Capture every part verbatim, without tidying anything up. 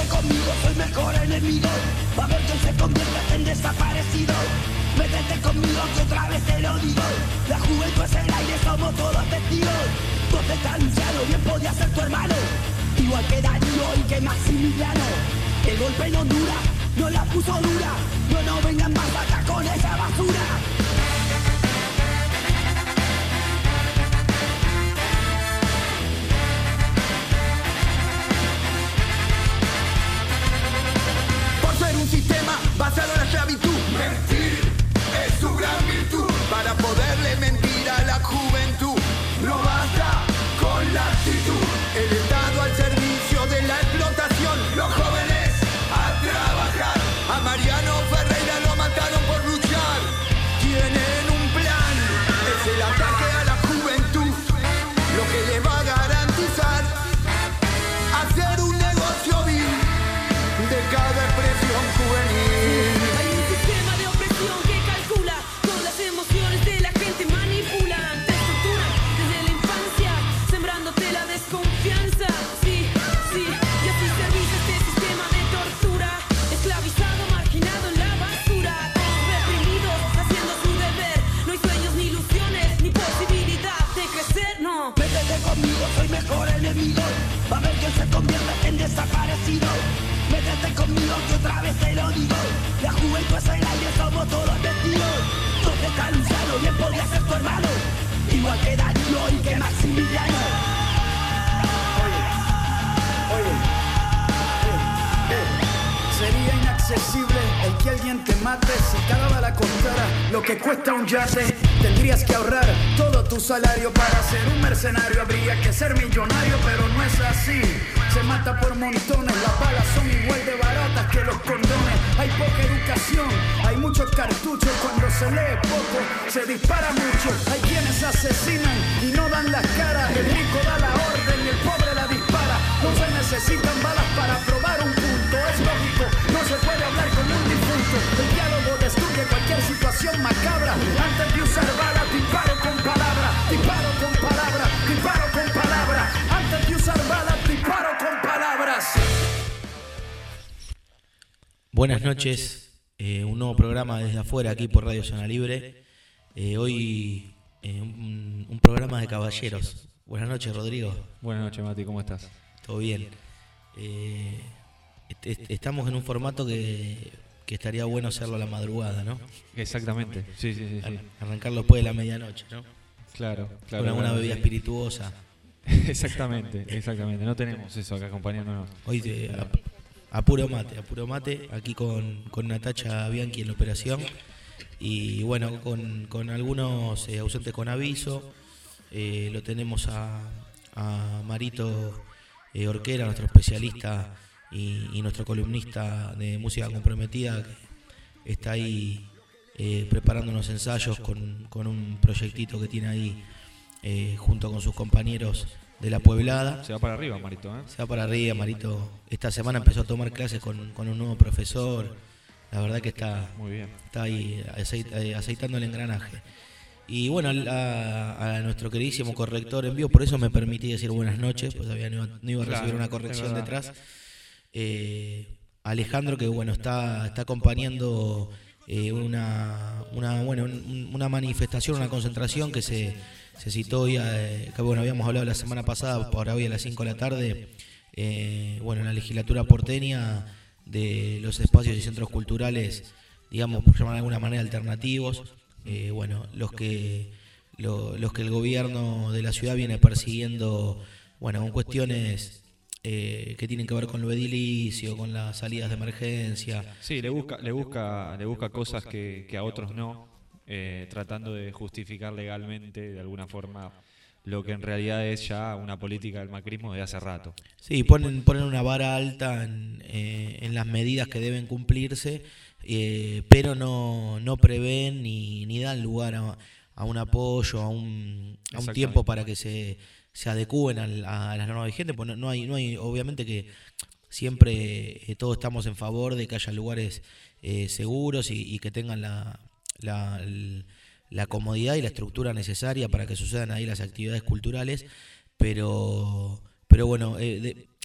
Métete conmigo, soy mejor enemigo. Va a ver quién se convierte en desaparecido. Métete conmigo que otra vez te lo digo. La juventud es el aire, somos todos testigos. Vos estás Luciano, bien podía ser tu hermano. Igual que Darío y que Maximiliano. El golpe en Honduras no la puso dura. No nos vengan más acá con esa basura. Por ser un sistema basado en la esclavitud. Mentir es su gran virtud. Para poderle mentir a la juventud. No basta con la actitud. El Estado al servicio de la explotación. Los jóvenes a trabajar. A Mariano Ferreira lo mataron por luchar. Tienen un plan. Es el ataque a la juventud. Lo que les va a garantizar hacer un negocio vil de cada expresión juvenil. Hay un sistema de opresión que calcula todas las emociones de la gente, manipulan, te estructuran desde la infancia, sembrándote la desconfianza. Sí, sí, y así servís este sistema de tortura, esclavizado, marginado en la basura, todos reprimidos, haciendo su deber. No hay sueños ni ilusiones, ni posibilidad de crecer, no. Métete conmigo, soy mejor enemigo. Va a ver quién se convierte en desaparecido. Métete conmigo que otra vez te lo digo. La juventud es el aire, somos todos testigos. ¿Dónde está Luciano? Bien podría ser tu hermano. Igual que Darío y que Maximiliano. Sería inaccesible el que alguien te mate. Si cada bala costara lo que cuesta un yate, tendrías que ahorrar todo tu salario para ser un mercenario. Habría que ser millonario, pero no es así. Se mata por montones, las balas son igual de baratas que los condones. Hay poca educación, hay muchos cartuchos. Cuando se lee poco, se dispara mucho. Hay quienes asesinan y no dan las caras. El rico da la orden y el pobre la dispara. No se necesitan balas para probar un punto. Es lógico, no se puede hablar con un difunto. El diálogo destruye cualquier situación macabra. Antes de usar balas, disparo con palabra. Disparo con palabra, disparo con palabra. Antes de usar balas, disparo con palabras. Buenas noches, eh, un nuevo programa desde afuera aquí por Radio Zona Libre. Eh, hoy eh, un, un programa de caballeros. Buenas noches, Rodrigo. Buenas noches, Mati, ¿cómo estás? Todo bien. Eh, est- est- estamos en un formato que, que estaría bueno hacerlo a la madrugada, ¿no? Exactamente, sí, sí, sí, sí. Ar- Arrancarlo después de la medianoche, ¿no? Claro, claro. Con alguna claro, bebida sí. espirituosa. Exactamente, exactamente. No tenemos eso acá acompañándonos. Hoy de, a, a puro mate, a puro mate, aquí con, con Natacha Bianchi en la operación. Y bueno, con, con algunos eh, ausentes con aviso. Eh, lo tenemos a, a Marito eh, Orquera, nuestro especialista y, y nuestro columnista de música comprometida, que está ahí eh, preparando unos ensayos con, con un proyectito que tiene ahí eh, junto con sus compañeros de la Pueblada. Se va para arriba, Marito, ¿eh? Se va para arriba, Marito. Esta semana empezó a tomar clases con, con un nuevo profesor. La verdad que está, Muy bien. está ahí aceit- eh, aceitando el engranaje. Y bueno, a, a nuestro queridísimo corrector en vivo, por eso me permití decir buenas noches, pues todavía no iba, no iba a recibir Claro, una es corrección verdad. detrás. Eh, Alejandro, que bueno, está, está acompañando eh, una, una, bueno, un- una manifestación, una concentración que se, se citó hoy, a- que bueno, habíamos hablado la semana pasada, para hoy a las cinco de la tarde, eh, bueno, en la legislatura porteña, de los espacios y centros culturales, digamos, por llamar de alguna manera, alternativos. Eh, bueno, los que lo- los que el gobierno de la ciudad viene persiguiendo, bueno, con cuestiones eh, que tienen que ver con lo edilicio, con las salidas de emergencia. Sí, le busca, le busca, le busca cosas que, que a otros no, eh, tratando de justificar legalmente de alguna forma lo que en realidad es ya una política del macrismo de hace rato. Sí, ponen, ponen una vara alta en, eh, en las medidas que deben cumplirse, eh, pero no, no prevén ni, ni dan lugar a, a un apoyo, a un, a un Exactamente. tiempo para que se, se adecúen al- a, las normas vigentes. Pues no, no hay, no hay, obviamente que siempre eh, todos estamos en favor de que haya lugares eh, seguros y, y que tengan la, la, el- la comodidad y la estructura necesaria para que sucedan ahí las actividades culturales, pero, pero bueno, eh, de-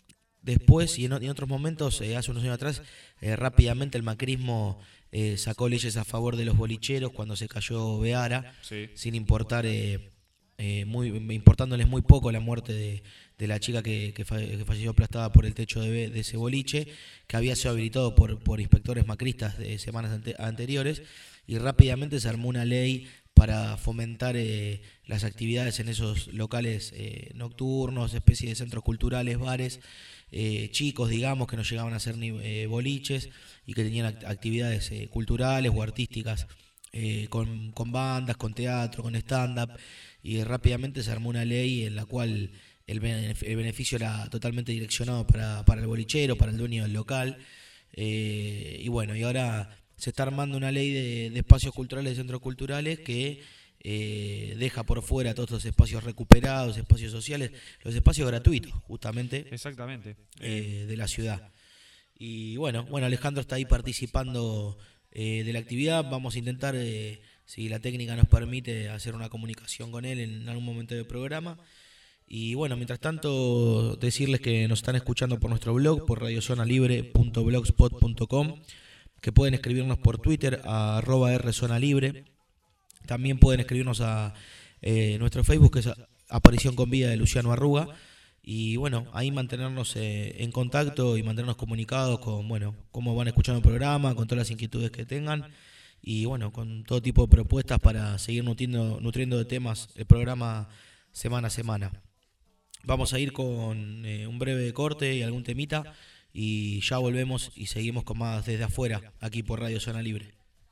después y en, en otros momentos, eh, hace unos años atrás, eh, rápidamente el macrismo eh, sacó leyes a favor de los bolicheros cuando se cayó Beara, Sí. sin importar, eh, eh, muy importándoles muy poco la muerte de, de la chica que, que, falle, que falleció aplastada por el techo de, de ese boliche, que había sido habilitado por, por inspectores macristas de semanas ante, anteriores, y rápidamente se armó una ley para fomentar eh, las actividades en esos locales eh, nocturnos, especie de centros culturales, bares, eh, chicos, digamos, que no llegaban a ser ni eh, boliches y que tenían act actividades eh, culturales o artísticas, eh, con, con bandas, con teatro, con stand-up, y rápidamente se armó una ley en la cual el, benef el beneficio era totalmente direccionado para, para el bolichero, para el dueño del local, eh, y bueno, y ahora se está armando una ley de, de espacios culturales, de centros culturales, que eh, deja por fuera todos estos espacios recuperados, espacios sociales, los espacios gratuitos, justamente, Exactamente. eh, de la ciudad. Y bueno, bueno, Alejandro está ahí participando eh, de la actividad. Vamos a intentar, eh, si la técnica nos permite, hacer una comunicación con él en algún momento del programa. Y bueno, mientras tanto, decirles que nos están escuchando por nuestro blog, por radiozonalibre punto blogspot punto com, que pueden escribirnos por Twitter a arroba rzonalibre. También pueden escribirnos a eh, nuestro Facebook, que es Aparición con Vida de Luciano Arruga. Y bueno, ahí mantenernos eh, en contacto y mantenernos comunicados con, bueno, cómo van escuchando el programa, con todas las inquietudes que tengan. Y bueno, con todo tipo de propuestas para seguir nutriendo, nutriendo de temas el programa semana a semana. Vamos a ir con eh, un breve corte y algún temita. Y ya volvemos y seguimos con más desde afuera, aquí por Radio Zona Libre.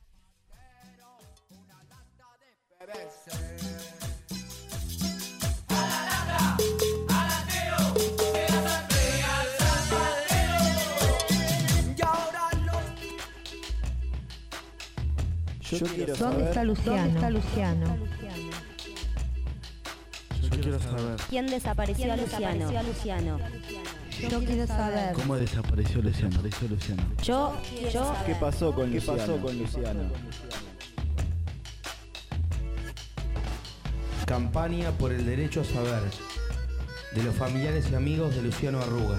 Yo quiero ¿Dónde saber está Luciano? ¿Dónde está Luciano? Yo quiero saber ¿Quién desapareció a Luciano? Yo quiero saber. cómo desapareció Luciano. Desapareció Luciano. Yo, yo, ¿Qué pasó con ¿Qué Luciano? pasó con Luciano? Campaña por el derecho a saber, de los familiares y amigos de Luciano Arruga.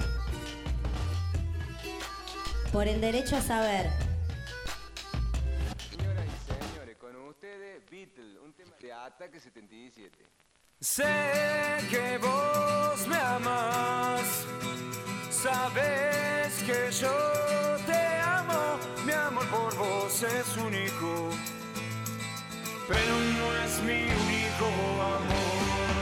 por el derecho a saber. Señoras y señores, con ustedes, Beatle, un tema de Ataque setenta y siete. Sé que vos me amas, sabes que yo te amo, mi amor por vos es único, pero no es mi único amor.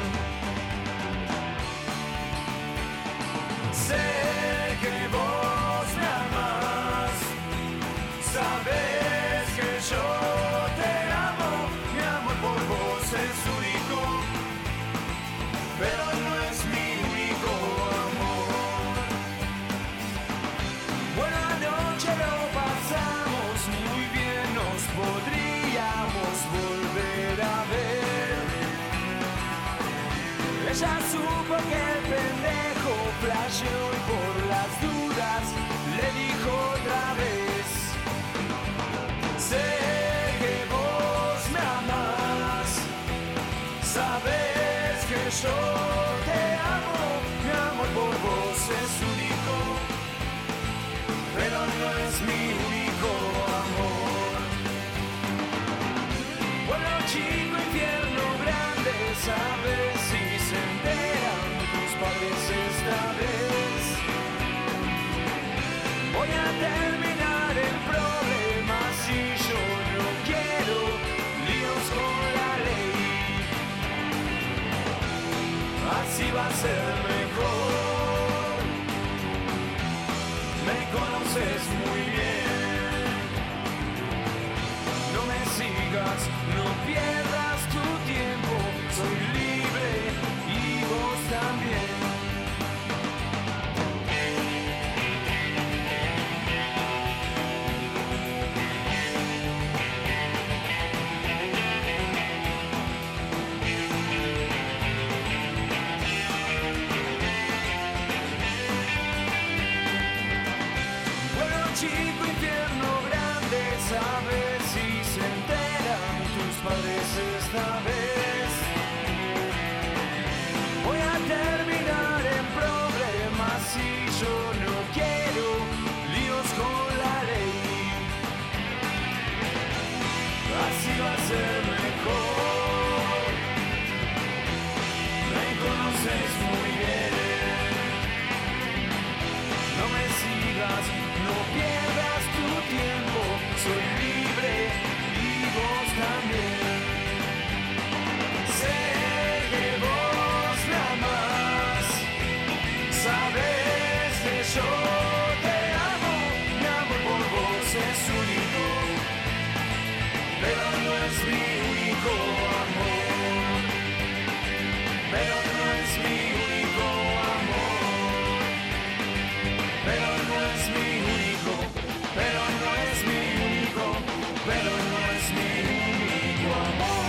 Sé que vos me amas, sabes que yo te amo, mi amor por vos es único, pero no es mi único amor. Buena noche, lo pasamos muy bien, nos podríamos volver a ver. Ella supo que el pendejo flasheó y por las dudas le dijo otra vez: sé que vos me amás, sabes que yo te amo, mi amor por vos es único, pero no es mi único amor. Bueno, chico, infierno grande, sabes si se enteran tus padres esta vez. Voy a terminar el problema si yo no quiero líos con la ley. Así va a ser mejor. Me conoces muy bien. No me sigas, no pierdas tu tiempo. Soy libre y vos también. pierdas, no pierdas tu tiempo. Soy libre y vos también. Sé que vos me amás, sabes que yo te amo, mi amor por vos es único, pero no es mi único amor, pero no es mi único amor, pero no es mi único, pero no es mi único, pero no es mi único amor.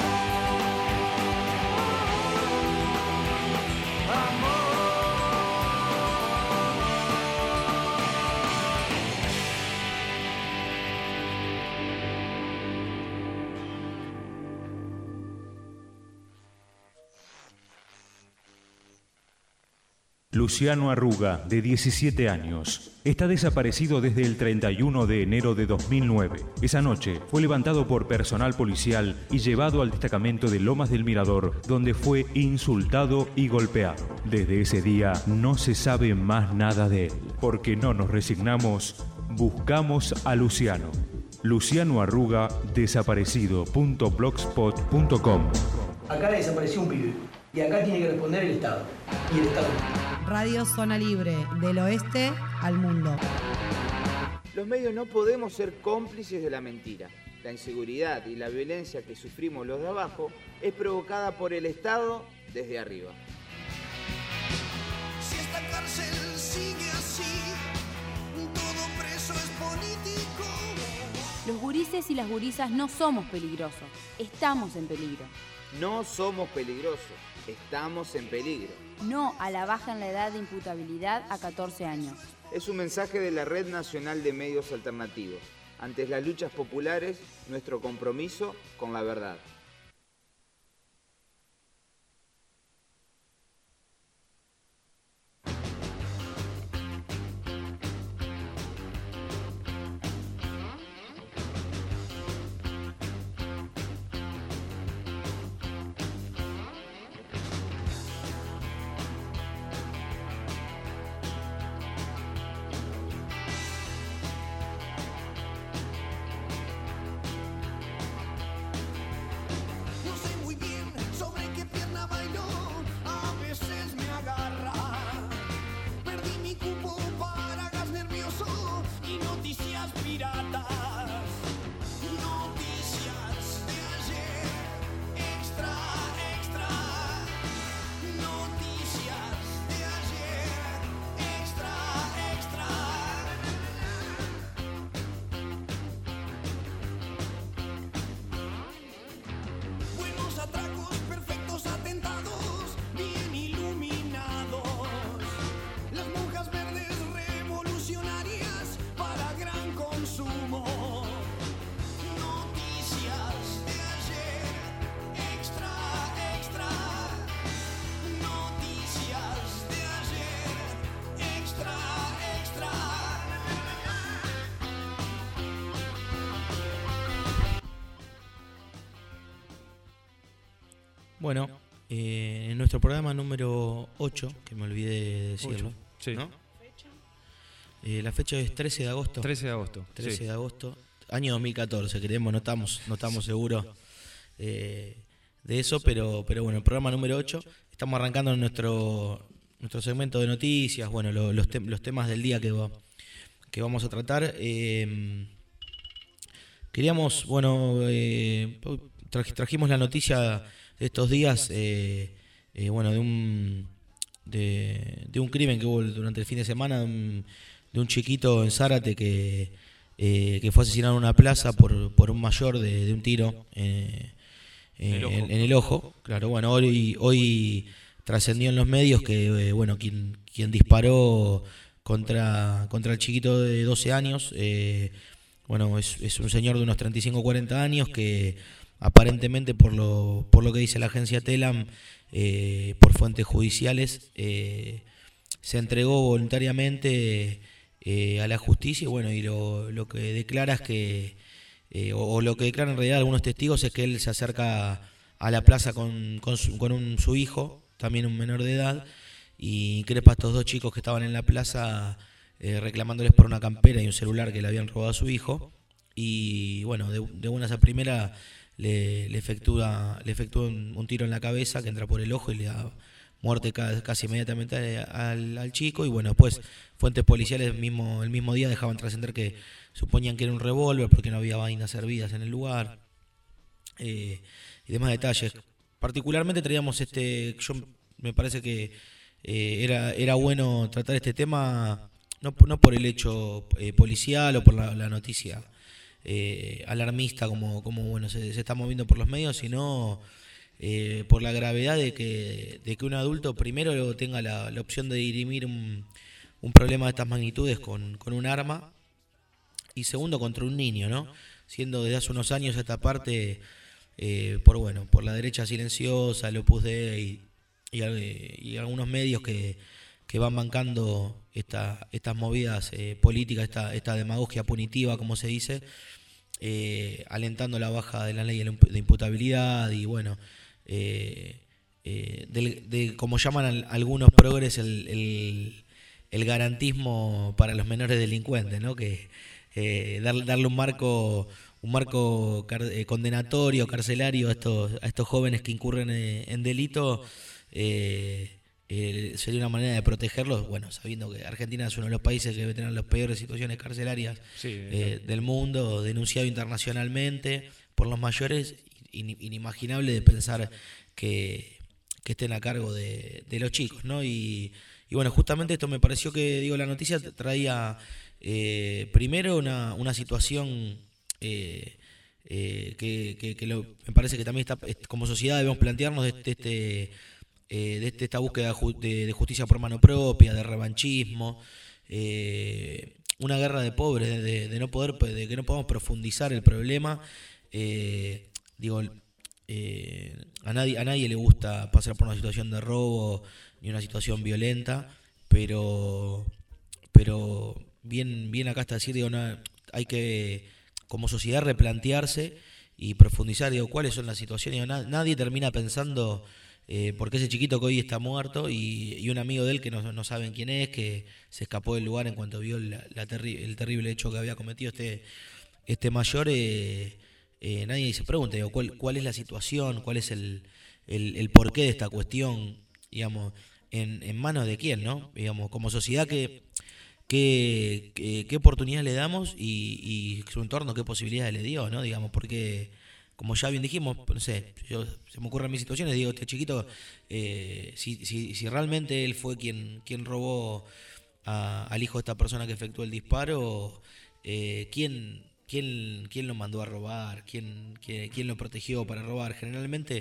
Luciano Arruga, de diecisiete años, está desaparecido desde el treinta y uno de enero de dos mil nueve. Esa noche fue levantado por personal policial y llevado al destacamento de Lomas del Mirador, donde fue insultado y golpeado. Desde ese día no se sabe más nada de él. Porque no nos resignamos, buscamos a Luciano. Luciano Arruga, desaparecido punto blogspot punto com. Acá desapareció un pibe. Y acá tiene que responder el Estado. Y el Estado. Radio Zona Libre, del oeste al mundo. Los medios no podemos ser cómplices de la mentira. La inseguridad y la violencia que sufrimos los de abajo es provocada por el Estado desde arriba. Si esta cárcel sigue así, todo preso es político. Los gurises y las gurisas no somos peligrosos, estamos en peligro. No somos peligrosos, estamos en peligro. No a la baja en la edad de imputabilidad a catorce años. Es un mensaje de la Red Nacional de Medios Alternativos. Ante las luchas populares, nuestro compromiso con la verdad. Bueno, eh, en nuestro programa número ocho, que me olvidé de decirlo, sí. ¿no? Eh, la fecha es trece de agosto. trece de agosto. trece sí. de agosto, año dos mil catorce, creemos, no estamos, no estamos seguros eh, de eso, pero, pero bueno, el programa número ocho, estamos arrancando nuestro, nuestro segmento de noticias, bueno, lo, los, te, los temas del día que, va, que vamos a tratar. Eh, queríamos, bueno, eh, trajimos la noticia de estos días, eh, eh, bueno, de un de, de un crimen que hubo durante el fin de semana, de un, de un chiquito en Zárate que, eh, que fue asesinado en una plaza por, por un mayor de, de un tiro eh, eh, en, en el ojo. Claro, bueno, hoy, hoy trascendió en los medios que, eh, bueno, quien, quien disparó contra, contra el chiquito de doce años, eh, bueno, es, es un señor de unos treinta y cinco a cuarenta años que aparentemente, por lo por lo que dice la agencia Telam, eh, por fuentes judiciales, eh, se entregó voluntariamente eh, a la justicia y bueno, y lo, lo que declara es que, eh, o, o lo que declaran en realidad algunos testigos es que él se acerca a la plaza con, con, su, con un, su hijo, también un menor de edad, y increpa a estos dos chicos que estaban en la plaza eh, reclamándoles por una campera y un celular que le habían robado a su hijo. Y bueno, de, de buenas a primera le, le efectúa, le efectúa un, un tiro en la cabeza que entra por el ojo y le da muerte ca, casi inmediatamente al, al chico. Y bueno, después fuentes policiales mismo, el mismo día dejaban trascender que suponían que era un revólver porque no había vainas servidas en el lugar, eh, y demás detalles. Particularmente traíamos este, yo me parece que eh, era, era bueno tratar este tema, no, no por el hecho eh, policial o por la, la noticia eh, alarmista como, como bueno se, se está moviendo por los medios, sino eh, por la gravedad de que, de que un adulto primero tenga la, la opción de dirimir un, un problema de estas magnitudes con, con un arma, y segundo contra un niño, ¿no? Siendo desde hace unos años esta parte, eh, por bueno, por la derecha silenciosa, el Opus Dei y, y, y algunos medios que, que van bancando esta, estas movidas eh, políticas, esta, esta demagogia punitiva, como se dice, eh, alentando la baja de la ley de imputabilidad y bueno, eh, eh, de, de como llaman al, algunos progres el, el, el garantismo para los menores delincuentes, ¿no? Que Eh, dar, darle un marco un marco car, eh, condenatorio, carcelario a estos a estos jóvenes que incurren en, en delito, eh, eh, sería una manera de protegerlos, bueno, sabiendo que Argentina es uno de los países que debe tener las peores situaciones carcelarias sí, eh, del mundo, denunciado internacionalmente por los mayores, in, inimaginable de pensar que, que estén a cargo de, de los chicos, ¿no? Y, y bueno, justamente esto me pareció que, digo, la noticia traía Eh, primero una, una situación eh, eh, que, que, que lo, me parece que también está, como sociedad debemos plantearnos de, este, este, eh, de este, esta búsqueda de, de justicia por mano propia, de revanchismo, eh, una guerra de pobres, de, de, de no poder, de que no podamos profundizar el problema. Eh, digo, eh, a nadie, a nadie le gusta pasar por una situación de robo ni una situación violenta, pero pero Bien, bien acá está decir, digo, no, hay que como sociedad replantearse y profundizar, digo, cuáles son las situaciones. Digo, na, nadie termina pensando eh, por qué ese chiquito que hoy está muerto y, y un amigo de él que no, no saben quién es, que se escapó del lugar en cuanto vio la, la terri el terrible hecho que había cometido este, este mayor, eh, eh, nadie se pregunta, digo, cuál, cuál es la situación, cuál es el, el, el porqué de esta cuestión, digamos, en, en manos de quién, ¿no? Digamos, como sociedad que qué, qué, qué oportunidades le damos y, y su entorno qué posibilidades le dio, ¿no? Digamos, porque como ya bien dijimos, no sé, yo, se me ocurren mis situaciones, digo, este chiquito, eh, si, si, si realmente él fue quien, quien robó a, al hijo de esta persona que efectuó el disparo, eh, ¿quién, quién, quién lo mandó a robar? ¿Quién, quién, quién lo protegió para robar? Generalmente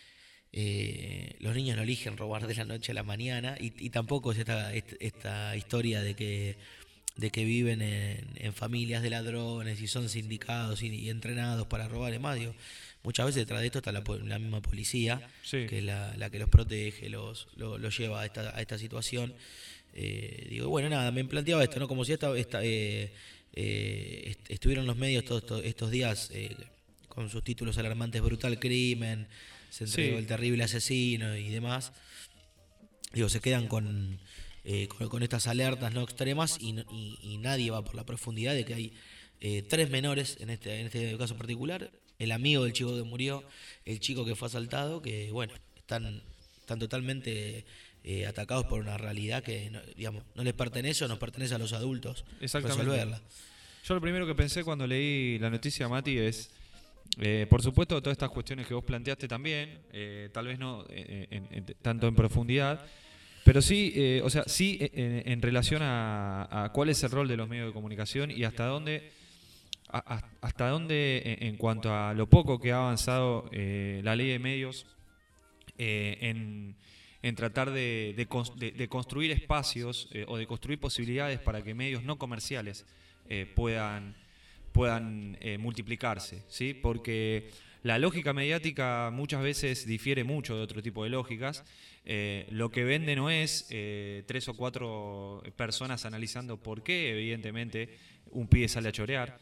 eh, los niños no eligen robar de la noche a la mañana y, y tampoco es esta, esta historia de que de que viven en, en familias de ladrones y son sindicados y, y entrenados para robar y más. Digo, muchas veces detrás de esto está la, la misma policía, sí, que es la, la que los protege, los, los, los lleva a esta, a esta situación. Eh, digo, bueno, nada, me planteaba esto, ¿no? Como si esta, esta, eh, eh, est estuvieron los medios todos estos, estos días eh, con sus títulos alarmantes, brutal crimen, se entregó sí. el terrible asesino y demás. Digo, se quedan con... Eh, con, con estas alertas no extremas y, y, y nadie va por la profundidad de que hay eh, tres menores en este, en este caso particular, el amigo del chico que murió, el chico que fue asaltado, que bueno, están, están totalmente eh, atacados por una realidad que no, digamos, no les pertenece o nos pertenece a los adultos resolverla. Yo lo primero que pensé cuando leí la noticia, Mati, es eh, por supuesto todas estas cuestiones que vos planteaste también, eh, tal vez no eh, en, en, tanto en profundidad, pero sí, eh, o sea, sí en, en relación a, a cuál es el rol de los medios de comunicación y hasta dónde, a, hasta dónde en, en cuanto a lo poco que ha avanzado eh, la ley de medios eh, en, en tratar de, de, de, de construir espacios eh, o de construir posibilidades para que medios no comerciales eh, puedan, puedan eh, multiplicarse, ¿sí? Porque la lógica mediática muchas veces difiere mucho de otro tipo de lógicas. Eh, lo que vende no es eh, tres o cuatro personas analizando por qué, evidentemente, un pibe sale a chorear,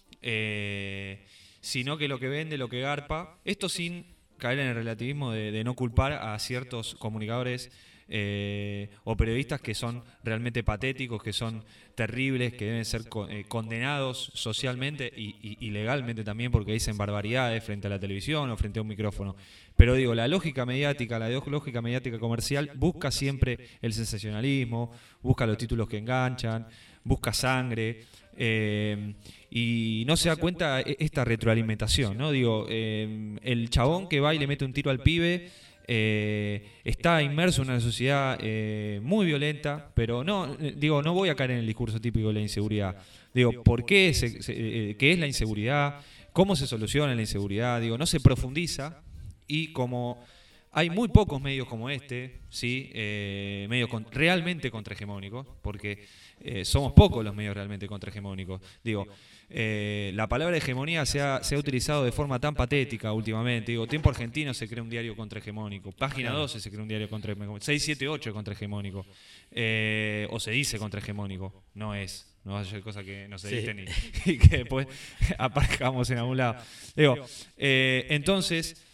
eh, sino que lo que vende, lo que garpa, esto sin caer en el relativismo de, de no culpar a ciertos comunicadores eh, o periodistas que son realmente patéticos, que son terribles, que deben ser co- eh, condenados socialmente y, y, y legalmente también porque dicen barbaridades frente a la televisión o frente a un micrófono. Pero digo, la lógica mediática, la lógica mediática comercial busca siempre el sensacionalismo, busca los títulos que enganchan, busca sangre, eh, y no se da cuenta esta retroalimentación, ¿no? Digo, eh, el chabón que va y le mete un tiro al pibe eh, está inmerso en una sociedad eh, muy violenta, pero no, eh, digo, no voy a caer en el discurso típico de la inseguridad. Digo, ¿por qué, se, se, eh, qué es la inseguridad? ¿Cómo se soluciona la inseguridad? Digo, no se profundiza y como hay muy pocos medios como este, ¿sí? eh, medios con, realmente contrahegemónicos, porque eh, somos pocos los medios realmente contrahegemónicos. Digo, eh, la palabra hegemonía se ha, se ha utilizado de forma tan patética últimamente. Digo, Tiempo Argentino se crea un diario contrahegemónico, Página doce se crea un diario contrahegemónico, seis siete ocho es contrahegemónico, eh, o se dice contrahegemónico, no es. No vaya a ser cosa que no se Sí. editen y, y que después aparcamos en algún lado. Digo, eh, entonces,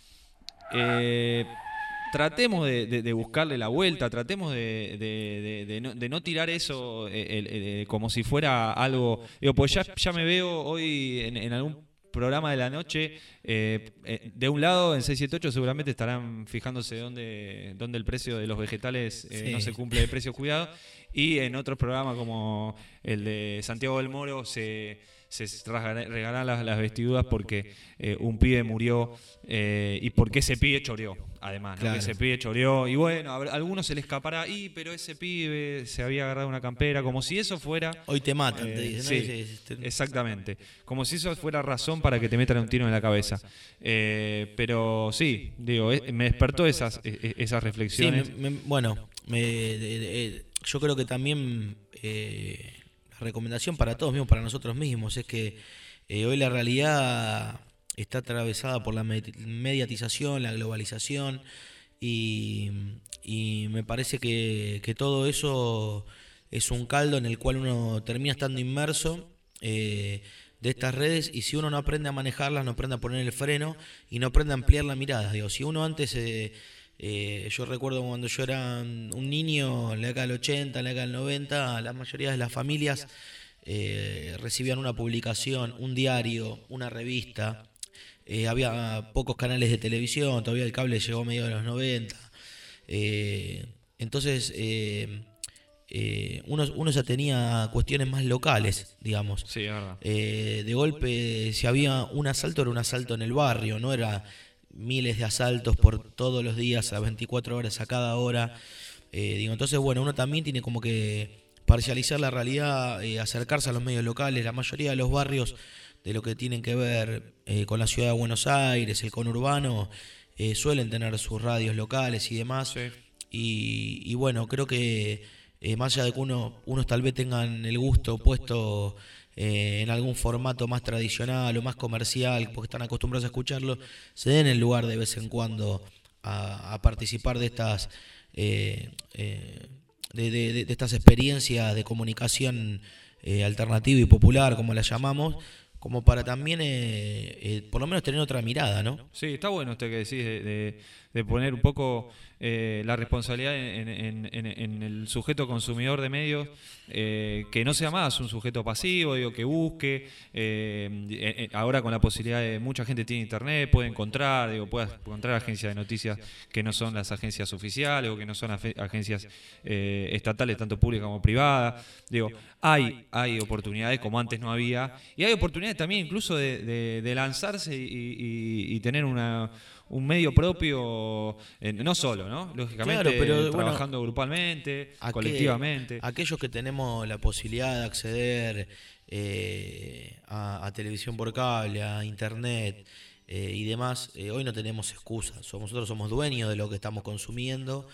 eh, tratemos de, de, de buscarle la vuelta, tratemos de, de, de, de, no, de no tirar eso eh, eh, como si fuera algo. Digo, pues ya, ya me veo hoy en, en algún programa de la noche, eh, eh, de un lado en seis siete ocho seguramente estarán fijándose dónde, dónde el precio de los vegetales eh, Sí. no se cumple de precio cuidado, y en otros programas como el de Santiago del Moro se, se rasgará- regalarán las, las vestiduras porque eh, un pibe murió eh, y porque ese pibe choreó, además, ¿no? Claro. Que ese pibe choreó, y bueno, a ver, a algunos se le escapará, y pero ese pibe se había agarrado una campera, como si eso fuera... Hoy te matan, eh, te dicen, ¿no? sí, Dice, este- exactamente, como si eso fuera razón para que te metan un tiro en la cabeza. Eh, pero sí, digo, eh, me despertó esas, eh, esas Sí, reflexiones. me- me- bueno, me- de- de- yo creo que también eh, la recomendación para todos mismos, para nosotros mismos, es que eh, hoy la realidad está atravesada por la med- mediatización, la globalización, y, y me parece que, que todo eso es un caldo en el cual uno termina estando inmerso eh, de estas redes, y si uno no aprende a manejarlas, no aprende a poner el freno y no aprende a ampliar la mirada. Digo, si uno antes, eh, eh, yo recuerdo cuando yo era un niño, en la década del ochenta, en la década del noventa, la mayoría de las familias eh, recibían una publicación, un diario, una revista. Eh, había pocos canales de televisión, todavía el cable llegó a medio de los noventa. Eh, entonces, eh, eh, uno, uno ya tenía cuestiones más locales, digamos. Sí, es verdad. Eh, de golpe, si había un asalto, era un asalto en el barrio, no era miles de asaltos por todos los días, a veinticuatro horas, a cada hora. Eh, digo, entonces, bueno, uno también tiene como que parcializar la realidad, eh, acercarse a los medios locales. La mayoría de los barrios de lo que tienen que ver eh, con la ciudad de Buenos Aires, el conurbano, eh, suelen tener sus radios locales y demás. Y, y bueno, creo que eh, más allá de que uno, unos tal vez tengan el gusto puesto eh, en algún formato más tradicional o más comercial, porque están acostumbrados a escucharlo, se den el lugar de vez en cuando a, a participar de estas eh, eh, de, de- de- de estas experiencias de comunicación eh, alternativa y popular, como las llamamos, como para también eh, eh, por lo menos tener otra mirada, ¿no? Sí, está bueno usted que decís de, de- de poner un poco eh, la responsabilidad en, en- en- en el sujeto consumidor de medios, eh, que no sea más un sujeto pasivo, digo, que busque. eh, eh, eh, ahora con la posibilidad de mucha gente tiene internet, puede encontrar, digo, puede encontrar agencias de noticias que no son las agencias oficiales o que no son afe- agencias eh, estatales, tanto públicas como privadas. Digo, hay, hay oportunidades como antes no había, y hay oportunidades también incluso de, de- de lanzarse y, y- y tener una un medio propio, eh, no solo, ¿no? Lógicamente, Claro, pero, bueno, trabajando grupalmente, Aquel- colectivamente. Aquellos que tenemos la posibilidad de acceder eh, a, a televisión por cable, a internet eh, y demás, eh, hoy no tenemos excusa. Somos, nosotros somos dueños de lo que estamos consumiendo,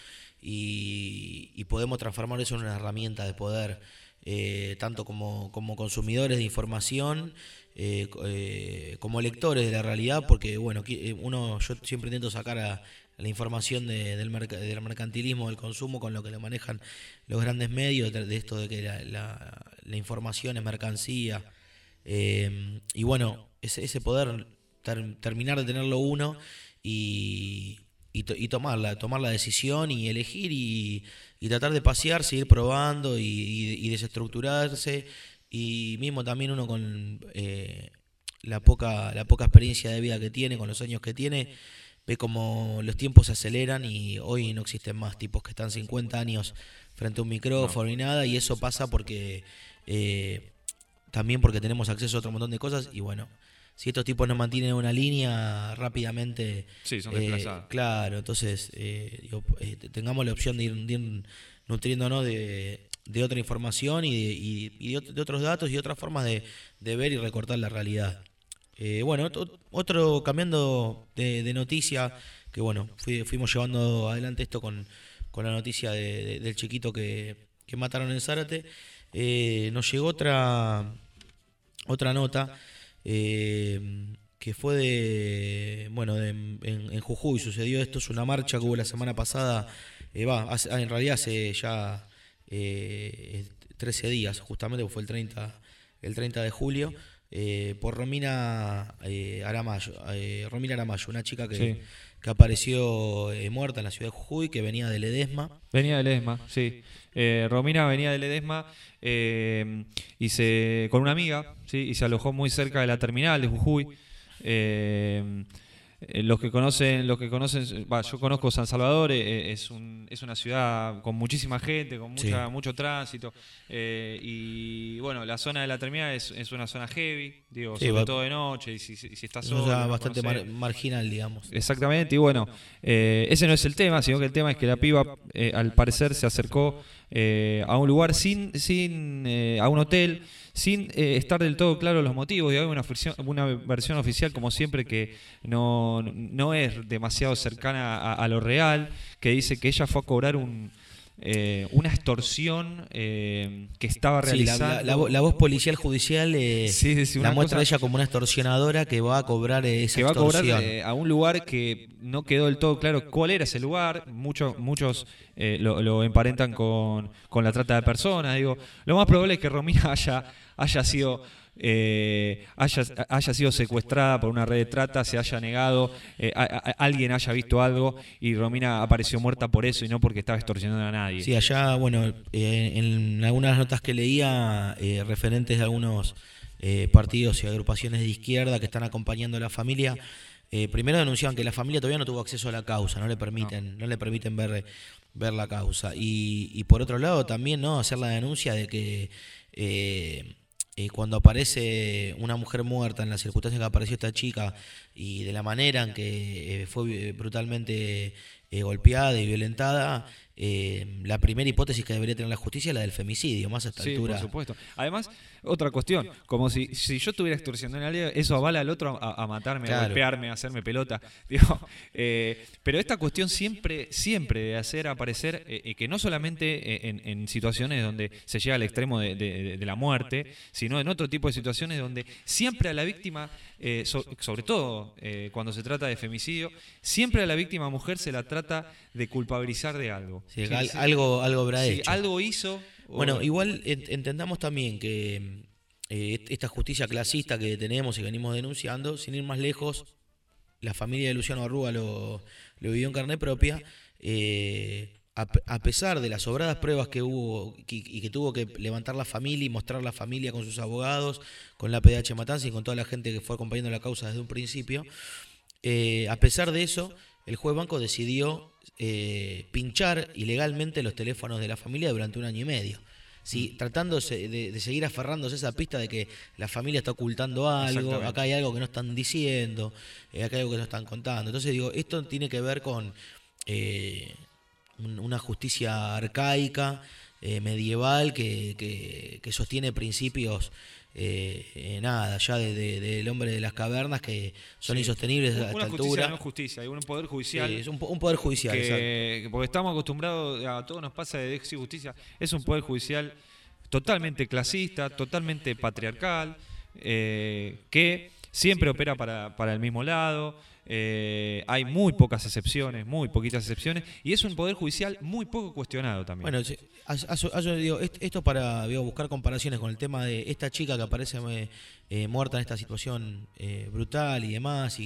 y, y podemos transformar eso en una herramienta de poder, eh, tanto como, como consumidores de información, eh, co- eh, como lectores de la realidad, porque bueno, qui- eh, uno, yo siempre intento sacar a, la información de- del, merc- del mercantilismo, del consumo, con lo que lo manejan los grandes medios, de, de esto de que la, la- la información es mercancía. Eh, y bueno, ese, ese poder ter- terminar de tenerlo uno y, y, to, y tomarla, tomar la decisión y elegir y, y tratar de pasear, seguir probando y, y, y desestructurarse. Y mismo también uno con eh, la poca la poca experiencia de vida que tiene, con los años que tiene, ve como los tiempos se aceleran y hoy no existen más tipos que están cincuenta años frente a un micrófono y nada, y eso pasa porque eh, también porque tenemos acceso a otro montón de cosas y bueno, si estos tipos nos mantienen una línea rápidamente, sí, son eh, desplazados. Claro, entonces eh, digo, eh, tengamos la opción de ir, de ir nutriéndonos de, de otra información y, de, y, y de, de otros datos y otras formas de, de ver y recortar la realidad. Eh, bueno, otro, otro cambiando de, de noticia, que bueno, fui, fuimos llevando adelante esto con, con la noticia de, de, del chiquito que, que mataron en Zárate. Eh, nos llegó otra otra nota eh, que fue de, bueno, de, en, en Jujuy sucedió esto, es una marcha que hubo la semana pasada, eh, va, hace, en realidad hace ya eh, trece días, justamente fue el treinta, el treinta de julio. Eh, por Romina eh, Aramayo, eh, Romina Aramayo, una chica que, sí. que apareció eh, muerta en la ciudad de Jujuy, que venía de Ledesma. Venía de Ledesma, sí. Eh, Romina venía de Ledesma eh, y se, con una amiga, sí, y se alojó muy cerca de la terminal de Jujuy. Eh, Los que conocen, los que conocen, bah, yo conozco San Salvador, eh, es, un, es una ciudad con muchísima gente, con mucha, sí. mucho tránsito, eh, y bueno, la zona de la terminal es, es una zona heavy, digo, sí, sobre va, todo de noche, y si, si, si estás solo. No, bastante mar, marginal, digamos. Exactamente, y bueno, eh, ese no es el tema, sino que el tema es que la piba, eh, al parecer, se acercó eh, a un lugar sin, sin eh, a un hotel, sin eh, estar del todo claro los motivos, y hay una versión, una versión oficial, como siempre, que no, no es demasiado cercana a, a lo real, que dice que ella fue a cobrar un, eh, una extorsión eh, que estaba realizando. Sí, la, la, la voz policial judicial eh, sí, sí, la muestra cosa, ella como una extorsionadora que va a cobrar eh, esa que va extorsión. a cobrar eh, a un lugar que no quedó del todo claro cuál era ese lugar. Muchos, muchos eh, lo, lo emparentan con, con la trata de personas. Digo, lo más probable es que Romina haya haya sido eh, haya, haya sido secuestrada por una red de trata, se haya negado, eh, a, a, alguien haya visto algo y Romina apareció muerta por eso y no porque estaba extorsionando a nadie. Sí, allá, bueno, eh, en algunas notas que leía, eh, referentes de algunos eh, partidos y agrupaciones de izquierda que están acompañando a la familia, eh, primero denunciaban que la familia todavía no tuvo acceso a la causa, no le permiten, no, no le permiten ver, ver la causa. Y, y por otro lado también, ¿no?, hacer la denuncia de que eh, Eh, cuando aparece una mujer muerta en las circunstancias que apareció esta chica y de la manera en que eh, fue brutalmente eh, golpeada y violentada, eh, la primera hipótesis que debería tener la justicia es la del femicidio, más a esta sí, altura. Por supuesto. Además, otra cuestión, como si, si yo estuviera extorsionando a alguien, eso avala al otro a, a matarme, claro, a golpearme, a hacerme pelota. Digo, eh, pero esta cuestión siempre, siempre de hacer aparecer, eh, que no solamente en, en situaciones donde se llega al extremo de, de, de la muerte, sino en otro tipo de situaciones donde siempre a la víctima, eh, so, sobre todo eh, cuando se trata de femicidio, siempre a la víctima mujer se la trata de culpabilizar de algo. Sí, sí, al, sí. Algo, algo habrá sí, hecho. Algo hizo. Bueno, igual ent entendamos también que eh, esta justicia clasista que tenemos y que venimos denunciando, sin ir más lejos, la familia de Luciano Arruga lo, lo vivió en carne propia, eh, a, a pesar de las sobradas pruebas que hubo y que, y que tuvo que levantar la familia y mostrar la familia con sus abogados, con la P D H Matanza y con toda la gente que fue acompañando la causa desde un principio, eh, a pesar de eso, el juez Banco decidió eh, pinchar ilegalmente los teléfonos de la familia durante un año y medio. Sí, tratándose de, de seguir aferrándose a esa pista de que la familia está ocultando algo, acá hay algo que no están diciendo, eh, acá hay algo que no están contando. Entonces digo, esto tiene que ver con eh, un, una justicia arcaica, eh, medieval, que, que, que sostiene principios Eh, eh, nada, ya del de, de, de hombre de las cavernas que son sí. insostenibles a esta altura. No es justicia, hay un poder judicial. Sí, es un, un poder judicial. Que, porque estamos acostumbrados, a todos nos pasa de decir justicia, es un poder judicial totalmente clasista, totalmente patriarcal, eh, que siempre opera para, para el mismo lado. Eh, hay muy pocas excepciones, muy poquitas excepciones, y es un poder judicial muy poco cuestionado también. Bueno, sí, a, a, a, digo, esto para digo, buscar comparaciones con el tema de esta chica que aparece eh, muerta en esta situación eh, brutal y demás, y,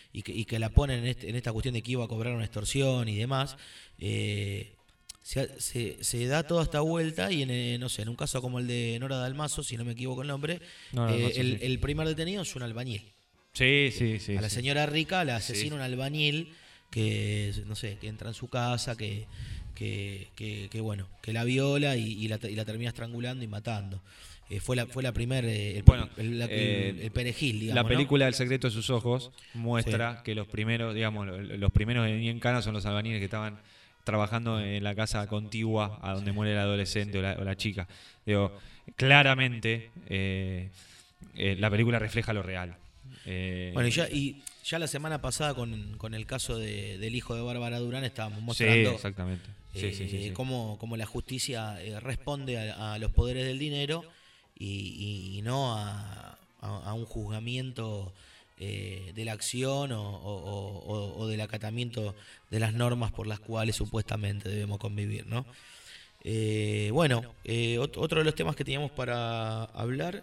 y que, y que la ponen en, este, en esta cuestión de que iba a cobrar una extorsión y demás, eh, se, se, se da toda esta vuelta y en, eh, no sé, en un caso como el de Nora Dalmazo, si no me equivoco el nombre, Nora eh, Dalmazo, el, sí. el primer detenido es un albañil. Sí, sí, sí. A la sí. señora rica la asesina Sí. un albañil que, no sé, que entra en su casa, que, que, que, que bueno, que la viola y, y, la, y la termina estrangulando y matando. Eh, fue la fue la primer eh, el, Bueno, el, la- el- eh, el perejil, digamos, La película ¿no? El secreto de sus ojos muestra Sí. que los primeros, digamos, lo- los primeros en cana son los albañiles que estaban trabajando en la casa contigua a donde muere el adolescente o la, o la chica. Digo, claramente eh, eh, la película refleja lo real. Eh, Bueno, y ya, y ya la semana pasada con, con el caso de, del hijo de Bárbara Durán estábamos sí, mostrando exactamente. Sí, eh, sí, sí, sí. Cómo, cómo la justicia eh, responde a, a los poderes del dinero y, y- y no a, a- a un juzgamiento eh, de la acción o, o- o- o del acatamiento de las normas por las cuales supuestamente debemos convivir, ¿no? Eh, bueno, eh, ot- otro de los temas que teníamos para hablar.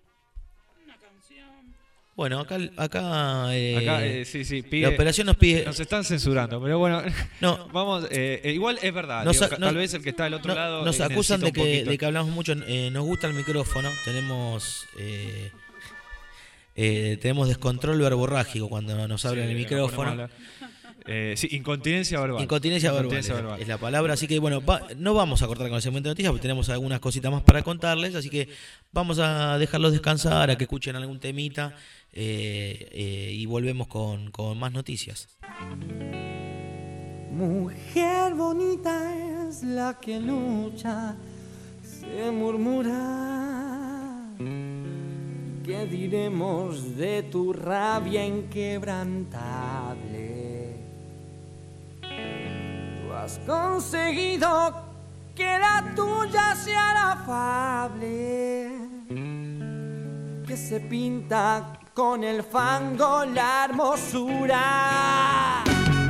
Bueno, acá, acá, eh, Acá, eh, sí, sí, pide- la operación nos pide. Nos están censurando, pero bueno, No. vamos, eh, eh, igual es verdad, Nos digo, a- ca- no- tal vez el que está del otro no- lado nos eh, acusan de necesita un que, poquito. de que hablamos mucho. Eh, nos gusta el micrófono. Tenemos eh, eh, tenemos descontrol verborrágico cuando nos habla Sí, en el nos ponemos a micrófono. hablar. Eh, sí, incontinencia verbal. Incontinencia verbal, Incontinencia es- verbal. es la palabra. Así que bueno, va- no vamos a cortar con el segmento de noticias porque tenemos algunas cositas más para contarles. Así que vamos a dejarlos descansar, a que escuchen algún temita eh, eh, y volvemos con, con más noticias. Mujer bonita es la que lucha, se murmura. ¿Qué diremos de tu rabia inquebrantable? Tú has conseguido que la tuya sea la afable, que se pinta con el fango la hermosura.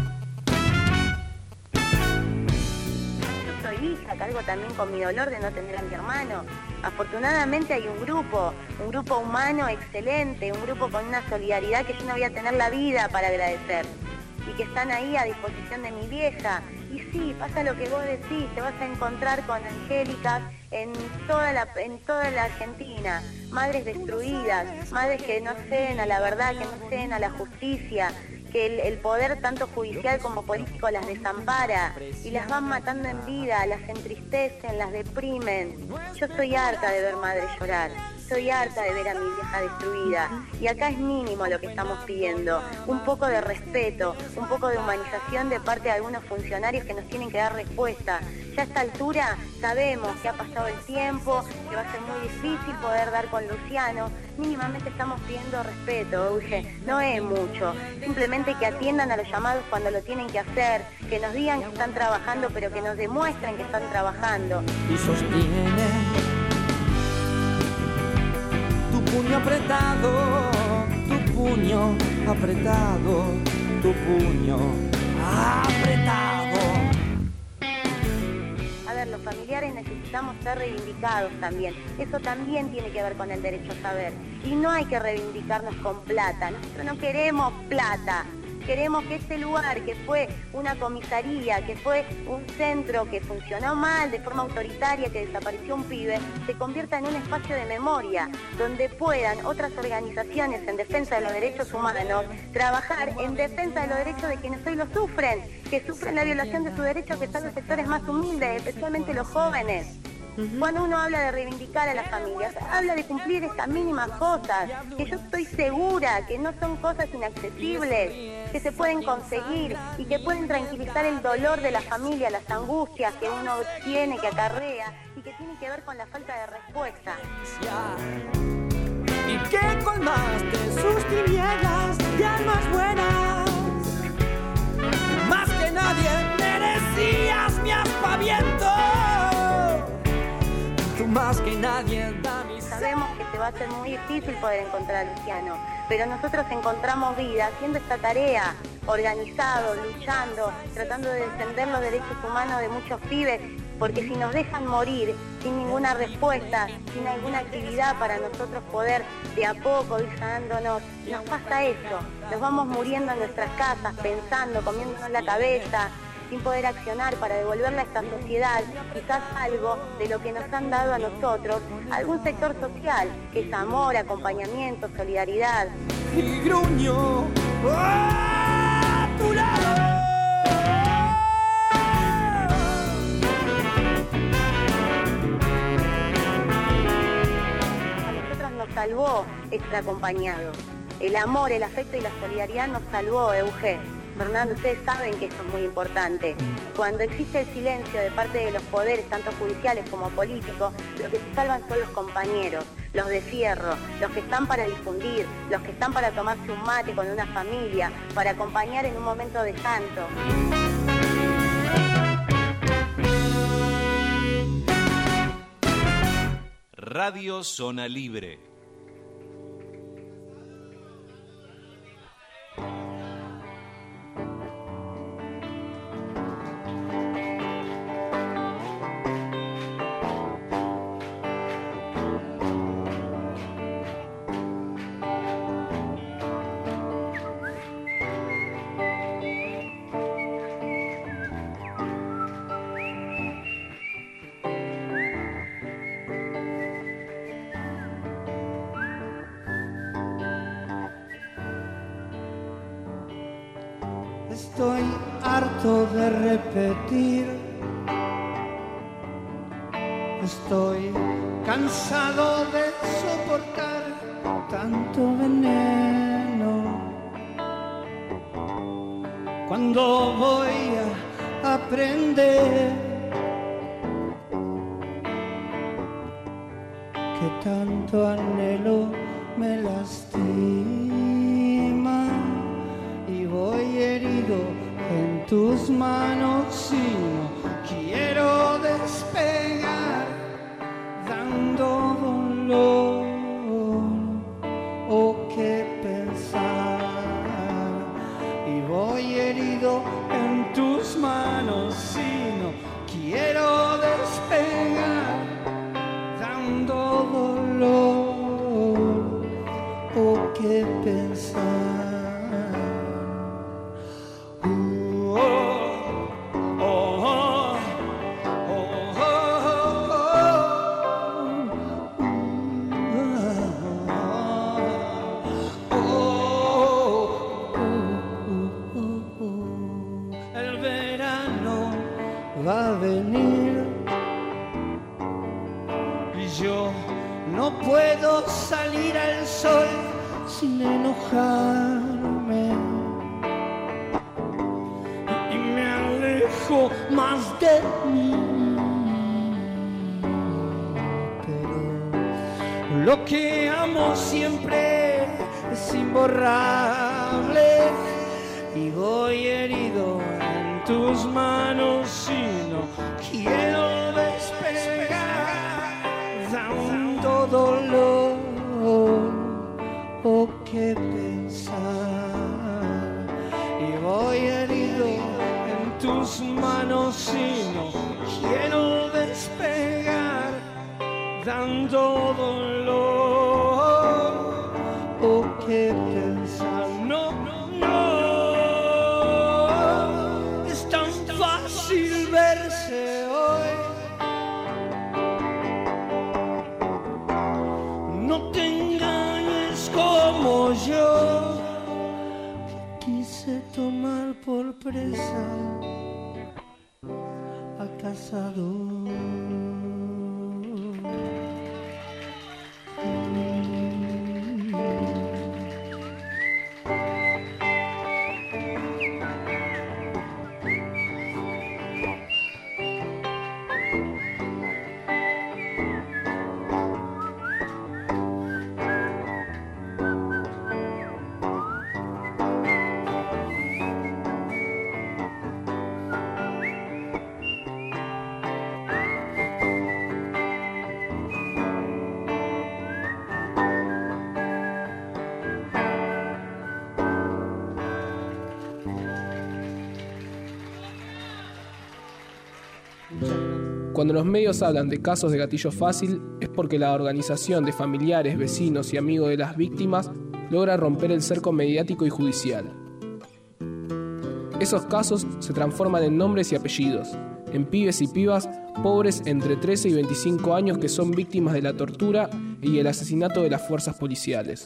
Yo soy hija, cargo también con mi dolor de no tener a mi hermano. Afortunadamente hay un grupo, un grupo humano excelente, un grupo con una solidaridad que yo no voy a tener la vida para agradecer. Y que están ahí a disposición de mi vieja. Y sí, pasa lo que vos decís, te vas a encontrar con angélicas en toda la, en toda la Argentina. Madres destruidas, madres que no ceden a la verdad, que no ceden a la justicia, que el, el poder tanto judicial como político las desampara y las van matando en vida, las entristecen, las deprimen. Yo estoy harta de ver madres llorar, estoy harta de ver a mi vieja destruida y acá es mínimo lo que estamos pidiendo, un poco de respeto, un poco de humanización de parte de algunos funcionarios que nos tienen que dar respuesta. Ya a esta altura sabemos que ha pasado el tiempo, que va a ser muy difícil poder dar con Luciano. Mínimamente estamos pidiendo respeto, Euge, no es mucho, simplemente que atiendan a los llamados cuando lo tienen que hacer, que nos digan que están trabajando, pero que nos demuestren que están trabajando. Y sostiene tu puño apretado, tu puño apretado, tu puño apretado. A ver, los familiares necesitamos ser reivindicados también. Eso también tiene que ver con el derecho a saber. Y no hay que reivindicarnos con plata. Nosotros no queremos plata. Queremos que este lugar, que fue una comisaría, que fue un centro que funcionó mal, de forma autoritaria, que desapareció un pibe, se convierta en un espacio de memoria, donde puedan otras organizaciones en defensa de los derechos humanos trabajar en defensa de los derechos de quienes hoy lo sufren, que sufren la violación de sus derechos, que son los sectores más humildes, especialmente los jóvenes. Cuando uno habla de reivindicar a las familias, habla de cumplir estas mínimas cosas, que yo estoy segura que no son cosas inaccesibles, que se pueden conseguir y que pueden tranquilizar el dolor de la familia, las angustias que uno tiene, que acarrea y que tienen que ver con la falta de respuesta. Y que colmaste sus tinieblas de almas buenas. Más que nadie merecías mi aspaviento. Tú más que nadie da mi... Sabemos que te va a ser muy difícil poder encontrar a Luciano, pero nosotros encontramos vida haciendo esta tarea, organizado, luchando, tratando de defender los derechos humanos de muchos pibes. porque si nos dejan morir sin ninguna respuesta, sin alguna actividad para nosotros poder de a poco ir sanándonos, nos pasa eso, nos vamos muriendo en nuestras casas, pensando, comiéndonos la cabeza, sin poder accionar para devolverle a esta sociedad quizás algo de lo que nos han dado a nosotros, algún sector social, que es amor, acompañamiento, solidaridad. Y gruño a tu lado. A nosotros nos salvó estar acompañados. El amor, el afecto y la solidaridad nos salvó, Euge. Fernando, ustedes saben que esto es muy importante. Cuando existe el silencio de parte de los poderes, tanto judiciales como políticos, lo que se salvan son los compañeros, los de fierro, los que están para difundir, los que están para tomarse un mate con una familia, para acompañar en un momento de santo. Radio Zona Libre. Estoy harto de repetir, estoy cansado de soportar tanto veneno. ¿Cuándo voy a aprender que tanto anhelo me lastima? Y voy herido en tus manos y no quiero despegar, dando dolor o qué pensar. Y voy herido en tus manos y no quiero despegar, dando dolor o qué pensar. Va a venir y yo no puedo salir al sol sin enojarme y me alejo más de mí, pero lo que amo siempre es imborrable y voy herido en tus manos y no quiero despegar, dando dolor o qué pensar. Y voy herido en tus manos y no quiero despegar, dando dolor o qué pensar. No, no, no. Fácil verse hoy, no te engañes como yo, que quise tomar por presa al cazador. cuando los medios hablan de casos de gatillo fácil es porque la organización de familiares, vecinos y amigos de las víctimas logra romper el cerco mediático y judicial. Esos casos se transforman en nombres y apellidos, en pibes y pibas pobres entre trece y veinticinco años que son víctimas de la tortura y el asesinato de las fuerzas policiales.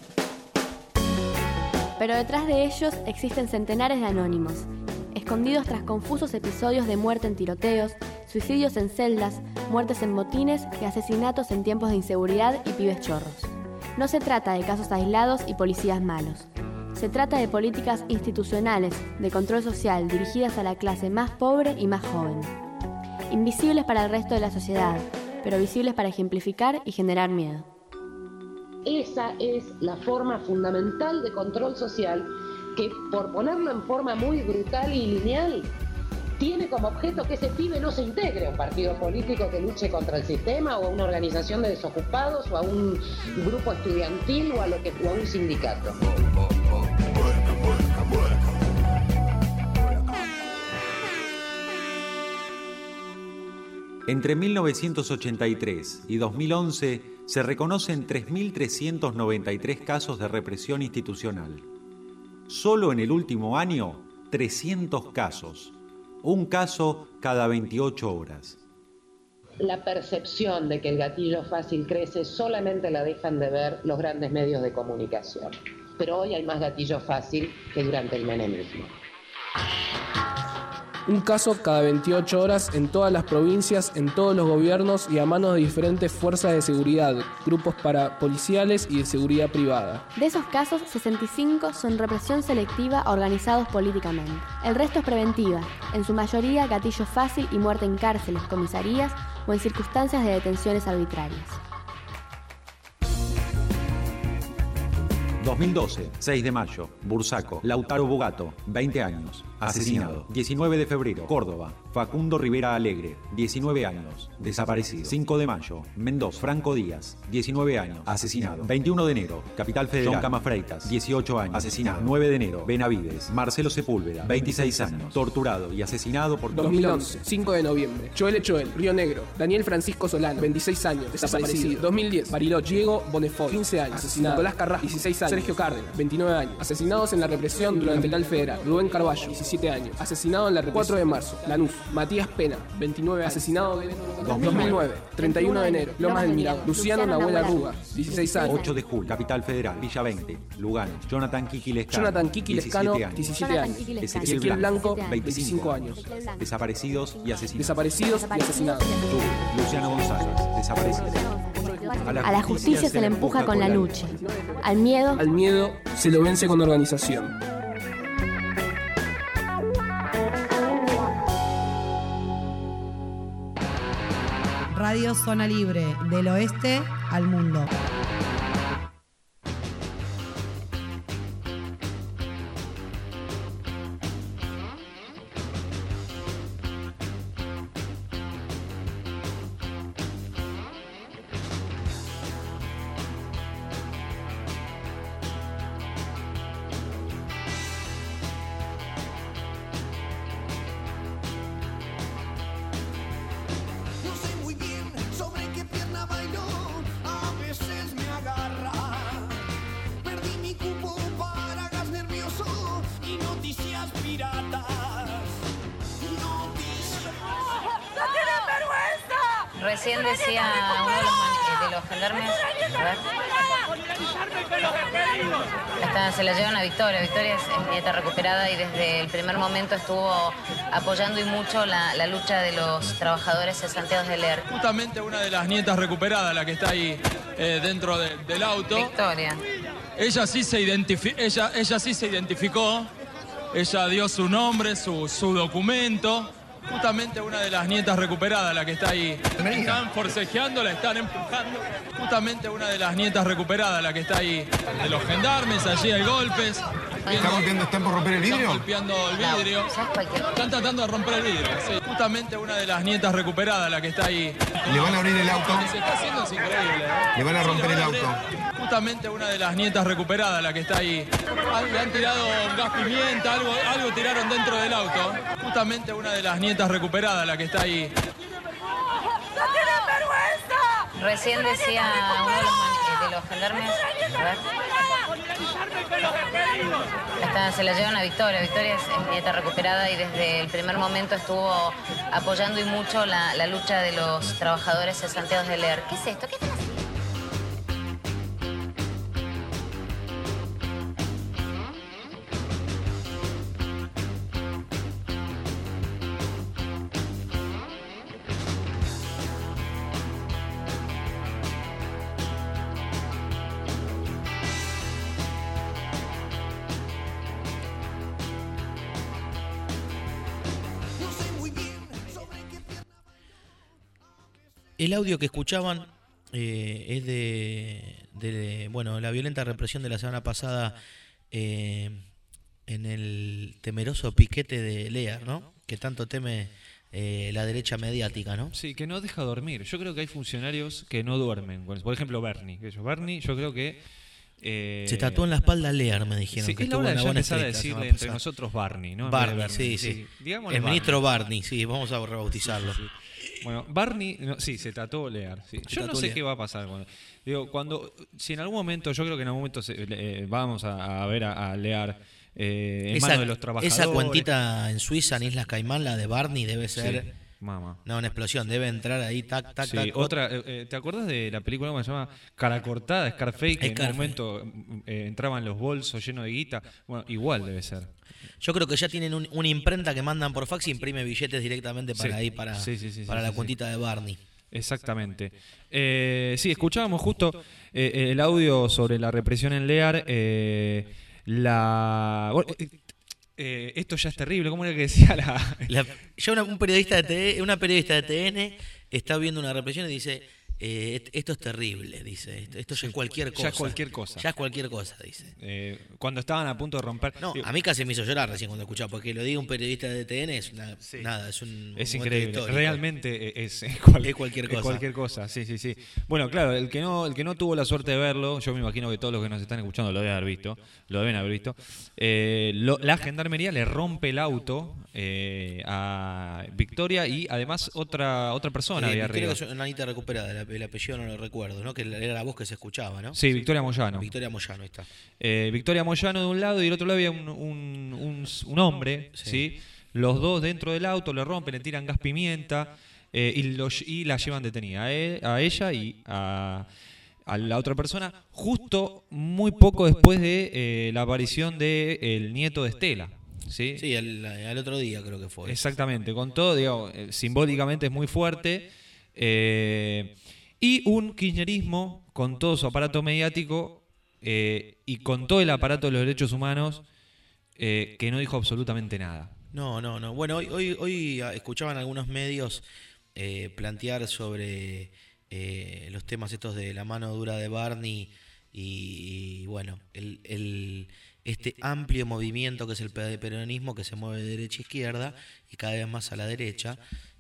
Pero detrás de ellos existen centenares de anónimos, escondidos tras confusos episodios de muerte en tiroteos, suicidios en celdas, muertes en motines y asesinatos en tiempos de inseguridad y pibes chorros. No se trata de casos aislados y policías malos. Se trata de políticas institucionales de control social dirigidas a la clase más pobre y más joven. Invisibles para el resto de la sociedad, pero visibles para ejemplificar y generar miedo. Esa es la forma fundamental de control social que, por ponerlo en forma muy brutal y lineal, tiene como objeto que ese pibe no se integre a un partido político que luche contra el sistema o a una organización de desocupados o a un grupo estudiantil o a, lo que, o a un sindicato. Entre mil novecientos ochenta y tres y dos mil once se reconocen tres mil trescientos noventa y tres casos de represión institucional. Solo en el último año, trescientos casos. Un caso cada veintiocho horas. La percepción de que el gatillo fácil crece solamente la dejan de ver los grandes medios de comunicación. Pero hoy hay más gatillo fácil que durante el menemismo. Un caso cada veintiocho horas en todas las provincias, en todos los gobiernos y a manos de diferentes fuerzas de seguridad, grupos parapoliciales y de seguridad privada. De esos casos, sesenta y cinco son represión selectiva organizados políticamente. El resto es preventiva, en su mayoría gatillo fácil y muerte en cárceles, comisarías o en circunstancias de detenciones arbitrarias. dos mil doce, seis de mayo, Bursaco, Lautaro Bugato, veinte años, asesinado. diecinueve de febrero, Córdoba, Facundo Rivera Alegre, diecinueve años, desaparecido. cinco de mayo, Mendoza, Franco Díaz, diecinueve años, asesinado. veintiuno de enero, Capital Federal, John Camafreitas, dieciocho años, asesinado. nueve de enero, Benavides, Marcelo Sepúlveda, veintiséis años, torturado y asesinado por... dos mil once, cinco de noviembre, Joel Echoel, Río Negro, Daniel Francisco Solano, veintiséis años, desaparecido. dos mil diez, Bariloche, Diego Bonefort, quince años, asesinado. Nicolás Carrasco, dieciséis años, Sergio Cárdenas, veintinueve años, asesinados en la represión durante el Capital Federal. Rubén Carballo, diecisiete años, asesinado en la represión. cuatro de marzo, Lanús, Matías Pena, veintinueve años, asesinado en dos mil nueve, treinta y uno de enero, Lomas del Mirador, Luciano Nahuel Arruga, dieciséis años. ocho de julio, Capital Federal, Villa veinte, Lugano, Jonathan Kiki Lescano, Jonathan Kiki Lescano, diecisiete años, Ezequiel Blanco, veinticinco años, desaparecidos y asesinados. Desaparecidos y asesinados. Luciano González, desaparecido. A la, a la justicia se le empuja con la lucha. Al miedo, al miedo se lo vence con organización. Radio Zona Libre, del oeste al mundo. Recién decía uno de los, man- de los gendarmes, a ver. Esta, se la llevan a Victoria. Victoria es, es nieta recuperada y desde el primer momento estuvo apoyando y mucho la, la lucha de los trabajadores cesanteos del E R. Justamente una de las nietas recuperadas, la que está ahí eh, dentro de, del auto. Victoria. Ella sí se identifi- ella, ella sí se identificó, ella dio su nombre, su, su documento. Justamente una de las nietas recuperadas, la que está ahí. Están forcejeando, la están empujando. Justamente una de las nietas recuperadas, la que está ahí. De los gendarmes, allí hay golpes. ¿Están golpeando, están por romper el vidrio? Están golpeando el vidrio. Están tratando de romper el vidrio. Sí. Justamente una de las nietas recuperadas, la que está ahí. ¿Le van a abrir el auto? Lo que se está haciendo es increíble. ¿eh? Le van a romper Sí, el van a auto. abrir. Justamente una de las nietas recuperadas, la que está ahí. Le han tirado gas pimienta, algo, algo tiraron dentro del auto. Justamente una de las nietas recuperadas, la que está ahí. Recién decía uno de los, man- de los gendarmes, a ver. Esta, se la llevan a Victoria. Victoria es, es nieta recuperada y desde el primer momento estuvo apoyando y mucho la, la lucha de los trabajadores cesanteos de Lear. ¿Qué es esto? ¿Qué están haciendo? El audio que escuchaban eh, es de, de, bueno, la violenta represión de la semana pasada eh, en el temeroso piquete de Lear, ¿no? Que tanto teme eh, la derecha mediática, ¿no? Sí, que no deja dormir. Yo creo que hay funcionarios que no duermen. Por ejemplo, Bernie. Bernie, yo creo que... Eh, Se tatuó en la espalda Lear, me dijeron. Sí, que es la hora de una ya buena empezar a estrella, decirle semana entre pasada. nosotros Barney, ¿no? En Barney, vez de sí, sí. sí. Digámosle El Barney. ministro Barney, sí, vamos a rebautizarlo. Sí, sí. Bueno, Barney, no, sí, se tatuó Lear. Sí. Se Yo no tatuó sé Lear. qué va a pasar. Cuando, digo, cuando, si en algún momento, yo creo que en algún momento se, eh, vamos a, a ver a, a Lear eh, en esa, manos de los trabajadores. Esa cuentita en Suiza, en Islas Caimán, la de Barney, debe ser... Sí, mamá. No, una explosión, debe entrar ahí, tac, tac, Sí, tac. otra, eh, ¿te acuerdas de la película que se llama Cara Cortada, Scarface, que en Scarface. un momento eh, entraban los bolsos llenos de guita? Bueno, igual debe ser. Yo creo que ya tienen un- una imprenta que mandan por fax y imprime billetes directamente para Sí. ahí, para, Sí, sí, sí, para sí, la sí, cuentita de Barney. Exactamente. Eh, sí, escuchábamos justo eh, el audio sobre la represión en Lear. Eh, la bueno, eh, eh, esto ya es terrible. ¿Cómo era que decía la...? La- ya una, un periodista de T N, una periodista de T N está viendo una represión y dice, eh, et- esto es terrible, dice, esto, esto ya es cualquier cosa. Ya es cualquier cosa. Ya es cualquier cosa, dice. Eh, cuando estaban a punto de romper... No, a mí casi me hizo llorar recién cuando escuchaba, porque lo diga un periodista de T N es una, nada, es un Es momento increíble, histórico. realmente es, es, cual- Es cualquier es cosa. cualquier cosa, sí, sí, sí. Bueno, claro, el que no el que no tuvo la suerte de verlo, yo me imagino que todos los que nos están escuchando lo deben haber visto, lo deben haber visto. Eh, lo- la gendarmería le rompe el auto eh, a Victoria y además otra otra persona Eh, había Victoria, arriba. que es una anita recuperada, el, el apellido no lo recuerdo, ¿no? Que era la voz que se escuchaba, ¿no? Sí, Victoria Moyano. Victoria Moyano, ahí está. Eh, Victoria Moyano de un lado y del otro lado había un, un, un- un hombre, Sí. ¿sí? Los dos dentro del auto le rompen, le tiran gas pimienta eh, y, lo- y la llevan detenida a, él- a ella y a, a la otra persona, justo muy poco después de eh, la aparición del nieto de Estela. ¿sí? Sí, al, al otro día creo que fue. Exactamente, con todo, digamos, eh, simbólicamente es muy fuerte. eh, y un kirchnerismo con todo su aparato mediático eh, y con todo el aparato de los derechos humanos eh, que no dijo absolutamente nada. No, no, no. Bueno, hoy, hoy, hoy escuchaban algunos medios eh, plantear sobre eh, los temas estos de la mano dura de Barney y, y, bueno, el, el, este amplio movimiento que es el pe- peronismo que se mueve de derecha a izquierda y cada vez más a la derecha.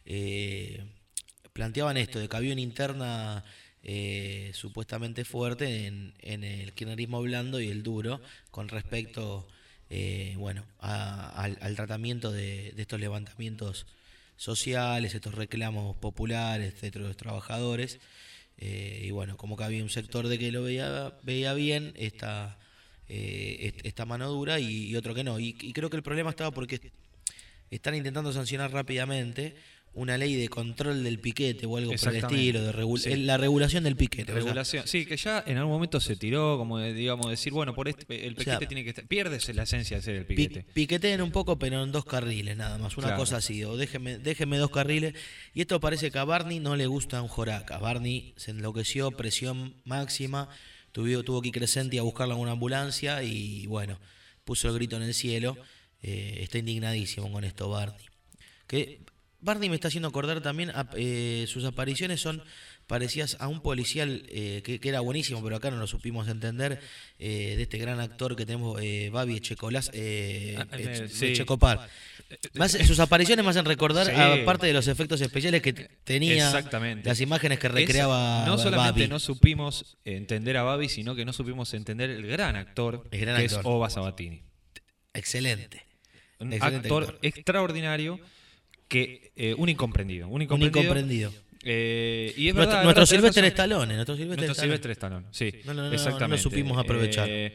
Eh, planteaban esto, de que había una interna eh, supuestamente fuerte en, en el kirchnerismo blando y el duro con respecto eh, bueno, a- al, al tratamiento de, de estos levantamientos sociales, estos reclamos populares de los trabajadores. Eh, y bueno, como que había un sector de que lo veía, veía bien esta, eh, est- esta mano dura y, y otro que no. Y, y creo que el problema estaba porque están intentando sancionar rápidamente una ley de control del piquete o algo por el Exactamente. estilo, de regu- Sí. la regulación del piquete. o sea, Regulación. Sí, que ya en algún momento se tiró, como de, digamos, decir, bueno, por este, el O sea, piquete tiene que estar. Pierdes la esencia de ser el pi- piquete. piqueteen un poco, pero en dos carriles nada más, una Claro. cosa así, o déjenme, déjenme dos carriles. Y esto parece que a Barney no le gusta un joraca. Barney se enloqueció, presión máxima, tuvo, tuvo que ir Crescenti a buscarla en una ambulancia y bueno, puso el grito en el cielo. Eh, está indignadísimo con esto Barney. Que Barney me está haciendo acordar también, a- eh, sus apariciones son parecidas a un policial eh, que, que era buenísimo, pero acá no lo supimos entender, eh, de este gran actor que tenemos, eh, Babi Echecolás, eh, Ah, eh, Eche- sí. Echecopar. Me hace- sus apariciones me hacen recordar, Sí. aparte de los efectos especiales que tenía, Exactamente. las imágenes que Es- recreaba no solamente Babi. no supimos entender a Babi, sino que no supimos entender el gran actor El gran que actor. es Oba Sabatini. Excelente. Un Excelente actor actor. extraordinario que eh, un incomprendido, un Un incomprendido. incomprendido. Eh, y es nuestro verdad, nuestro verdad, Silvestre tenés Stallone, nuestro Silvestre Nuestro Stallone. Silvestre Stallone, sí, No, no, no, exactamente. no lo supimos aprovechar. Eh,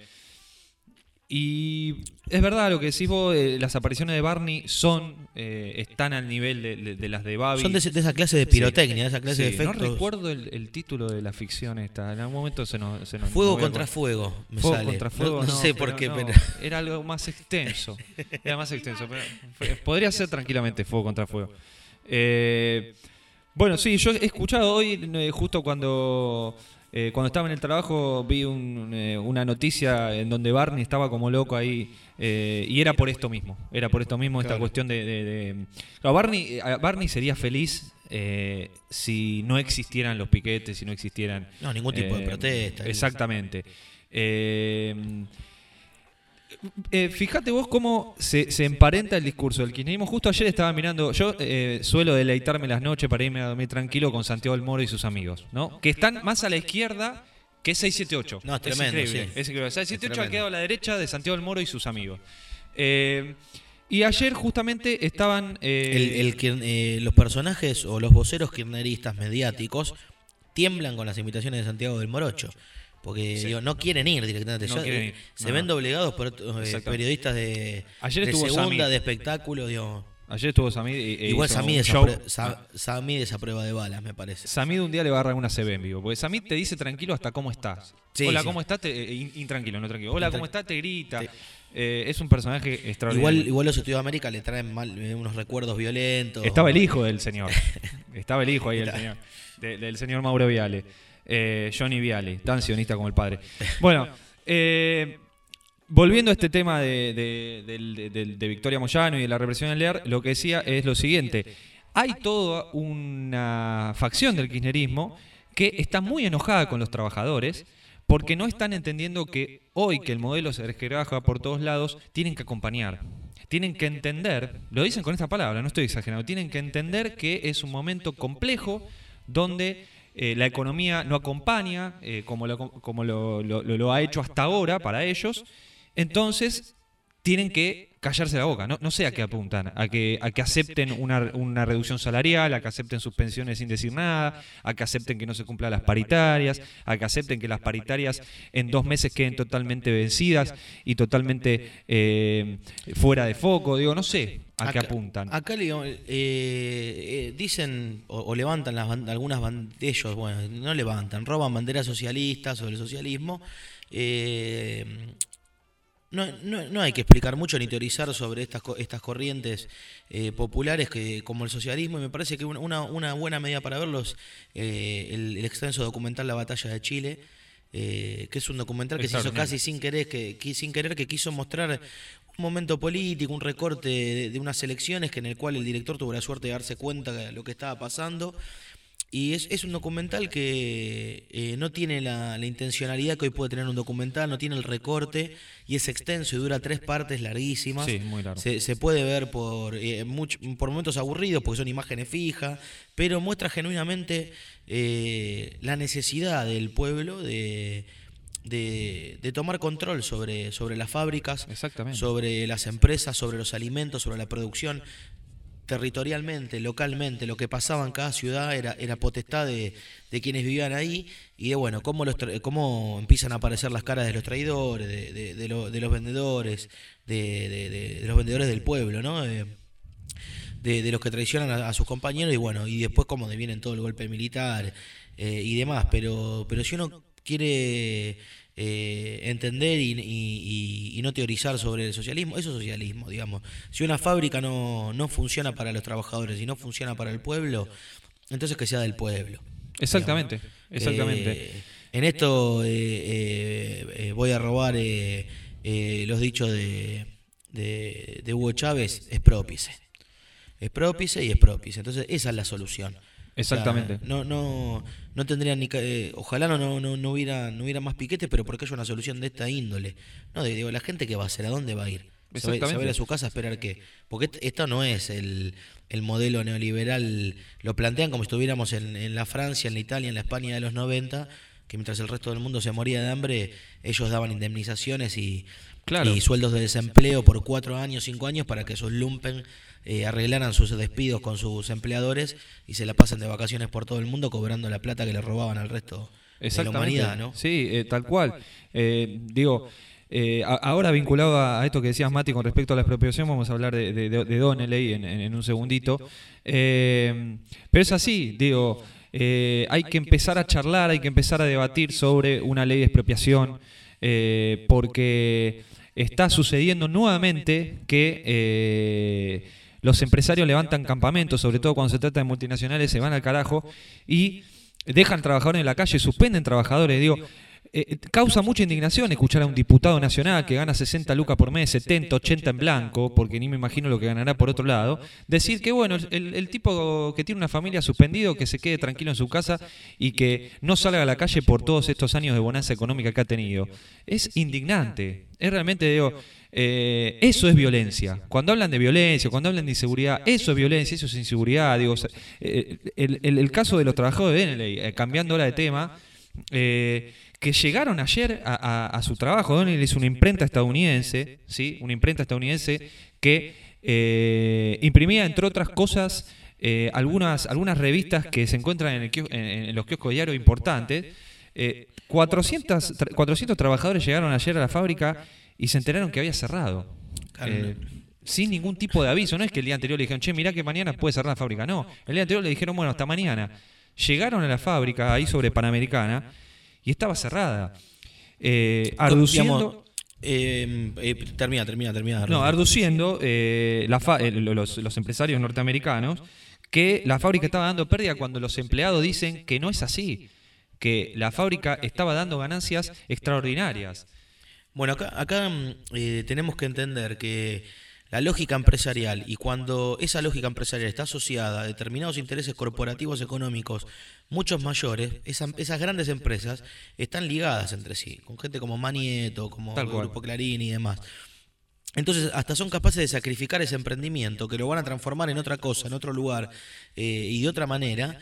y es verdad lo que decís vos, eh, las apariciones de Barney son eh, están al nivel de, de, de las de Babi. Son de, de esa clase de pirotecnia, sí, de esa clase sí, de efectos. No recuerdo el, el título de la ficción esta, en algún momento se nos... Se nos fuego nos contra a... fuego, me Fuego sale. contra fuego, no, no no, sé por qué, no, pero... Era algo más extenso, era más extenso, pero fue, podría ser tranquilamente Fuego contra fuego. Eh, bueno, sí, yo he escuchado hoy, eh, justo cuando... Eh, cuando estaba en el trabajo vi un, eh, una noticia en donde Barney estaba como loco ahí eh, y era por esto mismo, era por esto mismo, esta Claro. cuestión de... de, de... Claro, Barney, eh, Barney sería feliz eh, si no existieran los piquetes, si no existieran... No, ningún tipo de protesta. Exactamente. Eh, Eh, fíjate vos cómo se, se emparenta el discurso del kirchnerismo. Justo ayer estaba mirando, yo eh, suelo deleitarme las noches para irme a dormir tranquilo con Santiago del Moro y sus amigos, ¿no? Que están más a la izquierda que seis siete ocho. No, es tremendo, increíble, sí. es increíble. seis siete ocho ha tremendo. quedado a la derecha de Santiago del Moro y sus amigos. Eh, y ayer justamente estaban... eh, El, el que, eh, los personajes o los voceros kirchneristas mediáticos tiemblan con las invitaciones de Santiago del Morocho. Porque Sí. digo, no quieren ir directamente. No Ya, quieren eh, ir. Se No, ven no. doblegados por eh, Exacto. periodistas de, Ayer de estuvo segunda, Samid. de espectáculo. Digo. Ayer estuvo Samid y, e Igual hizo Samid un esa, show. pre- Sa- Samid esa prueba de balas, me parece. Samid un día le va a agarrar una C B en vivo, porque Samid te dice tranquilo hasta cómo estás. Sí, Hola, sí. ¿cómo estás? Te, eh, in- intranquilo, no tranquilo. Hola, Intran- ¿cómo estás? Te grita. Eh, es un personaje extraordinario. Igual, igual los estudios de América le traen mal, eh, unos recuerdos violentos. Estaba el hijo del señor. Estaba el hijo ahí del Está. señor. de- del señor Mauro Viale. Eh, Johnny Viale, tan sionista como el padre. Bueno, eh, volviendo a este tema de, de, de- de- de Victoria Moyano y de la represión del Lear, lo que decía es lo siguiente. Hay toda una facción del kirchnerismo que está muy enojada con los trabajadores porque no están entendiendo que hoy que el modelo se resquebraja por todos lados, tienen que acompañar. Tienen que entender, lo dicen con esta palabra, no estoy exagerando, tienen que entender que es un momento complejo donde eh, la economía no acompaña eh, como, lo, como lo, lo- lo ha hecho hasta ahora para ellos. Entonces tienen que callarse la boca, no, no sé a qué apuntan, a que, a que acepten una, una reducción salarial, a que acepten sus pensiones sin decir nada, a que acepten que no se cumplan las paritarias, a que acepten que las paritarias en dos meses queden totalmente vencidas y totalmente eh, fuera de foco, digo, no sé a qué Acá- apuntan. Acá digo, eh, eh, dicen o, o levantan las ban- algunas ban- ellos, bueno, no levantan, roban banderas socialistas sobre el socialismo. Eh, no, no, no hay que explicar mucho ni teorizar sobre estas co- estas corrientes eh, populares que como el socialismo, y me parece que una, una buena medida para verlos eh, el, el extenso documental La Batalla de Chile, eh, que es un documental que se hizo casi sin querer, que, que sin querer que quiso mostrar un momento político, un recorte de, de unas elecciones que en el cual el director tuvo la suerte de darse cuenta de lo que estaba pasando. Y es, es un documental que eh, no tiene la, la intencionalidad que hoy puede tener un documental, no tiene el recorte y es extenso y dura tres partes larguísimas. Sí, muy largo. Se, se puede ver por, eh, much- por momentos aburridos porque son imágenes fijas, pero muestra genuinamente eh, la necesidad del pueblo de, de, de tomar control sobre, sobre las fábricas, sobre las empresas, sobre los alimentos, sobre la producción. Territorialmente, localmente, lo que pasaba en cada ciudad era, era potestad de, de quienes vivían ahí, y de bueno, cómo, los, tra- cómo empiezan a aparecer las caras de los traidores, de, de, de, lo- de los vendedores, de, de- de- de los vendedores del pueblo, ¿no? De, de, de los que traicionan a, a sus compañeros, y bueno, y después cómo devienen todo el golpe militar eh, y demás, pero, pero si uno quiere eh, entender y, y- y- y no teorizar sobre el socialismo, eso es socialismo, digamos. Si una fábrica no, no funciona para los trabajadores y no funciona para el pueblo, entonces que sea del pueblo. Exactamente, digamos. exactamente. Eh, en esto eh, eh, eh, voy a robar eh, eh, los dichos de, de, de Hugo Chávez, es própice. Es própice y es própice. Entonces esa es la solución. Exactamente. O sea, no, no, no tendrían ni que- eh, ojalá no, no, no, no hubiera, no hubiera más piquetes, pero porque haya una solución de esta índole. No, de- digo, la gente que va a hacer, ¿a dónde va a ir? ¿Se va, a- se va a ir Exactamente. a su casa a esperar qué? Porque et- esto no es el, el modelo neoliberal, lo plantean como si estuviéramos en, en la Francia, en la Italia, en la España de los noventa, que mientras el resto del mundo se moría de hambre, ellos daban indemnizaciones y, Claro. y sueldos de desempleo por cuatro años, cinco años, para que esos lumpen eh, arreglaran sus despidos con sus empleadores y se la pasen de vacaciones por todo el mundo cobrando la plata que le robaban al resto de la humanidad, ¿no? Sí, eh, tal cual. Eh, digo, eh, a, ahora vinculado a, a esto que decías, Mati, con respecto a la expropiación, vamos a hablar de, de, de Donnelly en, en, en un segundito. Eh, pero es así, digo, eh, hay que empezar a charlar, hay que empezar a debatir sobre una ley de expropiación, eh, porque está sucediendo nuevamente que eh, los empresarios levantan campamentos, sobre todo cuando se trata de multinacionales, se van al carajo y dejan trabajadores en la calle, suspenden trabajadores. Digo, eh, causa mucha indignación escuchar a un diputado nacional que gana sesenta lucas por mes, setenta, ochenta en blanco, porque ni me imagino lo que ganará por otro lado, decir que bueno, el, el tipo que tiene una familia suspendido, que se quede tranquilo en su casa y que no salga a la calle por todos estos años de bonanza económica que ha tenido. Es indignante. Es realmente, digo, eh, eso es violencia. Cuando hablan de violencia, cuando hablan de inseguridad, eso es violencia, eso es inseguridad. Digo, eh, el, el, el caso de los trabajadores de Donnelly, eh, cambiando ahora de tema, eh, que llegaron ayer a, a, a su trabajo. Donnelly es una imprenta estadounidense, ¿sí? Una imprenta estadounidense que eh, imprimía, entre otras cosas, eh, algunas, algunas revistas que se encuentran en, el kios, en, en los kioscos diarios importantes. Eh, cuatrocientos, cuatrocientos trabajadores llegaron ayer a la fábrica y se enteraron que había cerrado. Eh, sin ningún tipo de aviso. No es que el día anterior le dijeron, che, mirá que mañana puede cerrar la fábrica. No, el día anterior le dijeron, bueno, hasta mañana. Llegaron a la fábrica, ahí sobre Panamericana, y estaba cerrada. Eh, arduciendo... Eh, eh, termina, termina, termina. No, arduciendo eh, la fa eh, los, los empresarios norteamericanos que la fábrica estaba dando pérdida cuando los empleados dicen que no es así, que la fábrica estaba dando ganancias extraordinarias. Bueno, acá, acá eh, tenemos que entender que la lógica empresarial, y cuando esa lógica empresarial está asociada a determinados intereses corporativos económicos muchos mayores, esa, esas grandes empresas están ligadas entre sí, con gente como Manieto, como el Grupo Clarín y demás. Entonces, hasta son capaces de sacrificar ese emprendimiento, que lo van a transformar en otra cosa, en otro lugar, eh, y de otra manera,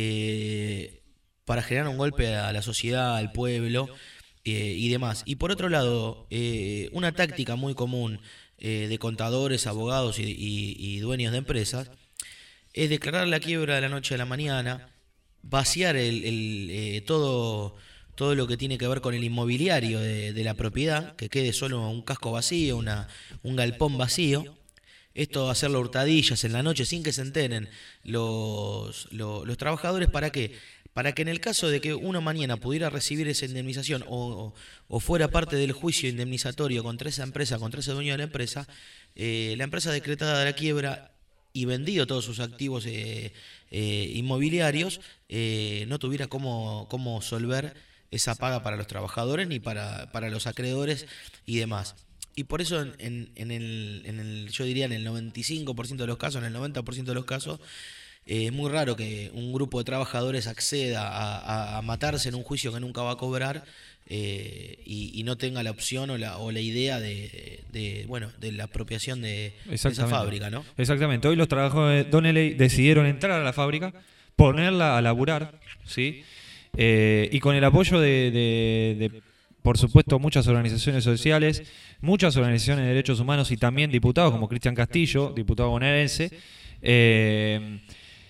eh, para generar un golpe a la sociedad, al pueblo, eh, y demás. Y por otro lado, eh, una táctica muy común eh, de contadores, abogados y, y, y dueños de empresas es declarar la quiebra de la noche a la mañana, vaciar el, el, eh, todo, todo lo que tiene que ver con el inmobiliario de, de la propiedad, que quede solo un casco vacío, una, un galpón vacío. Esto, hacerlo hurtadillas en la noche sin que se enteren los, los, los trabajadores. ¿Para qué? Para que en el caso de que uno mañana pudiera recibir esa indemnización o, o, o fuera parte del juicio indemnizatorio contra esa empresa, contra ese dueño de la empresa, eh, la empresa decretada de la quiebra y vendido todos sus activos eh, eh, inmobiliarios, eh, no tuviera cómo, cómo solver esa paga para los trabajadores ni para, para los acreedores y demás. Y por eso en, en, en, el, en el, yo diría en el noventa y cinco por ciento de los casos, en el noventa por ciento de los casos, eh, es muy raro que un grupo de trabajadores acceda a, a, a matarse en un juicio que nunca va a cobrar eh, y, y no tenga la opción o la, o la idea de, de, bueno, de la apropiación de, de esa fábrica, ¿no? Exactamente. Hoy los trabajadores de Donnelly decidieron entrar a la fábrica, ponerla a laburar, ¿sí? Eh, y con el apoyo de, de, de, por supuesto, muchas organizaciones sociales, muchas organizaciones de derechos humanos y también diputados como Cristian Castillo, diputado bonaerense, eh,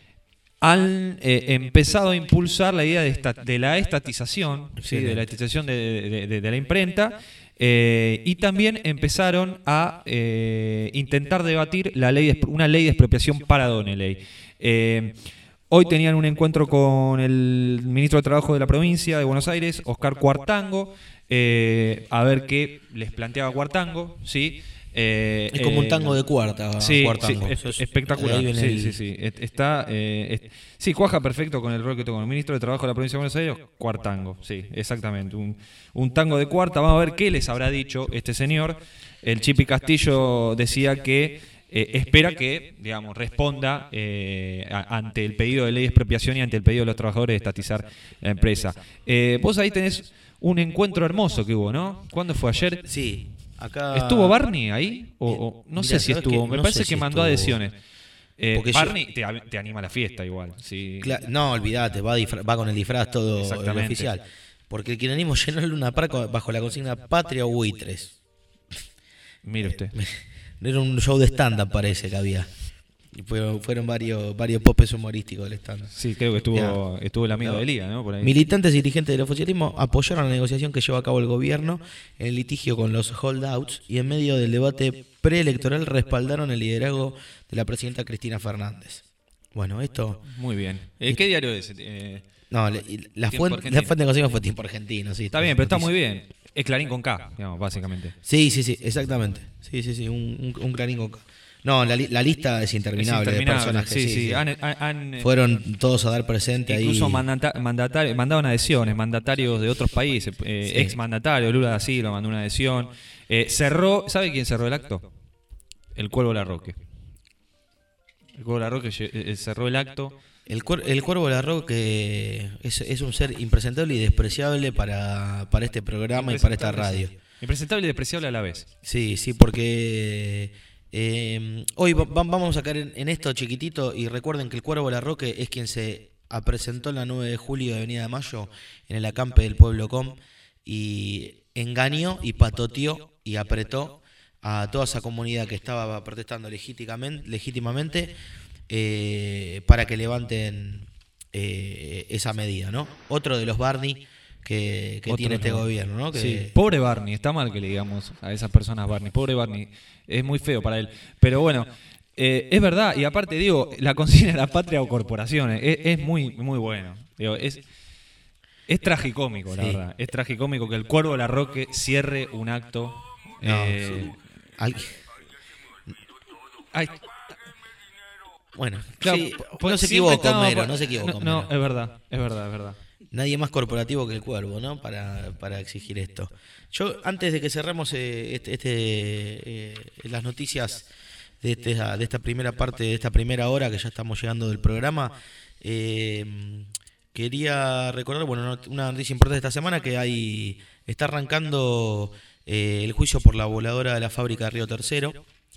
han eh, empezado a impulsar la idea de, esta, de la estatización, ¿sí? de la estatización de, de, de, de la imprenta, eh, y también empezaron a eh, intentar debatir la ley de, una ley de expropiación para Donnelly. Eh, Hoy tenían un encuentro con el ministro de Trabajo de la provincia de Buenos Aires, Oscar Cuartango, eh, a ver qué les planteaba Cuartango, ¿sí? Eh, es como eh, un tango de cuarta, sí, Cuartango. Sí, es, espectacular. Sí, el... sí, sí. Está, eh, es, sí, cuaja perfecto con el rol que tengo. El ministro de Trabajo de la provincia de Buenos Aires, Cuartango, sí, exactamente. Un, un tango de cuarta. Vamos a ver qué les habrá dicho este señor. El Chipi Castillo decía que Eh, espera que, digamos, responda eh, a, ante el pedido de ley de expropiación y ante el pedido de los trabajadores de estatizar la empresa. Eh, vos ahí tenés un encuentro hermoso que hubo, ¿no? ¿Cuándo fue? ¿Ayer? Sí. Acá... ¿Estuvo Barney ahí? O, o, no Mirá, sé si estuvo. Me no parece que si mandó estuvo... adhesiones. Eh, Barney yo... te, te anima a la fiesta igual. Sí. Cla no, olvídate, va, va con el disfraz todo el oficial. Porque el kirchnerismo llenó el Luna Park bajo la consigna Patria o Buitres. Mire usted. Era un show de stand-up, parece que había. Y fueron, fueron varios varios popes humorísticos del stand-up. Sí, creo que estuvo, estuvo el amigo de Elía, ¿no? Por ahí. Militantes y dirigentes del oficialismo apoyaron la negociación que llevó a cabo el gobierno en el litigio con los holdouts y en medio del debate preelectoral respaldaron el liderazgo de la presidenta Cristina Fernández. Bueno, esto... Muy bien. Eh, ¿Qué diario es? Eh, no, la, la, fuente, la fuente de negociación fue Tiempo Argentino. Sí, está bien, pero está muy bien. Es Clarín con K, digamos, básicamente. Sí, sí, sí, exactamente. Sí, sí, sí, un, un, un Clarín con K. No, la, la lista es interminable, es interminable de personajes. Sí, sí, sí. sí. Han, han, Fueron todos a dar presente incluso ahí. Incluso mandata, mandaban adhesiones, mandatarios de otros países, eh, sí. Ex mandatarios, Lula da Silva mandó una adhesión. Eh, cerró, ¿sabe quién cerró el acto? El Cuervo Larroque. El Cuervo Larroque eh, cerró el acto. El, cuer, el Cuervo Larroque es, es un ser impresentable y despreciable para, para este programa y para esta radio. Impresentable y despreciable a la vez. Sí, sí, porque... Eh, hoy va, vamos a caer en, en esto chiquitito y recuerden que el Cuervo Larroque es quien se presentó en la nueve de julio de Avenida de Mayo en el acampe del Pueblo Com y engañó y patoteó y apretó a toda esa comunidad que estaba protestando legítimamente, legítimamente eh, para que levanten eh, esa medida, ¿no? Otro de los Barney que, que tiene este gobierno, ¿no? Que... Sí, pobre Barney, está mal que le digamos a esas personas Barney, pobre Barney, es muy feo para él, pero bueno, eh, es verdad, y aparte digo, la consigna era patria o corporaciones, es, es muy muy bueno, digo, es, es tragicómico, la sí. verdad, es tragicómico que el Cuervo Larroque cierre un acto. No, eh, sí. Ay. Ay. Bueno, claro, sí, no se equivoca, Homero, no se equivoca. No, no, es verdad, es verdad, es verdad. Nadie más corporativo que el Cuervo, ¿no? Para, para exigir esto. Yo, antes de que cerremos eh, este, este eh, las noticias de, este, de esta primera parte, de esta primera hora que ya estamos llegando del programa, eh, quería recordar, bueno, una noticia importante de esta semana, que hay está arrancando eh, el juicio por la voladora de la fábrica de Río Tercero.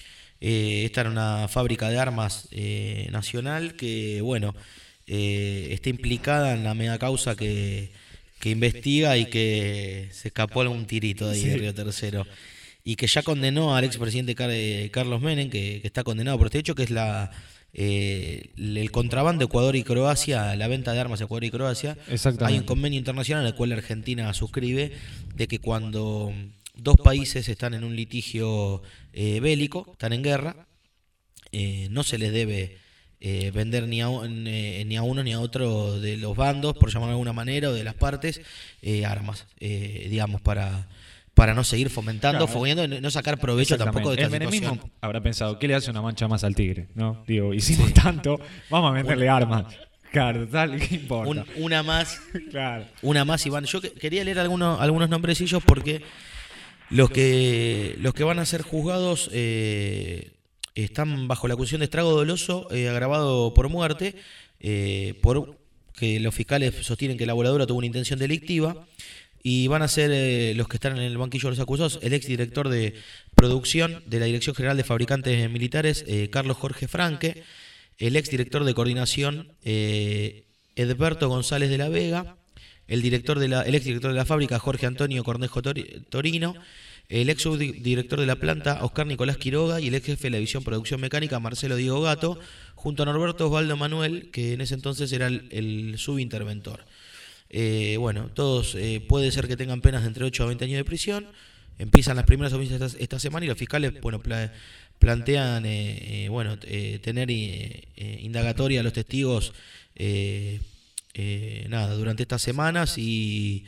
Eh, esta era una fábrica de armas eh, nacional que, bueno... Eh, está implicada en la mega causa que, que investiga y que se escapó un tirito de ahí sí. de Río Tercero y que ya condenó al expresidente Car Carlos Menem, que, que está condenado por este hecho, que es la eh, el contrabando de Ecuador y Croacia, la venta de armas a Ecuador y Croacia. Hay un convenio internacional al cual Argentina suscribe de que cuando dos países están en un litigio eh, bélico, están en guerra, eh, no se les debe Eh, vender ni a, eh, ni a uno ni a otro de los bandos, por llamarlo de alguna manera, o de las partes, eh, armas, eh, digamos, para, para no seguir fomentando, claro, fogueando, no sacar provecho tampoco de esta el situación. Mismo habrá pensado, ¿qué le hace una mancha más al tigre? ¿No? Digo, hicimos sí. tanto, vamos a venderle una, armas. Claro, tal, ¿qué importa? Un, una más, claro. una más, Iván. Yo que, quería leer algunos, algunos nombrecillos porque los que, los que van a ser juzgados... Eh, están bajo la acusación de estrago doloso eh, agravado por muerte, eh, por que los fiscales sostienen que la voladora tuvo una intención delictiva, y van a ser eh, los que están en el banquillo de los acusados, el exdirector de producción de la Dirección General de Fabricantes Militares, eh, Carlos Jorge Franque, el exdirector de coordinación, eh, Edberto González de la Vega, el director de la, el exdirector de la fábrica, Jorge Antonio Cornejo Torino, el ex subdirector de la planta, Oscar Nicolás Quiroga, y el ex jefe de la división Producción Mecánica, Marcelo Diego Gato, junto a Norberto Osvaldo Manuel, que en ese entonces era el, el subinterventor. Eh, bueno, todos eh, puede ser que tengan penas de entre ocho a veinte años de prisión. Empiezan las primeras audiencias esta, esta semana y los fiscales, bueno, pla, plantean eh, eh, bueno, eh, tener eh, eh, indagatoria a los testigos eh, eh, nada, durante estas semanas y...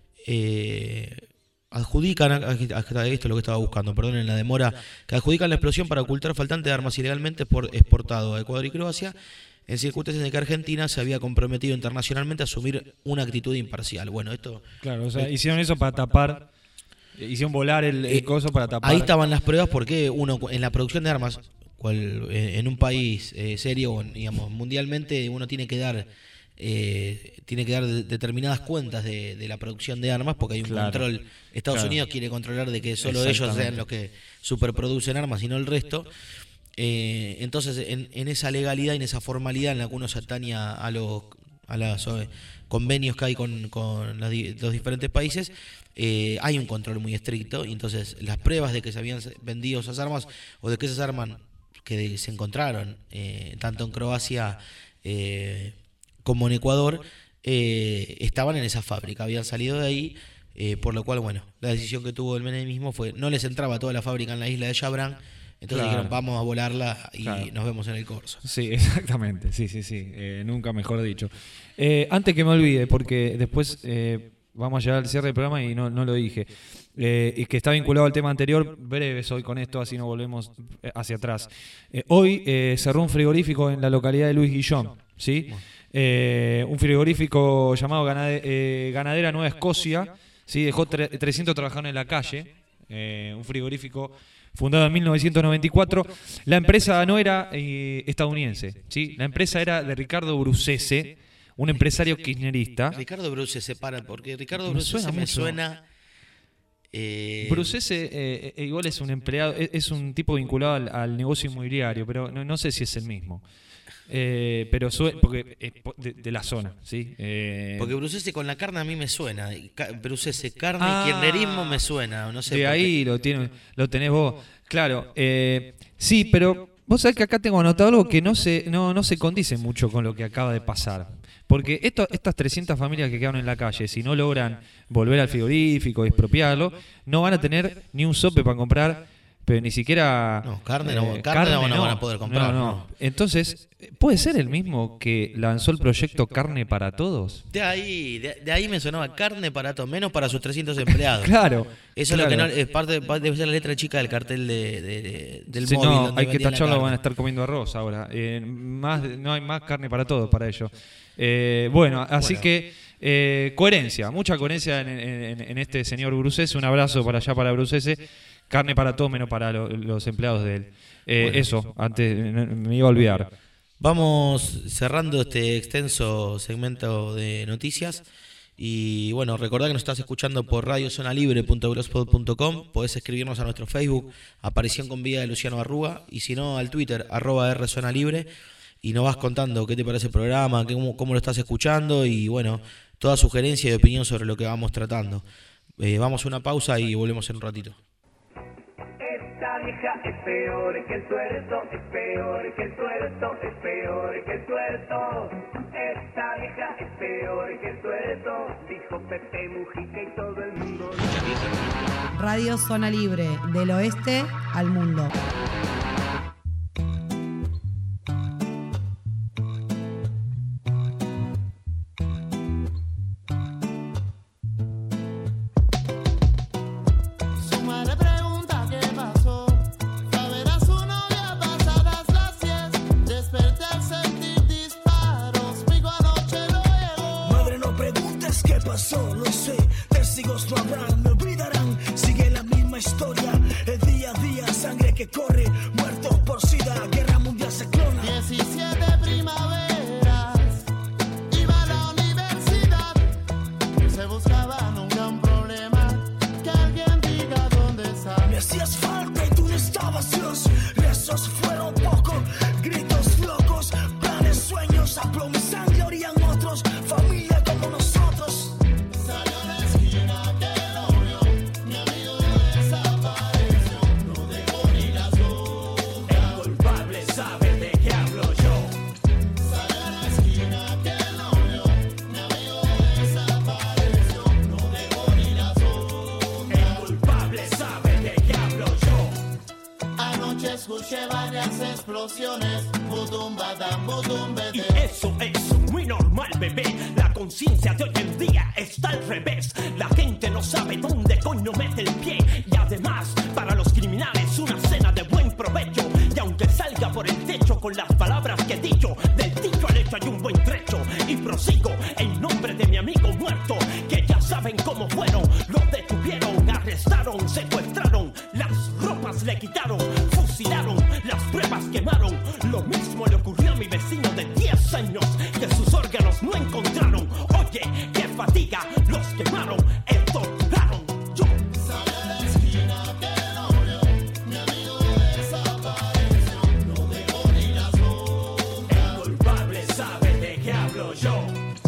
Eh, adjudican, esto es lo que estaba buscando, perdonen la demora, que adjudican la explosión para ocultar faltante de armas ilegalmente por exportado a Ecuador y Croacia, en circunstancias en que Argentina se había comprometido internacionalmente a asumir una actitud imparcial. Bueno, esto... Claro, o sea, hicieron eso para tapar, hicieron volar el, el coso para tapar... Ahí estaban las pruebas porque uno, en la producción de armas, cual, en un país eh, serio, digamos, mundialmente, uno tiene que dar... Eh, tiene que dar de, determinadas cuentas de, de la producción de armas porque hay un claro, control. Estados claro. Unidos quiere controlar de que solo ellos sean los que superproducen armas y no el resto. Eh, entonces, en, en esa legalidad y en esa formalidad en la que uno se ataña a los a los eh, convenios que hay con, con los, di- los diferentes países, eh, hay un control muy estricto, y entonces las pruebas de que se habían vendido esas armas o de que esas armas que se encontraron eh, tanto en Croacia eh, como en Ecuador eh, estaban en esa fábrica, habían salido de ahí, eh, por lo cual, bueno, la decisión que tuvo el menemismo fue, no les entraba toda la fábrica en la isla de Jabran, entonces Claro. dijeron, vamos a volarla y Claro. nos vemos en el corso. Sí, exactamente, sí, sí, sí, eh, nunca mejor dicho. Eh, antes que me olvide, porque después eh, vamos a llegar al cierre del programa y no, no lo dije, eh, y que está vinculado al tema anterior, breves hoy con esto, así no volvemos hacia atrás. Eh, hoy eh, cerró un frigorífico en la localidad de Luis Guillón, ¿sí? Eh, un frigorífico llamado Ganade- eh, Ganadera Nueva Escocia, ¿sí? Dejó tre- trescientos trabajadores en la calle, eh, un frigorífico fundado en mil novecientos noventa y cuatro. La empresa no era eh, estadounidense, ¿sí? La empresa era de Ricardo Brucese, un empresario kirchnerista. Ricardo Bruce se para, porque Ricardo Me Bruce suena me mucho. suena... eh, Brucese eh, eh, igual es un empleado, es, es un tipo vinculado al, al negocio inmobiliario, pero no, no sé si es el mismo. Eh, pero sue- porque es po- de, de la zona, ¿sí? Eh, Porque Brucese con la carne a mí me suena. y ca- Brucese, carne Ah. y kirchnerismo me suena. No sé de por qué. ahí lo, tiene, lo tenés vos. Claro, eh, sí, pero vos sabés que acá tengo anotado algo que no se, no, no se condice mucho con lo que acaba de pasar. Porque esto, estas trescientas familias que quedaron en la calle, si no logran volver al frigorífico y expropiarlo, no van a tener ni un sope para comprar, pero ni siquiera... No, carne no- carne no van a poder comprar, No, no. no. Entonces, ¿puede ser el mismo que lanzó el proyecto Carne para Todos? De ahí, de, de ahí me sonaba carne para todo, menos para sus trescientos empleados. Claro, Eso es lo que no, claro. es parte, debe ser la letra chica del cartel de, de- de- del Sí, móvil. no, donde hay que vendían la tacharlo, carne. van a estar comiendo arroz ahora. Eh, más, no hay más carne para todos para ello. Eh, bueno, así Bueno. que eh, coherencia, mucha coherencia en, en- en este señor Brucese. Un abrazo para allá para Brucese. Carne para todos, menos para lo- los empleados de él. Eh, Bueno. Eso, antes no- me iba a olvidar. Vamos cerrando este extenso segmento de noticias. Y bueno, recordá que nos estás escuchando por radiozonalibre punto blogspot punto com. Podés escribirnos a nuestro Facebook, Aparición con Vida de Luciano Arruga, y si no, al Twitter, arroba rzonalibre. Y nos vas contando qué te parece el programa, qué- cómo, cómo lo estás escuchando, y bueno, toda sugerencia y opinión sobre lo que vamos tratando. Eh, vamos a una pausa y volvemos en un ratito. Esta vieja es peor que el tuerto, es peor que el tuerto, es peor que el tuerto. Esta vieja es peor que el tuerto, dijo Pepe Mujica y todo el mundo. Radio Zona Libre, del oeste al mundo. Su madre pregunta qué pasó. Saber a su novia pasadas las diez. Desperté al sentir disparos. Pico anoche luego. Madre, no preguntes qué pasó, no sé. Testigos no habrán, me olvidarán. Sigue la misma historia. El día a día, sangre que corre. Muertos por sida, guerra mundial se clona. diecisiete primaveras. Iba a la universidad. Se buscaba nunca un problema. Que alguien diga dónde está. Me hacías falta y tú no estabas, Dios. Rezos fueron poco, gritos locos, planes, sueños, a plomo y sangre orían otros. Familia como nosotros. Salió a la esquina que lo vio. Mi amigo desapareció. No dejó ni la sombra. El culpable sabe de qué hablo yo. Salió a la esquina que lo vio. Mi amigo desapareció. No dejó ni la sombra. El culpable sabe de qué hablo yo. Anoche escuché varias explosiones. Budum badam, budum Y bede. eso es muy normal, bebé. La conciencia de hoy en día está al revés. La gente no sabe dónde coño mete el pie. Y además, para los criminales, una cena de buen provecho. Y aunque salga por el techo con las palabras que he dicho, del dicho al hecho hay un buen trecho. Y prosigo en nombre de mi amigo muerto, que ya saben cómo fueron. Lo detuvieron, arrestaron, secuestraron. Las ropas le quitaron, fusilaron, las pruebas quemaron. Lo mismo le ocurrió a mi vecino de diez años, que sus órganos no encontraron. Oye, qué fatiga, los quemaron, torturaron. Yo Salió a la esquina que lo vio. Mi amigo desapareció. No dejó ni la sombra. el culpable sabe de qué hablo yo.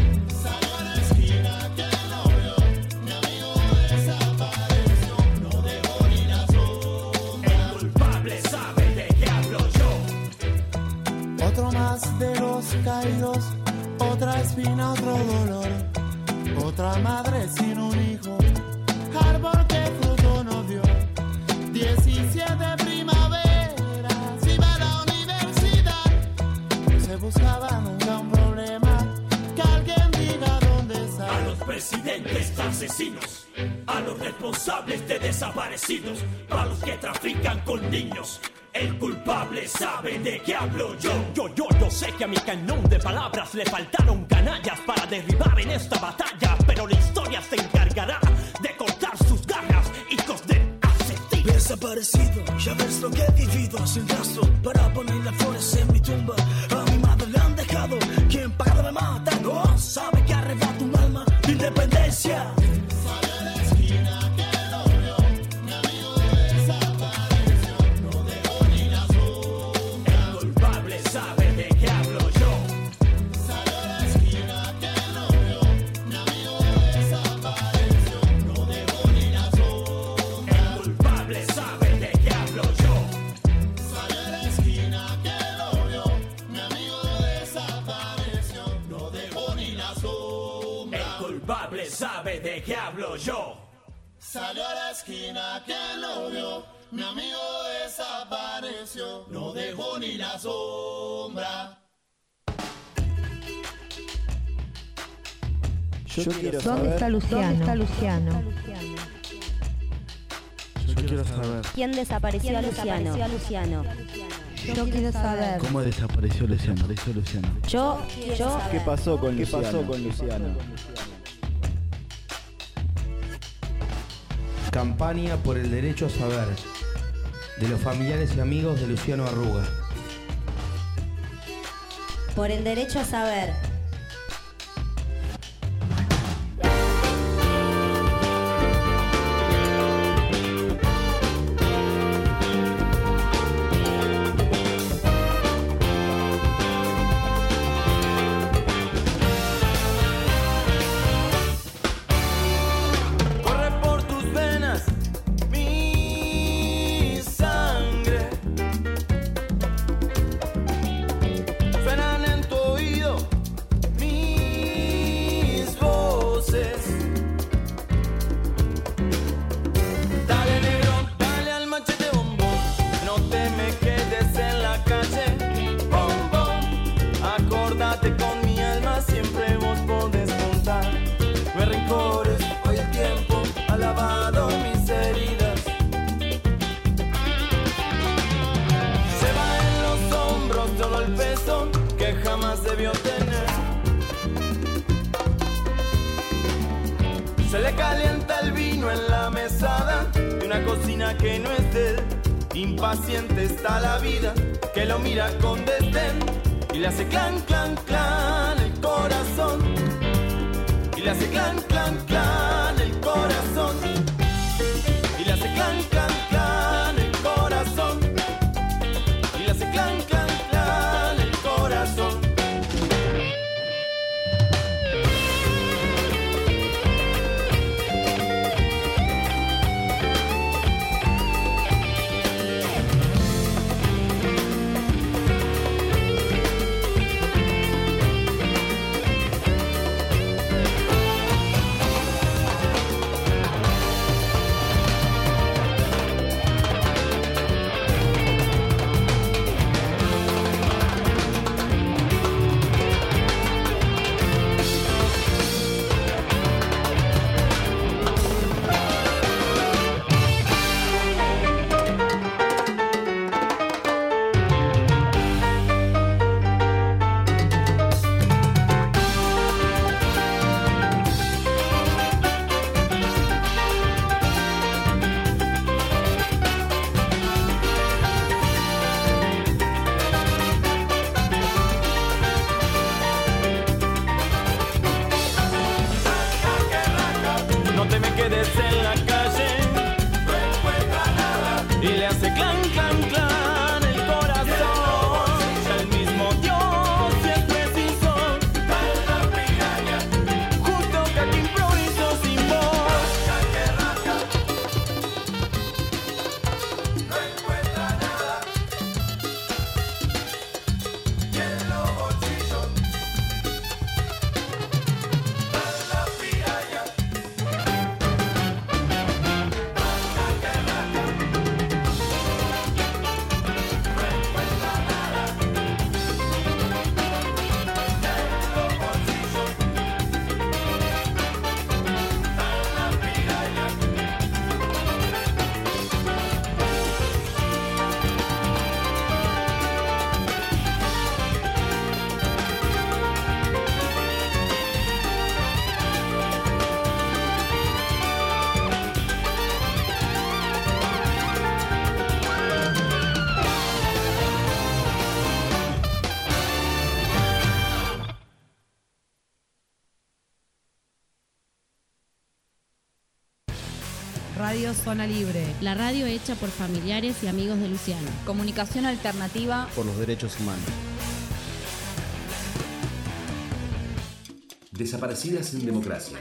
delincuentes, asesinos, a los responsables de desaparecidos, a los que trafican con niños. El culpable sabe de qué hablo yo. Yo, yo, yo sé que a mi cañón de palabras le faltaron canallas para derribar en esta batalla, pero la historia se encargará de cortar sus garras, hijos de asesinos. Desaparecido, ya ves lo que he vivido, sin rastro para poner las flores en mi tumba. A mi madre le han dejado, quien pagado me mata, no sabe que arrebata un alma de independencia. Sabe de qué hablo yo. Salió a la esquina que lo vio, mi amigo desapareció, no dejó ni la sombra. Yo quiero ¿Dónde saber está Luciano? ¿Dónde está Luciano? Yo quiero saber ¿Quién desapareció a Luciano? Desapareció a Luciano. Yo quiero saber cómo desapareció Luciano. Desapareció Luciano. Yo, yo. ¿Qué pasó con Luciano? ¿Qué pasó con Luciano? Campaña por el derecho a saber, de los familiares y amigos de Luciano Arruga. Por el derecho a saber. Se le calienta el vino en la mesada de una cocina que no es de él. Impaciente está la vida que lo mira con desdén y le hace clan, clan, clan el corazón. Y le hace clan, clan, clan el corazón. Y le hace clan, clan, clan el corazón. Y le hace clan, clan, clan el corazón. Radio Zona Libre. La radio hecha por familiares y amigos de Luciano. Comunicación alternativa por los derechos humanos. Desaparecidas en democracia.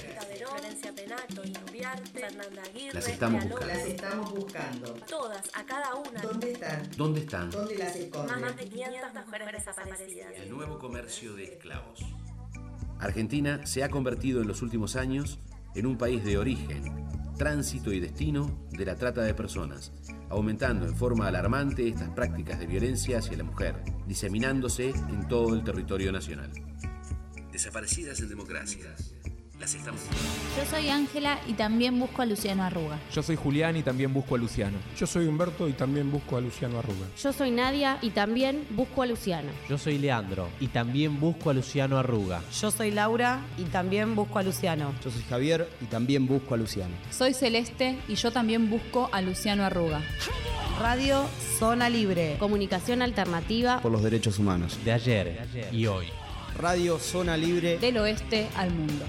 Las estamos buscando. Las estamos buscando. Todas, a cada una. ¿Dónde están? ¿Dónde están? ¿Dónde las esconden? Más de quinientas mujeres desaparecidas. El nuevo comercio de esclavos. Argentina se ha convertido en los últimos años en un país de origen, tránsito y destino de la trata de personas, aumentando en forma alarmante estas prácticas de violencia hacia la mujer, diseminándose en todo el territorio nacional. Desaparecidas en democracia. Las estamos buscando. Yo soy Ángela y también busco a Luciano Arruga. Yo soy Julián y también busco a Luciano. Yo soy Humberto y también busco a Luciano Arruga. Yo soy Nadia y también busco a Luciano. Yo soy Leandro y también busco a Luciano Arruga. Yo soy Laura y también busco a Luciano. Yo soy Javier y también busco a Luciano. Soy Celeste y yo también busco a Luciano Arruga. Radio Zona Libre. Comunicación alternativa por los derechos humanos. De ayer, de ayer y hoy. Radio Zona Libre. Del oeste al mundo.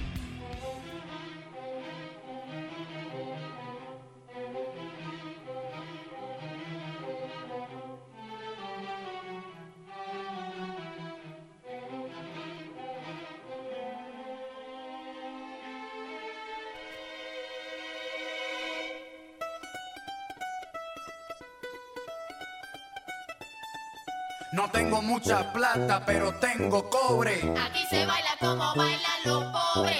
No tengo mucha plata, pero tengo cobre. Aquí se baila como bailan los pobres.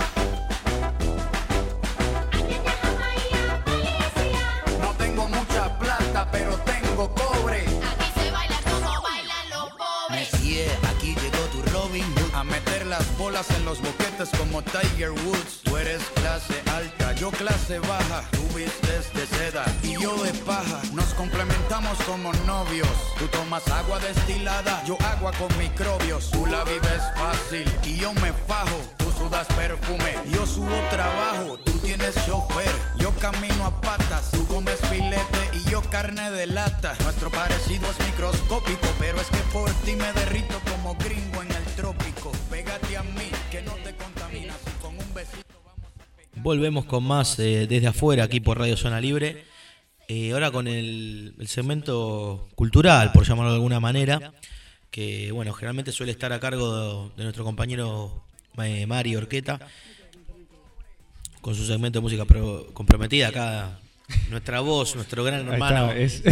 No tengo mucha plata, pero tengo cobre. Aquí se baila como bailan los pobres. Messier, aquí llegó tu Robin Hood a meter las bolas en los boquetes como Tiger Woods. Tú eres clase alta, yo clase baja. Tú vistes de seda y yo de paja. Nos complementamos como novios. Tú tomas agua destilada, yo agua con microbios. Tú la vives fácil y yo me fajo. Tú sudas perfume, yo subo trabajo. Tú tienes chofer, yo camino a patas. Tú comes filete y yo carne de lata. Nuestro parecido es microscópico, pero es que por ti me derrito como gringo en el trópico. Pégate a mí, que no te contaminas y con un besito. Volvemos con más eh, desde afuera aquí por Radio Zona Libre. Eh, ahora con el, el segmento cultural, por llamarlo de alguna manera, que bueno, generalmente suele estar a cargo de, de nuestro compañero eh, Mario Orqueta, con su segmento de música pro, comprometida. Acá nuestra voz, nuestro gran hermano. Ahí está, es...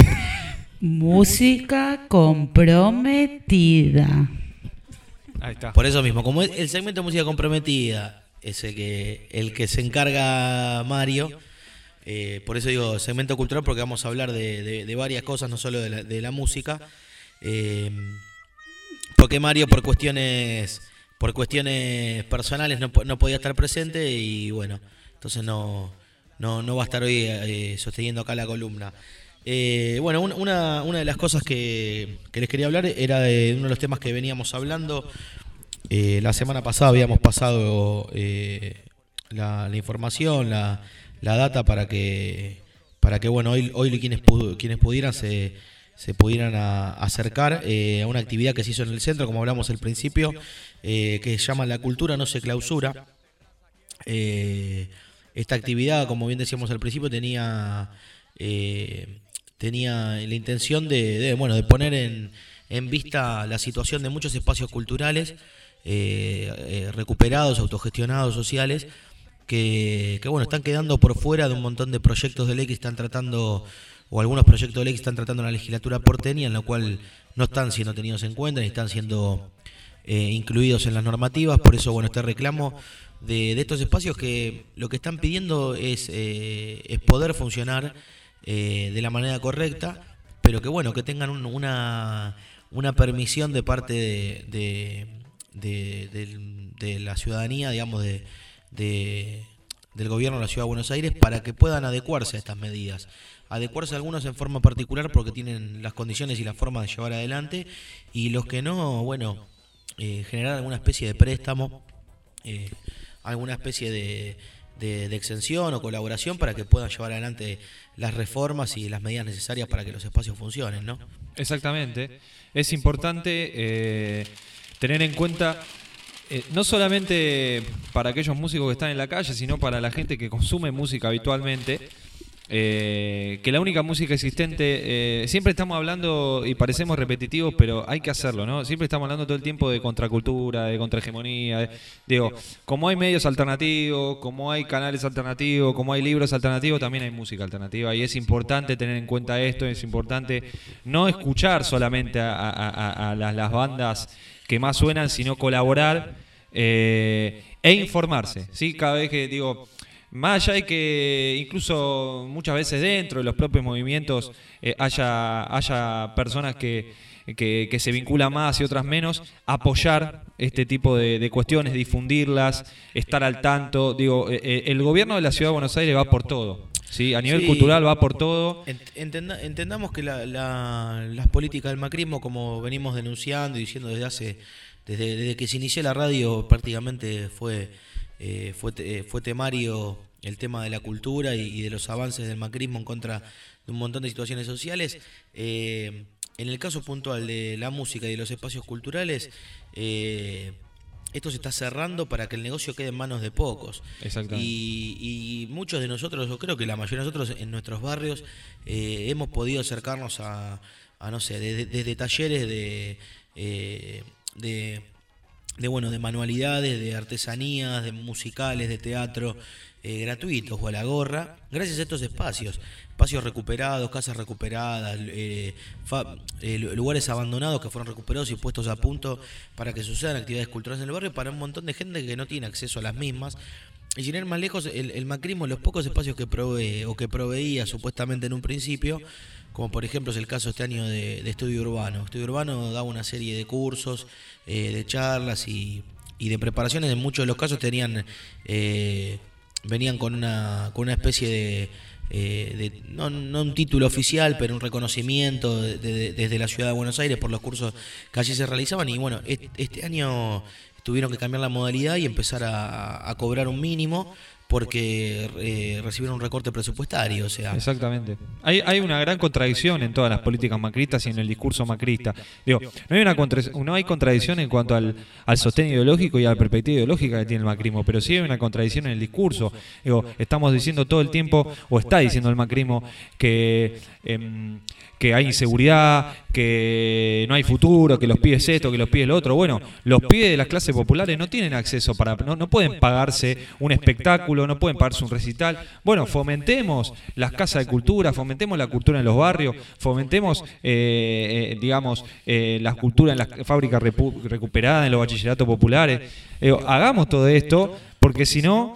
Música comprometida. Ahí está. Por eso mismo, como el segmento de música comprometida es el que, el que se encarga Mario, eh, por eso digo segmento cultural, porque vamos a hablar de, de, de varias cosas, no solo de la, de la música, eh, porque Mario por cuestiones por cuestiones personales no, no podía estar presente y bueno, entonces no, no, no va a estar hoy eh, sosteniendo acá la columna. Eh, bueno, una, una de las cosas que, que les quería hablar era de uno de los temas que veníamos hablando. Eh, la semana pasada habíamos pasado eh, la, la información, la, la data para que para que bueno hoy hoy quienes quienes pudieran se, se pudieran a, acercar eh, a una actividad que se hizo en el centro, como hablamos al principio, eh, que se llama La Cultura No Se Clausura. Eh, esta actividad, como bien decíamos al principio, tenía eh, tenía la intención de, de bueno de poner en, en vista la situación de muchos espacios culturales Eh, eh, recuperados, autogestionados, sociales, que, que bueno, están quedando por fuera de un montón de proyectos de ley que están tratando, o algunos proyectos de ley que están tratando en la legislatura porteña, en la cual no están siendo tenidos en cuenta ni están siendo eh, incluidos en las normativas. Por eso, bueno, este reclamo de, de estos espacios que lo que están pidiendo es, eh, es poder funcionar eh, de la manera correcta, pero que bueno, que tengan un, una, una permisión de parte de, de De, de, de la ciudadanía, digamos, de, de, del gobierno de la Ciudad de Buenos Aires, para que puedan adecuarse a estas medidas. Adecuarse a algunos en forma particular porque tienen las condiciones y la forma de llevar adelante, y los que no, bueno, eh, generar alguna especie de préstamo, eh, alguna especie de, de, de exención o colaboración para que puedan llevar adelante las reformas y las medidas necesarias para que los espacios funcionen, ¿no? Exactamente. Es importante eh, tener en cuenta, eh, no solamente para aquellos músicos que están en la calle, sino para la gente que consume música habitualmente, eh, que la única música existente, eh, siempre estamos hablando y parecemos repetitivos, pero hay que hacerlo, ¿no? Siempre estamos hablando todo el tiempo de contracultura, de contrahegemonía, de, digo, como hay medios alternativos, como hay canales alternativos, como hay libros alternativos, también hay música alternativa y es importante tener en cuenta esto, es importante no escuchar solamente a, a, a, a las, las bandas que más suenan, sino colaborar eh, e informarse, ¿sí? Cada vez que digo... Más allá de que incluso muchas veces dentro de los propios movimientos eh, haya, haya personas que, que, que se vinculan más y otras menos, apoyar este tipo de, de cuestiones, difundirlas, estar al tanto. Digo, eh, el gobierno de la Ciudad de Buenos Aires va por todo. ¿Sí? A nivel sí, cultural va por todo. Entenda, entendamos que la, la, las políticas del macrismo, como venimos denunciando y diciendo desde hace, desde, desde que se inició la radio, prácticamente fue... Eh, fue, eh, fue temario el tema de la cultura y, y de los avances del macrismo en contra de un montón de situaciones sociales. Eh, en el caso puntual de la música y de los espacios culturales, eh, esto se está cerrando para que el negocio quede en manos de pocos. Exactamente. Y, y muchos de nosotros, yo creo que la mayoría de nosotros en nuestros barrios eh, hemos podido acercarnos a, a no sé, desde de, de talleres de... Eh, de de bueno de manualidades, de artesanías, de musicales, de teatro, eh, gratuitos o a la gorra, gracias a estos espacios, espacios recuperados, casas recuperadas, eh, fa, eh, lugares abandonados que fueron recuperados y puestos a punto para que sucedan actividades culturales en el barrio para un montón de gente que no tiene acceso a las mismas. Y sin ir más lejos, el, el macrismo, los pocos espacios que provee o que proveía supuestamente en un principio, como por ejemplo es el caso este año de, de Estudio Urbano. Estudio Urbano daba una serie de cursos, eh, de charlas y, y de preparaciones. En muchos de los casos tenían eh, venían con una con una especie de, eh, de no, no un título oficial, pero un reconocimiento de, de, desde la Ciudad de Buenos Aires por los cursos que allí se realizaban. Y bueno, este, este año tuvieron que cambiar la modalidad y empezar a, a cobrar un mínimo porque eh, recibieron un recorte presupuestario, o sea. Exactamente. Hay, hay una gran contradicción en todas las políticas macristas y en el discurso macrista. Digo, no hay una contra, no hay contradicción en cuanto al, al sostén ideológico y a la perspectiva ideológica que tiene el macrismo, pero sí hay una contradicción en el discurso. Digo, estamos diciendo todo el tiempo, o está diciendo el macrismo, que eh, que hay inseguridad, que no hay futuro, que los pibes esto, que los pibes lo otro. Bueno, los pibes de las clases populares no tienen acceso para, no, no pueden pagarse un espectáculo, no pueden pagarse un recital. Bueno, fomentemos las casas de cultura, fomentemos la cultura en los barrios, fomentemos, eh, eh, digamos, eh, la cultura en las fábricas repu- recuperadas, en los bachilleratos populares. Eh, hagamos todo esto, porque si no...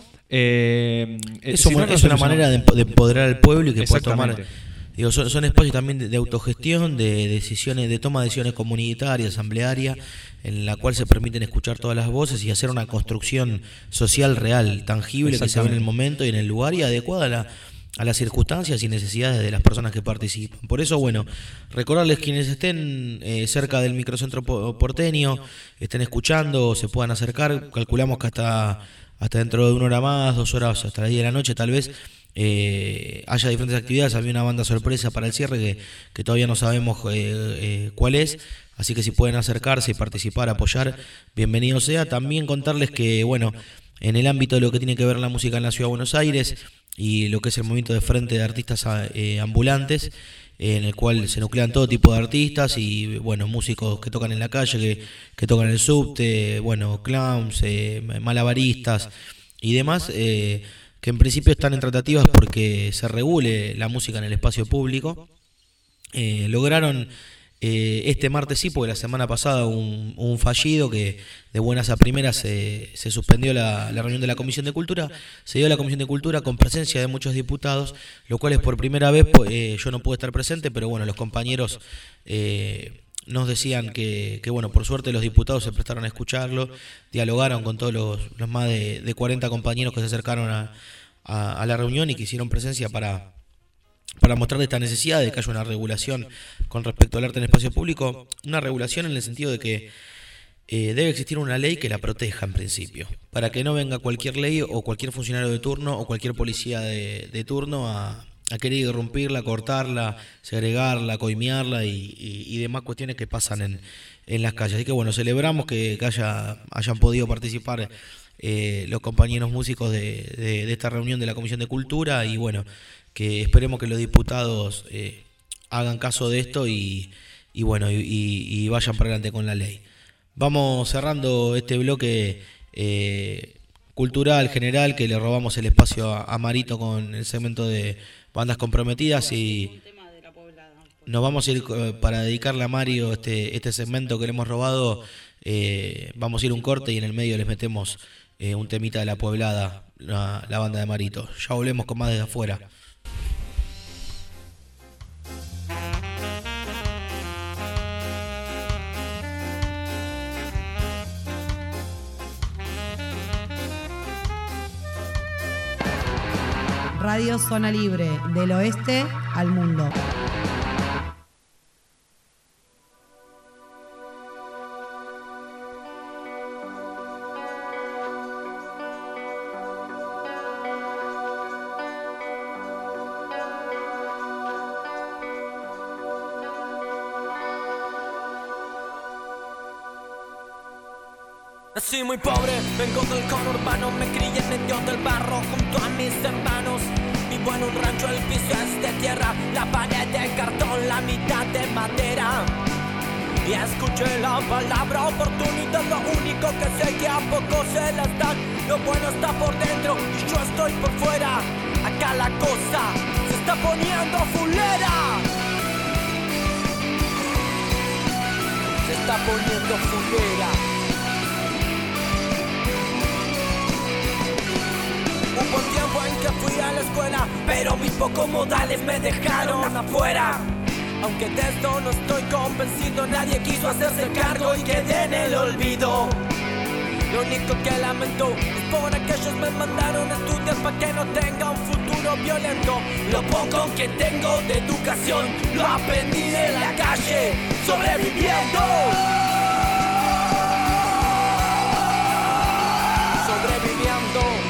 Eh, Eso si no, es no una manera de, de empoderar al pueblo y que pueda tomar... Digo, son, son espacios también de, de autogestión, de decisiones, de toma de decisiones comunitarias, asamblearias, en la cual se permiten escuchar todas las voces y hacer una construcción social real, tangible, que se ve en el momento y en el lugar y adecuada a, la, a las circunstancias y necesidades de las personas que participan. Por eso, bueno, recordarles quienes estén eh, cerca del microcentro porteño, estén escuchando, se puedan acercar, calculamos que hasta, hasta dentro de una hora más, dos horas, hasta las diez de la noche tal vez, Eh, haya diferentes actividades. Había una banda sorpresa para el cierre que, que todavía no sabemos eh, eh, cuál es, así que si pueden acercarse y participar, apoyar, bienvenido sea. También contarles que, bueno, en el ámbito de lo que tiene que ver la música en la Ciudad de Buenos Aires y lo que es el movimiento de frente de artistas eh, ambulantes, eh, en el cual se nuclean todo tipo de artistas y, bueno, músicos que tocan en la calle, que, que tocan en el subte, bueno, clowns, eh, malabaristas y demás, eh, que en principio están en tratativas porque se regule la música en el espacio público. Eh, lograron eh, este martes sí, porque la semana pasada un, un fallido que de buenas a primeras se, se suspendió la, la reunión de la Comisión de Cultura, se dio la Comisión de Cultura con presencia de muchos diputados, lo cual es por primera vez, eh, yo no pude estar presente, pero bueno, los compañeros... Eh, nos decían que, que, bueno, por suerte los diputados se prestaron a escucharlo, dialogaron con todos los, los más de, de cuarenta compañeros que se acercaron a, a, a la reunión y que hicieron presencia para, para mostrar esta necesidad de que haya una regulación con respecto al arte en el espacio público, una regulación en el sentido de que eh, debe existir una ley que la proteja en principio, para que no venga cualquier ley o cualquier funcionario de turno o cualquier policía de, de turno a... a querer irrumpirla, cortarla, segregarla, coimearla y, y, y demás cuestiones que pasan en, en las calles. Así que bueno, celebramos que, que haya, hayan podido participar eh, los compañeros músicos de, de, de esta reunión de la Comisión de Cultura, y bueno, que esperemos que los diputados eh, hagan caso de esto y, y bueno, y, y vayan para adelante con la ley. Vamos cerrando este bloque eh, cultural general, que le robamos el espacio a, a Marito con el segmento de bandas comprometidas, y nos vamos a ir para dedicarle a Mario este, este segmento que le hemos robado. Eh, vamos a ir un corte y en el medio les metemos eh, un temita de La Pueblada, la, la banda de Marito. Ya volvemos con más desde afuera. Radio Zona Libre, del oeste al mundo. Nací muy pobre, vengo del conurbano, me crié en medio del barro junto a mis hermanos. Vivo en un rancho, el piso es de tierra, la pared de cartón, la mitad de madera. Y escuché la palabra oportunidad, lo único que sé que a poco se las dan. Lo bueno está por dentro y yo estoy por fuera. Acá la cosa se está poniendo fulera. Se está poniendo fulera. Hubo un tiempo en que fui a la escuela, pero mis pocos modales me dejaron afuera. Aunque de esto no estoy convencido, nadie quiso hacerse cargo y quedé en el olvido. Lo único que lamento es por aquellos me mandaron a estudiar para que no tenga un futuro violento. Lo poco que tengo de educación lo aprendí en la calle, sobreviviendo. Sobreviviendo.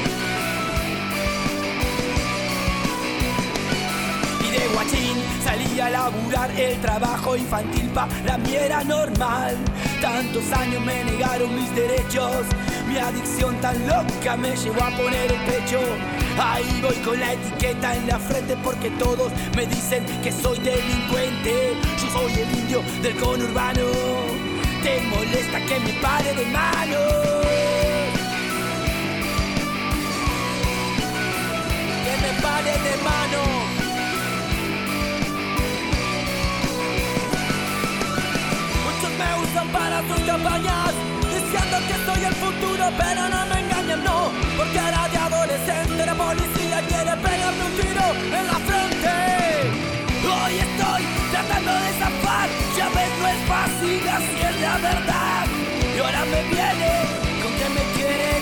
Guachín, salí a laburar, el trabajo infantil para mí era normal. Tantos años me negaron mis derechos, mi adicción tan loca me llevó a poner el pecho. Ahí voy con la etiqueta en la frente porque todos me dicen que soy delincuente. Yo soy el indio del conurbano, te molesta que me pare de mano. Que me pare de mano. Me usan para sus campañas, diciendo que soy el futuro, pero no me engañan, no. Porque ahora de adolescente la policía quiere pegarme un tiro en la frente. Hoy estoy tratando de zafar, ya ves, no es fácil, así es la verdad. Y ahora me viene con que me quieren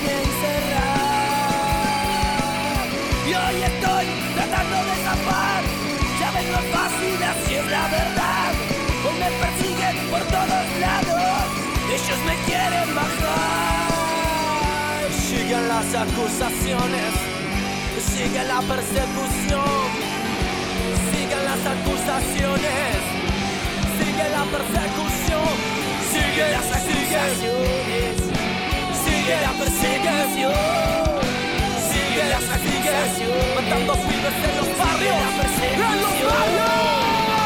encerrar. Y hoy estoy tratando de zafar, ya ves, no es fácil, así es la verdad. Hoy me persiguen por todos lados, ellos me quieren bajar. Siguen las acusaciones, sigue la persecución. Siguen las acusaciones, sigue la persecución. Sigue las acusaciones, sigue la persecución. Sigue las acusaciones, matando pibes en los barrios, en los barrios.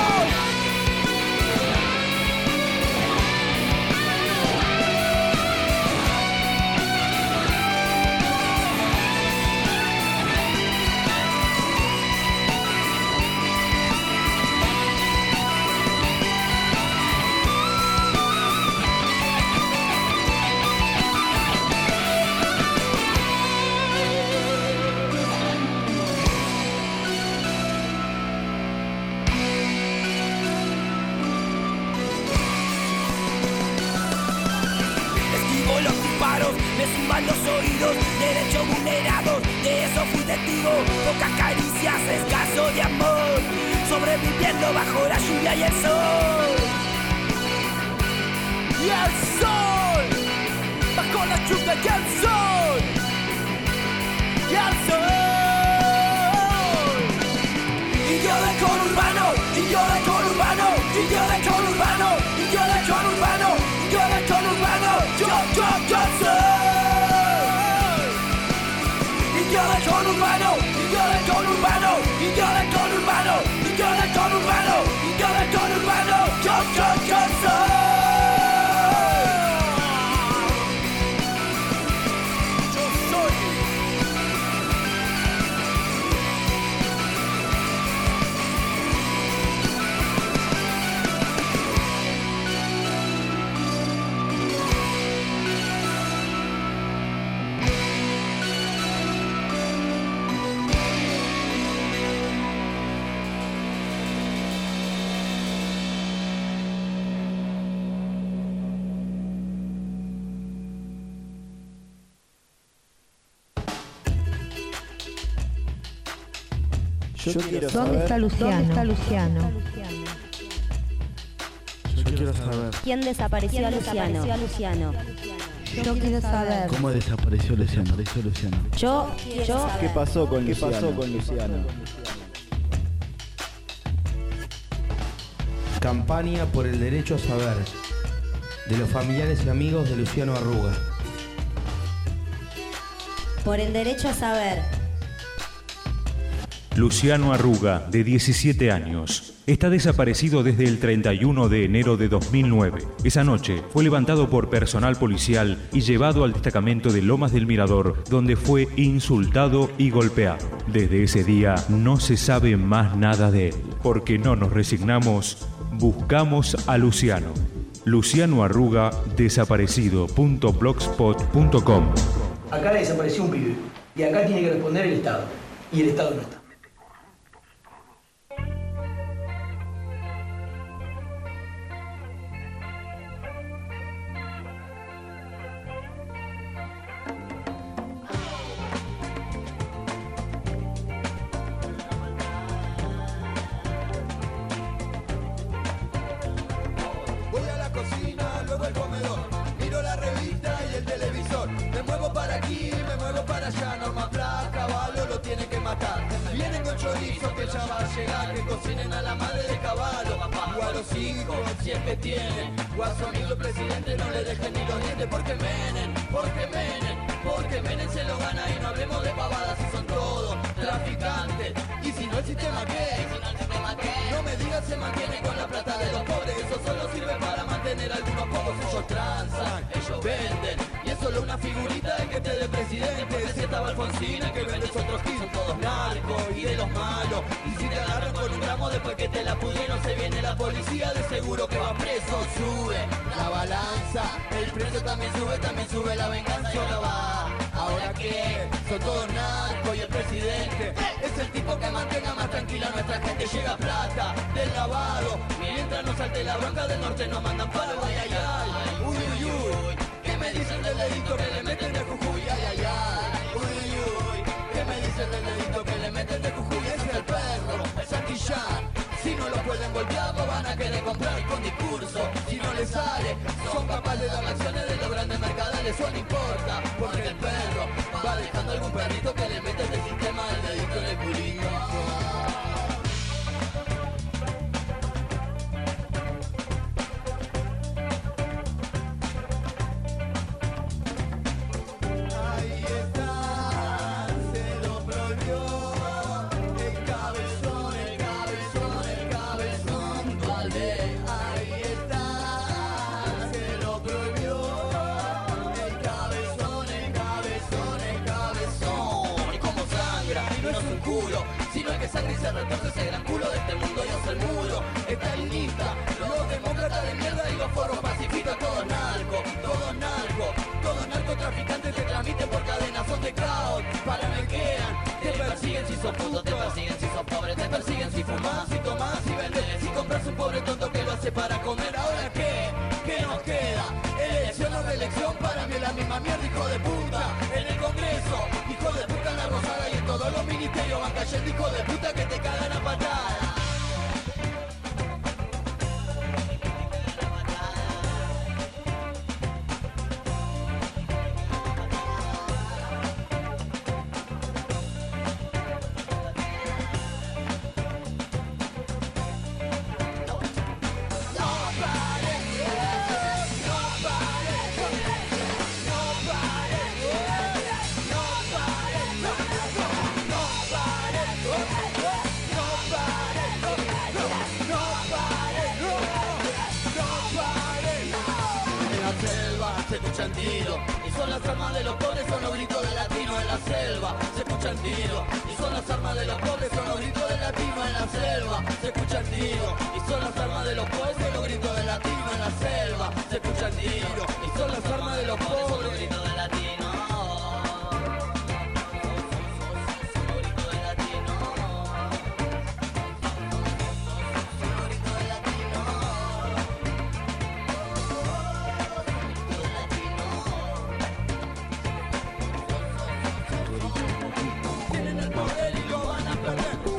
Me suman los oídos, derechos vulnerados, de eso fui testigo. Pocas caricias, escaso de amor, sobreviviendo bajo la lluvia y el sol. Y el sol, bajo la lluvia y el sol. Y el sol. Y yo de conurbano, y yo de conurbano, y yo de conurbano, y yo de conurbano, y yo de conurbano, yo, yo, yo soy. Yo quiero ¿Dónde saber está Luciano? ¿Dónde está Luciano? Yo quiero saber ¿Quién desapareció a Luciano? Luciano. Yo quiero saber. cómo desapareció Luciano. Luciano. Yo, yo. ¿Qué pasó con ¿Qué Luciano? pasó con Luciano? Campaña por el derecho a saber, de los familiares y amigos de Luciano Arruga. Por el derecho a saber. Luciano Arruga, de diecisiete años, está desaparecido desde el treinta y uno de enero de dos mil nueve. Esa noche fue levantado por personal policial y llevado al destacamento de Lomas del Mirador, donde fue insultado y golpeado. Desde ese día no se sabe más nada de él. Porque no nos resignamos, buscamos a Luciano. Luciano Arruga, desaparecido punto blogspot punto com. Acá desapareció un pibe y acá tiene que responder el Estado y el Estado no está. Voy a la cocina, luego al comedor, miro la revista y el televisor. Me muevo para aquí, me muevo para allá. Norma Pla, caballo lo tiene que matar. Vienen con chorizo que ya va a llegar. Que cocinen a la madre de caballo. O a los hijos, si es que tienen. O a su amigo el presidente no le dejen ni los dientes. Porque Menem, porque Menem, porque Menem se lo gana. Y no hablemos de pavadas si son todos traficantes. Y si no el sistema qué, no me digas se mantiene con la plata de los pobres. Eso solo sirve para mantener a algunos pocos. Ellos transan, ellos venden. Y es solo una figurita de que esté de presidente. Si estaba Alfonsín, el que vende es otro gil. Son todos narcos y de los malos. Y si te agarran con un gramo después que te la pudieron, se viene la policía, de seguro que va preso. Sube la balanza, el precio también sube, también sube la venganza. Y ahora va, ahora qué, son todos narcos y el presidente es el tipo que mantenga más tranquila a nuestra gente. Llega plata del lavado, mientras no salte la bronca del norte nos mandan palo. Ay, ay, ay, uy, uy, uy, ¿qué me dicen del dedito que le meten de Jujuy? Ay, ay, ay, uy, uy, uy, ¿qué me dicen del dedito que le meten de Jujuy? Ese es el perro, Santillán. Si no lo pueden golpear, lo van a querer comprar con discurso. Si no les sale, son capaces de dar acciones de los grandes mercaderes. Eso no importa, porque el perro va dejando algún perrito que le mete del sistema del dedito en el culito. Ahí está, se lo prohibió el cabezón, el cabezón, el cabezón Valdés. Ahí está, se lo prohibió el cabezón, el cabezón, el cabezón. Y como sangra, y no es un culo, sino el que sangra y se retorce ese gran culo de este mundo y hace el muro. Está en lista, los demócratas de mierda y los forros pacifistas, todos narcos, todos narcos, todos narcotraficantes te transmiten por cadenas, son de caos, paranoiquean, te persiguen si sos puto, te persiguen si sos pobre, te persiguen si fumás, si tomás, si vendés, si compras un pobre tonto que lo hace para comer. Ahora qué, ¿qué nos queda? Elección o reelección, para mí es la misma mierda, hijo de puta. En el Congreso, hijo de puta en la Rosada y en todos los ministerios van cayendo hijo de puta que te cagan a patadas. Se escuchan tiros y son las armas de los pobres, son los gritos de latino en la selva. Se escuchan tiros y son las armas de los pobres, son los gritos de latino en la selva. Se escuchan tiros y son las armas de los pobres, son los gritos de latino en la selva. Se escuchan tiros y son las armas de los pobres, son los gritos de latino. Tienen el poder y lo van a perder.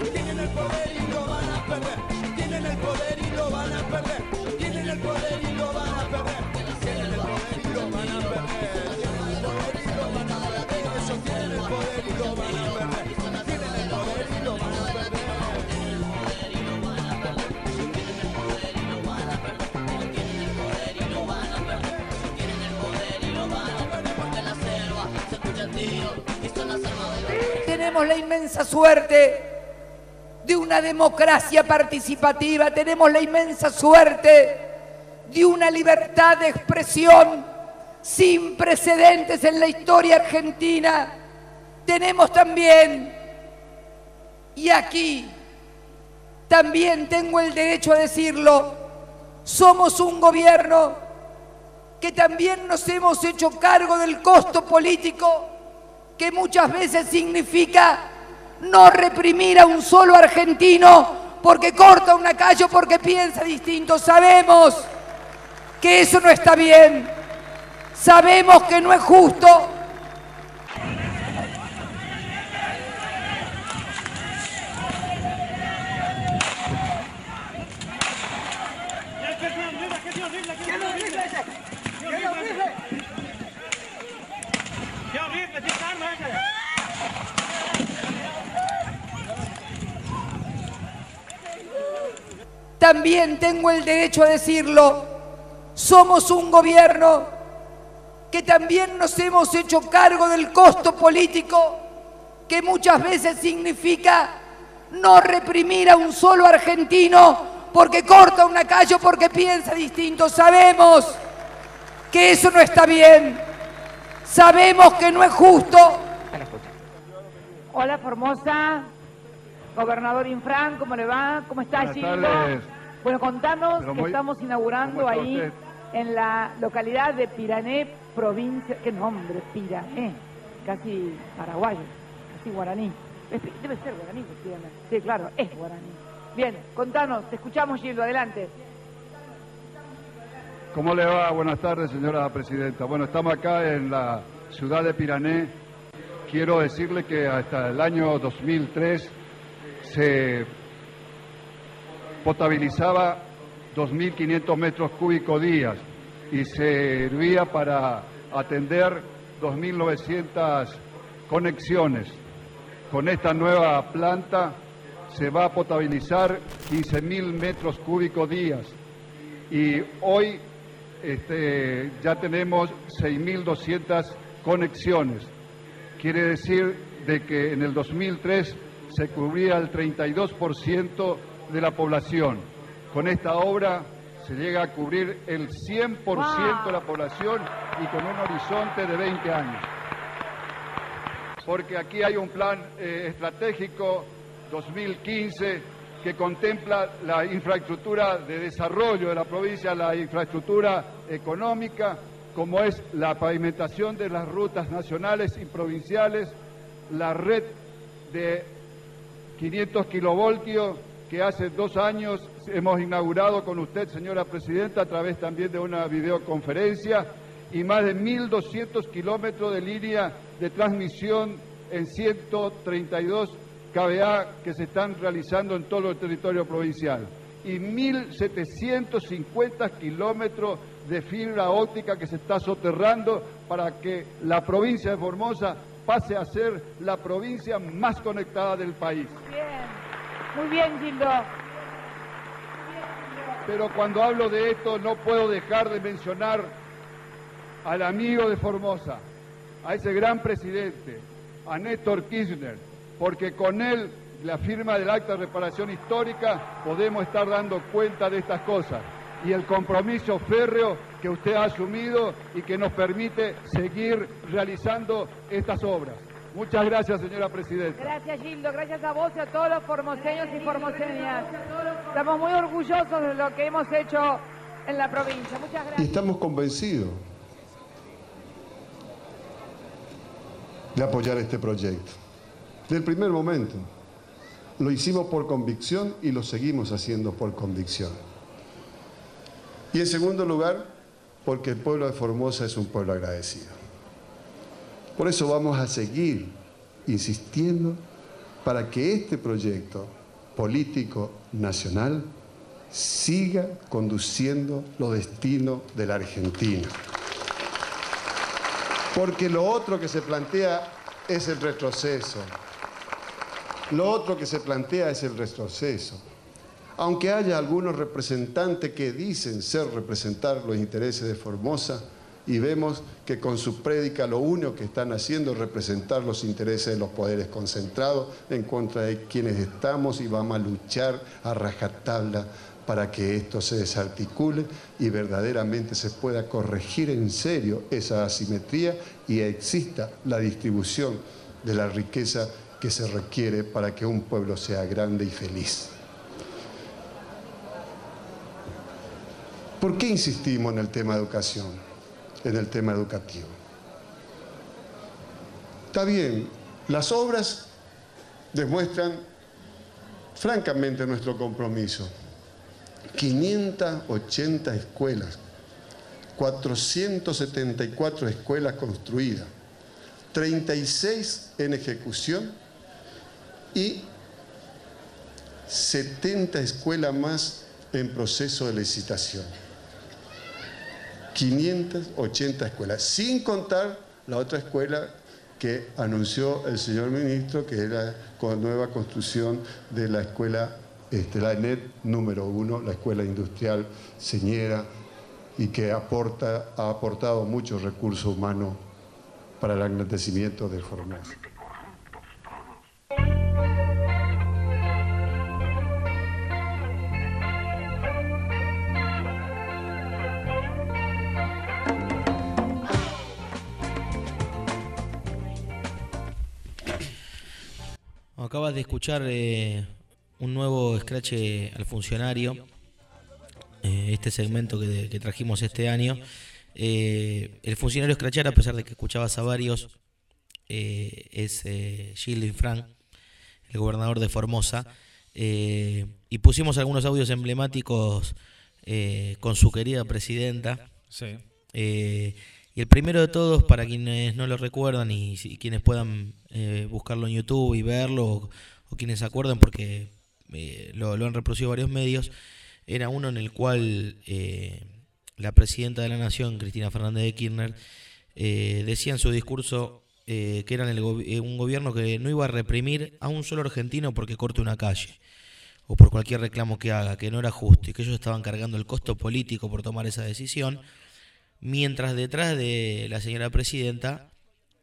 tenemos la inmensa suerte de una democracia participativa, tenemos la inmensa suerte de una libertad de expresión sin precedentes en la historia argentina. Tenemos también, y aquí también tengo el derecho a decirlo, somos un gobierno que también nos hemos hecho cargo del costo político que muchas veces significa no reprimir a un solo argentino porque corta una calle o porque piensa distinto. Sabemos que eso no está bien, sabemos que no es justo. También tengo el derecho a decirlo, somos un gobierno que también nos hemos hecho cargo del costo político que muchas veces significa no reprimir a un solo argentino porque corta una calle o porque piensa distinto. Sabemos que eso no está bien, sabemos que no es justo. Hola Formosa, gobernador Infran, ¿cómo le va? ¿Cómo está, Gildo? Bueno, contanos que muy, estamos inaugurando ahí usted? En la localidad de Pirané, provincia, qué nombre, Pirané, casi paraguayo, casi guaraní. Debe ser guaraní, sí, claro, es guaraní. Bien, contanos, te escuchamos, Gildo, adelante. ¿Cómo le va? Buenas tardes, señora presidenta. Bueno, estamos acá en la ciudad de Pirané. Quiero decirle que hasta el año dos mil tres se potabilizaba dos mil quinientos metros cúbicos días y servía para atender dos mil novecientas conexiones. Con esta nueva planta se va a potabilizar quince mil metros cúbicos días y hoy este, ya tenemos seis mil doscientas conexiones. Quiere decir de que en el dos mil tres se cubría el treinta y dos por ciento de la población. Con esta obra se llega a cubrir el cien por ciento de la población y con un horizonte de veinte años. Porque aquí hay un plan eh, estratégico dos mil quince que contempla la infraestructura de desarrollo de la provincia, la infraestructura económica, como es la pavimentación de las rutas nacionales y provinciales, la red de quinientos kilovoltios que hace dos años hemos inaugurado con usted, señora presidenta, a través también de una videoconferencia, y más de mil doscientos kilómetros de línea de transmisión en ciento treinta y dos kVA que se están realizando en todo el territorio provincial, y mil setecientos cincuenta kilómetros de fibra óptica que se está soterrando para que la provincia de Formosa pase a ser la provincia más conectada del país. Bien, muy bien, Gildo. Pero cuando hablo de esto no puedo dejar de mencionar al amigo de Formosa, a ese gran presidente, a Néstor Kirchner, porque con él, la firma del acta de reparación histórica, podemos estar dando cuenta de estas cosas. Y el compromiso férreo que usted ha asumido y que nos permite seguir realizando estas obras. Muchas gracias, señora presidenta. Gracias, Gildo. Gracias a vos y a todos los formoseños y formoseñas. Estamos muy orgullosos de lo que hemos hecho en la provincia. Muchas gracias. Y estamos convencidos de apoyar este proyecto. Del primer momento. Lo hicimos por convicción y lo seguimos haciendo por convicción. Y en segundo lugar, porque el pueblo de Formosa es un pueblo agradecido. Por eso vamos a seguir insistiendo para que este proyecto político nacional siga conduciendo los destinos de la Argentina. Porque lo otro que se plantea es el retroceso. Lo otro que se plantea es el retroceso. Aunque haya algunos representantes que dicen ser representar los intereses de Formosa y vemos que con su prédica lo único que están haciendo es representar los intereses de los poderes concentrados en contra de quienes estamos y vamos a luchar a rajatabla para que esto se desarticule y verdaderamente se pueda corregir en serio esa asimetría y exista la distribución de la riqueza que se requiere para que un pueblo sea grande y feliz. ¿Por qué insistimos en el tema de educación, en el tema educativo? Está bien, las obras demuestran francamente nuestro compromiso. quinientas ochenta escuelas, cuatrocientas setenta y cuatro escuelas construidas, treinta y seis en ejecución y setenta escuelas más en proceso de licitación. quinientas ochenta escuelas, sin contar la otra escuela que anunció el señor ministro, que era con nueva construcción de la escuela, este, la ENET número uno, la escuela industrial señera, y que aporta, ha aportado muchos recursos humanos para el engrandecimiento de Formosa. Acabas de escuchar eh, un nuevo escrache al funcionario, eh, este segmento que, de, que trajimos este año. Eh, el funcionario escrachar, a pesar de que escuchabas a varios, eh, es eh, Gildo Infran, el gobernador de Formosa, eh, y pusimos algunos audios emblemáticos eh, con su querida presidenta. Sí. Eh, y el primero de todos, para quienes no lo recuerdan y, y quienes puedan eh, buscarlo en YouTube y verlo, o, o quienes se acuerdan porque eh, lo, lo han reproducido varios medios, era uno en el cual eh, la presidenta de la Nación, Cristina Fernández de Kirchner, eh, decía en su discurso eh, que era el go- eh, un gobierno que no iba a reprimir a un solo argentino porque corte una calle o por cualquier reclamo que haga, que no era justo y que ellos estaban cargando el costo político por tomar esa decisión. Mientras detrás de la señora presidenta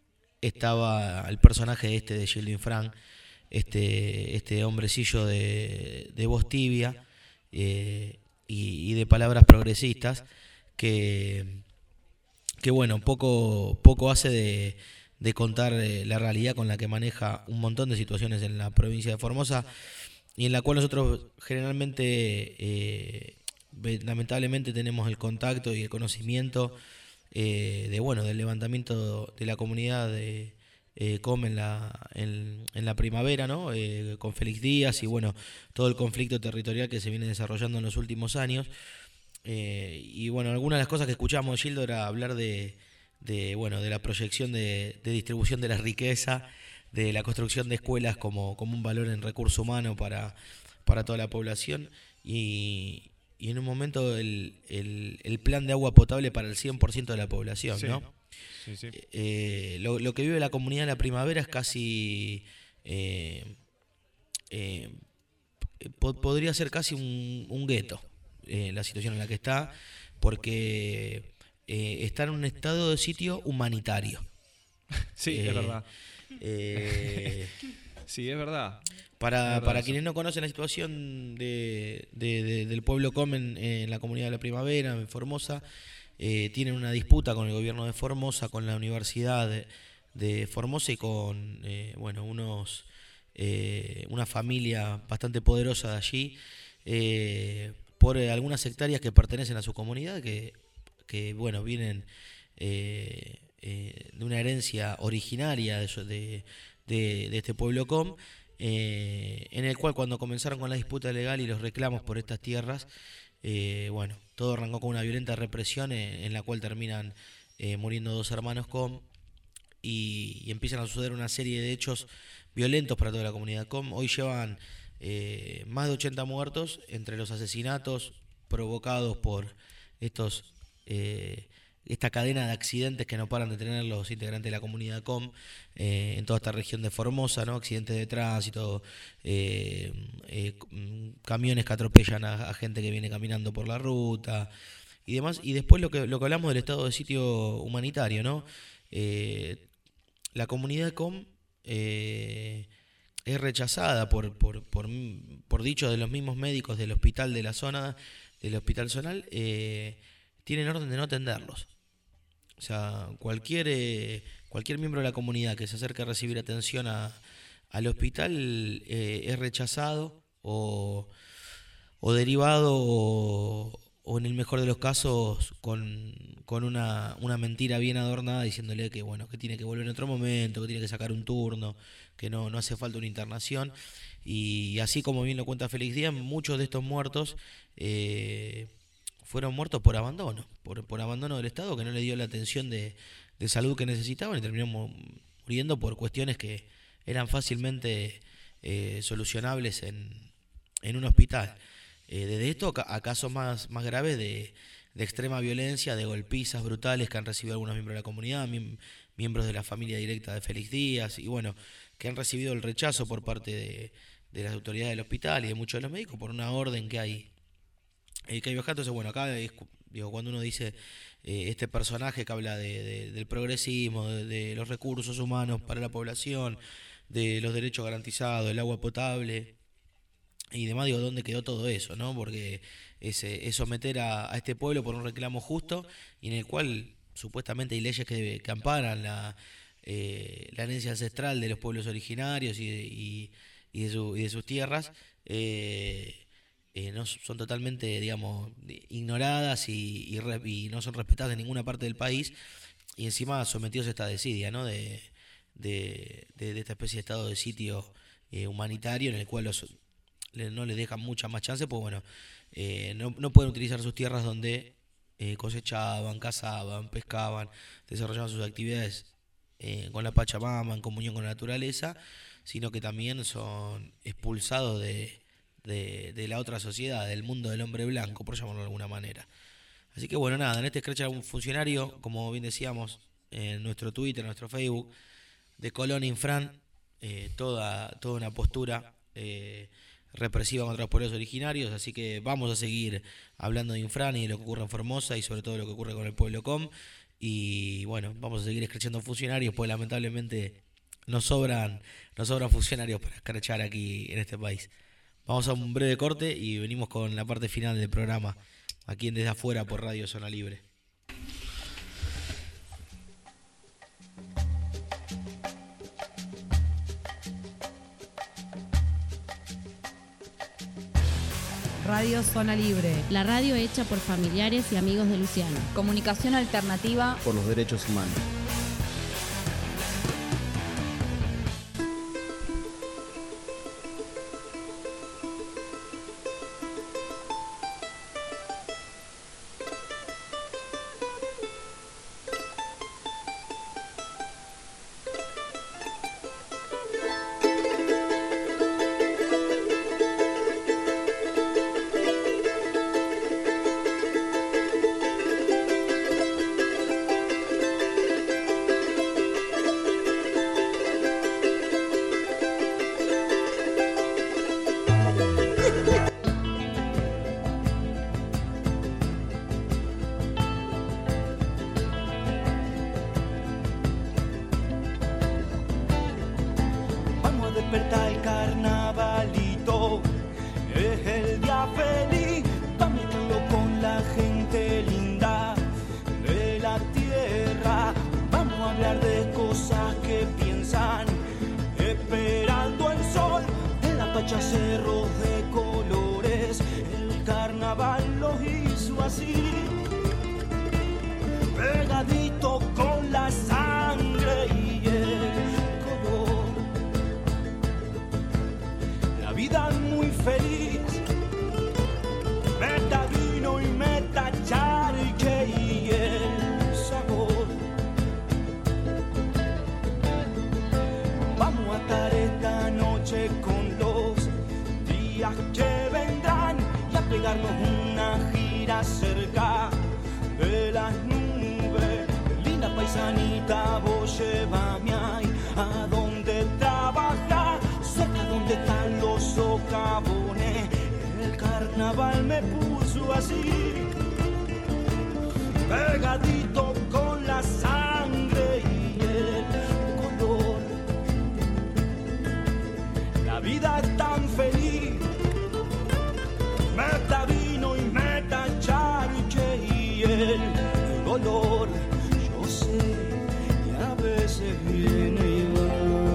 estaba el personaje este de Gildo Infran, este, este hombrecillo de, de voz tibia eh, y, y de palabras progresistas que, que bueno, poco, poco hace de, de contar eh, la realidad con la que maneja un montón de situaciones en la provincia de Formosa y en la cual nosotros generalmente... Eh, lamentablemente tenemos el contacto y el conocimiento eh, de bueno del levantamiento de la comunidad de eh, Com en la en, en la primavera, ¿no? Eh, con Félix Díaz y bueno todo el conflicto territorial que se viene desarrollando en los últimos años eh, y bueno algunas de las cosas que escuchamos de Gildo era hablar de, de bueno de la proyección de, de distribución de la riqueza, de la construcción de escuelas como, como un valor en recurso humano para, para toda la población y Y en un momento el, el, el plan de agua potable para el cien por ciento de la población, Sí. ¿no? Sí, sí. Eh, lo, lo que vive la comunidad en la primavera es casi... Eh, eh, po- podría ser casi un, un gueto, eh, la situación en la que está, porque eh, está en un estado de sitio humanitario. Sí, Eh, es verdad. eh, Sí, es verdad. Para, Es verdad para eso. quienes no conocen la situación de, de- de- del pueblo Com en, en la comunidad de la primavera, en Formosa, eh, tienen una disputa con el gobierno de Formosa, con la universidad de, de Formosa y con eh, bueno unos eh, una familia bastante poderosa de allí, eh, por eh, algunas hectáreas que pertenecen a su comunidad, que, que bueno vienen eh, eh, de una herencia originaria de, eso- de, de- de este pueblo Com. Eh, en el cual cuando comenzaron con la disputa legal y los reclamos por estas tierras, eh, bueno, todo arrancó con una violenta represión en, en la cual terminan eh, muriendo dos hermanos Com y, y empiezan a suceder una serie de hechos violentos para toda la comunidad Com. Hoy llevan eh, más de ochenta muertos entre los asesinatos provocados por estos eh, esta cadena de accidentes que no paran de tener los integrantes de la comunidad Com eh, en toda esta región de Formosa, ¿no? Accidentes de tránsito, eh, eh, camiones que atropellan a, a gente que viene caminando por la ruta, y demás. Y después lo que, lo que hablamos del estado de sitio humanitario, ¿no? Eh, la comunidad C O M eh, es rechazada por, por, por, por dicho de los mismos médicos del hospital de la zona, del hospital zonal, eh, tienen orden de no atenderlos. O sea, cualquier, eh, cualquier miembro de la comunidad que se acerque a recibir atención a, al hospital eh, es rechazado o, o derivado o, o en el mejor de los casos con, con una, una mentira bien adornada diciéndole que bueno, que tiene que volver en otro momento, que tiene que sacar un turno, que no, no hace falta una internación. Y así como bien lo cuenta Félix Díaz, muchos de estos muertos eh, fueron muertos por abandono, por, por abandono del Estado, que no le dio la atención de, de salud que necesitaban y terminaron muriendo por cuestiones que eran fácilmente eh, solucionables en, en un hospital. Eh, desde esto a casos más, más graves de, de extrema violencia, de golpizas brutales que han recibido algunos miembros de la comunidad, miem, miembros de la familia directa de Félix Díaz, y bueno, que han recibido el rechazo por parte de, de las autoridades del hospital y de muchos de los médicos por una orden que hay, eh, que hay bajado. Entonces, bueno, acá es, digo, cuando uno dice eh, este personaje que habla de, de, del progresismo, de, de los recursos humanos para la población, de los derechos garantizados, el agua potable y demás, digo, ¿dónde quedó todo eso, no? Porque es, es someter a, a este pueblo por un reclamo justo y en el cual supuestamente hay leyes que, que amparan la, eh, la herencia ancestral de los pueblos originarios y, y, y, de, su, y de sus tierras, eh, eh, no son totalmente, digamos, ignoradas y, y, re, y no son respetadas en ninguna parte del país, y encima sometidos a esta desidia, ¿no? de, de, de, de esta especie de estado de sitio eh, humanitario en el cual los no les dejan mucha más chance, pues bueno, eh, no, no pueden utilizar sus tierras donde eh, cosechaban, cazaban, pescaban, desarrollaban sus actividades eh, con la Pachamama, en comunión con la naturaleza, sino que también son expulsados de, de, de la otra sociedad, del mundo del hombre blanco, por llamarlo de alguna manera. Así que bueno, nada, en este scratch un funcionario, como bien decíamos, en nuestro Twitter, en nuestro Facebook, de Colón Infran, eh, toda, toda una postura eh, represiva contra los pueblos originarios, así que vamos a seguir hablando de Infran y de lo que ocurre en Formosa y sobre todo lo que ocurre con el pueblo C O M, y bueno, vamos a seguir escrachando funcionarios, pues lamentablemente nos sobran, nos sobran funcionarios para escrachar aquí en este país. Vamos a un breve corte y venimos con la parte final del programa, aquí en Desde Afuera por Radio Zona Libre. Radio Zona Libre. La radio hecha por familiares y amigos de Luciano. Comunicación alternativa por los derechos humanos. despertar el carnavalito, es el día feliz, vamos a estarlo con la gente linda de la tierra, vamos a hablar de cosas que piensan, esperando el sol, de la pacha cerros de colores, el carnaval los hizo así, pegadito con la sangre y el color. La vida es muy feliz, meta vino y meta charque y el sabor. Vamos a estar esta noche con los días que vendrán y a pegarnos una gira cerca de las nubes. Linda paisanita, vos llévame ahí a donde trabaja, cerca donde están los socavones. El carnaval me puso así, pegadito con la sangre y el color. La vida es tan feliz, meta vino y meta charche y el dolor. Yo sé que a veces viene y va.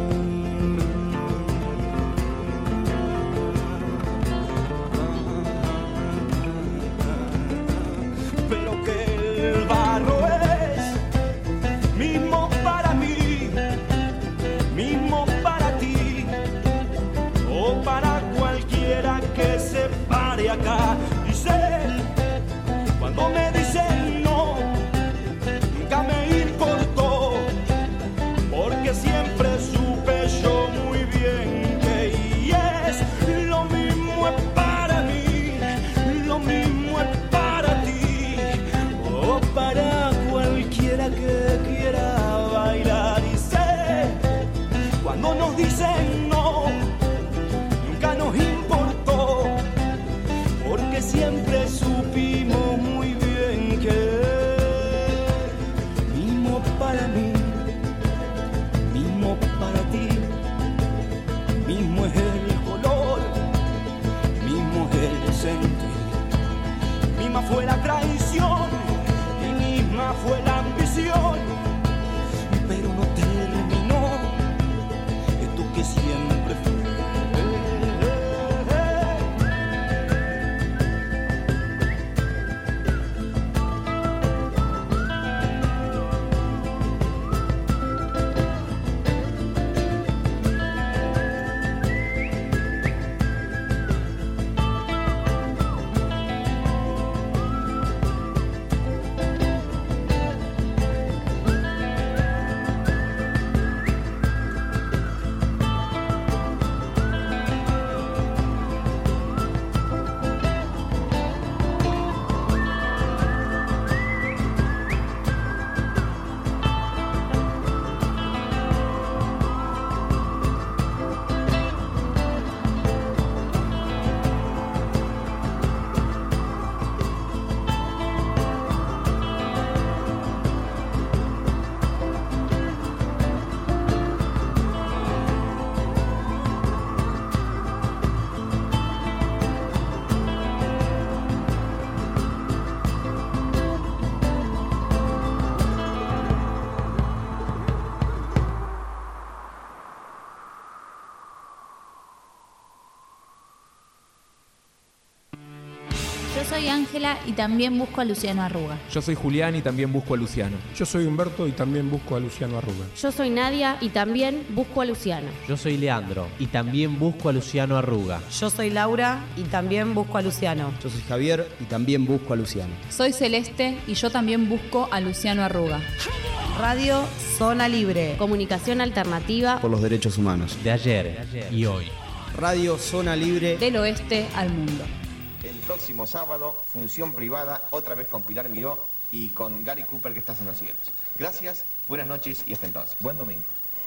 Pero que el barro es mismo para mí, mismo para ti, o para cualquiera que se pare acá. Y sé, cuando me dicen no, nunca me importó, porque siempre supe yo muy bien que y es lo mismo es para mí, lo mismo es para ti, o para cualquiera que quiera bailar. Y sé, cuando nos dicen no, nunca nos importó, porque siempre supimos muy bien que mismo para mí, mismo para ti, mismo es el color, mismo es el sentir, misma fue la traición y misma fue la ambición, pero no terminó esto que siempre fue. Yo soy Ángela y también busco a Luciano Arruga. Yo soy Julián y también busco a Luciano. Yo soy Humberto y también busco a Luciano Arruga. Yo soy Nadia y también busco a Luciano. Yo soy Leandro y también busco a Luciano Arruga. Yo soy Laura y también busco a Luciano. Yo soy Javier y también busco a Luciano. Soy Celeste y yo también busco a Luciano Arruga. Radio Zona Libre. Comunicación alternativa por los derechos humanos. De ayer y hoy. Radio Zona Libre. Del oeste al mundo. El próximo sábado, función privada, otra vez con Pilar Miró y con Gary Cooper, que estás en los cielos. Gracias, buenas noches y hasta entonces. Buen domingo.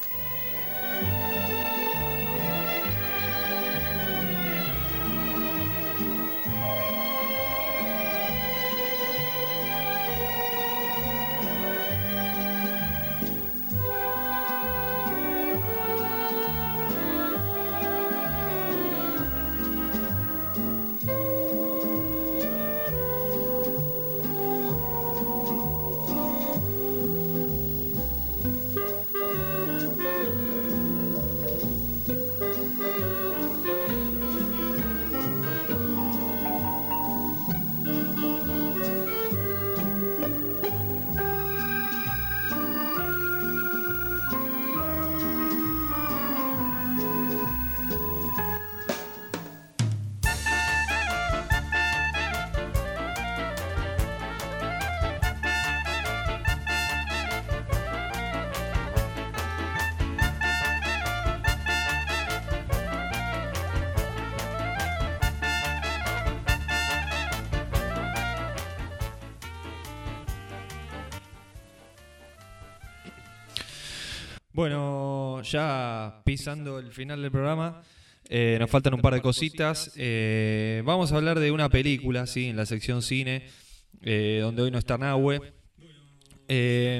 Bueno, ya pisando el final del programa, eh, nos faltan un par de cositas. Eh, vamos a hablar de una película, sí, en la sección cine. eh, donde hoy no está Nahue. Eh,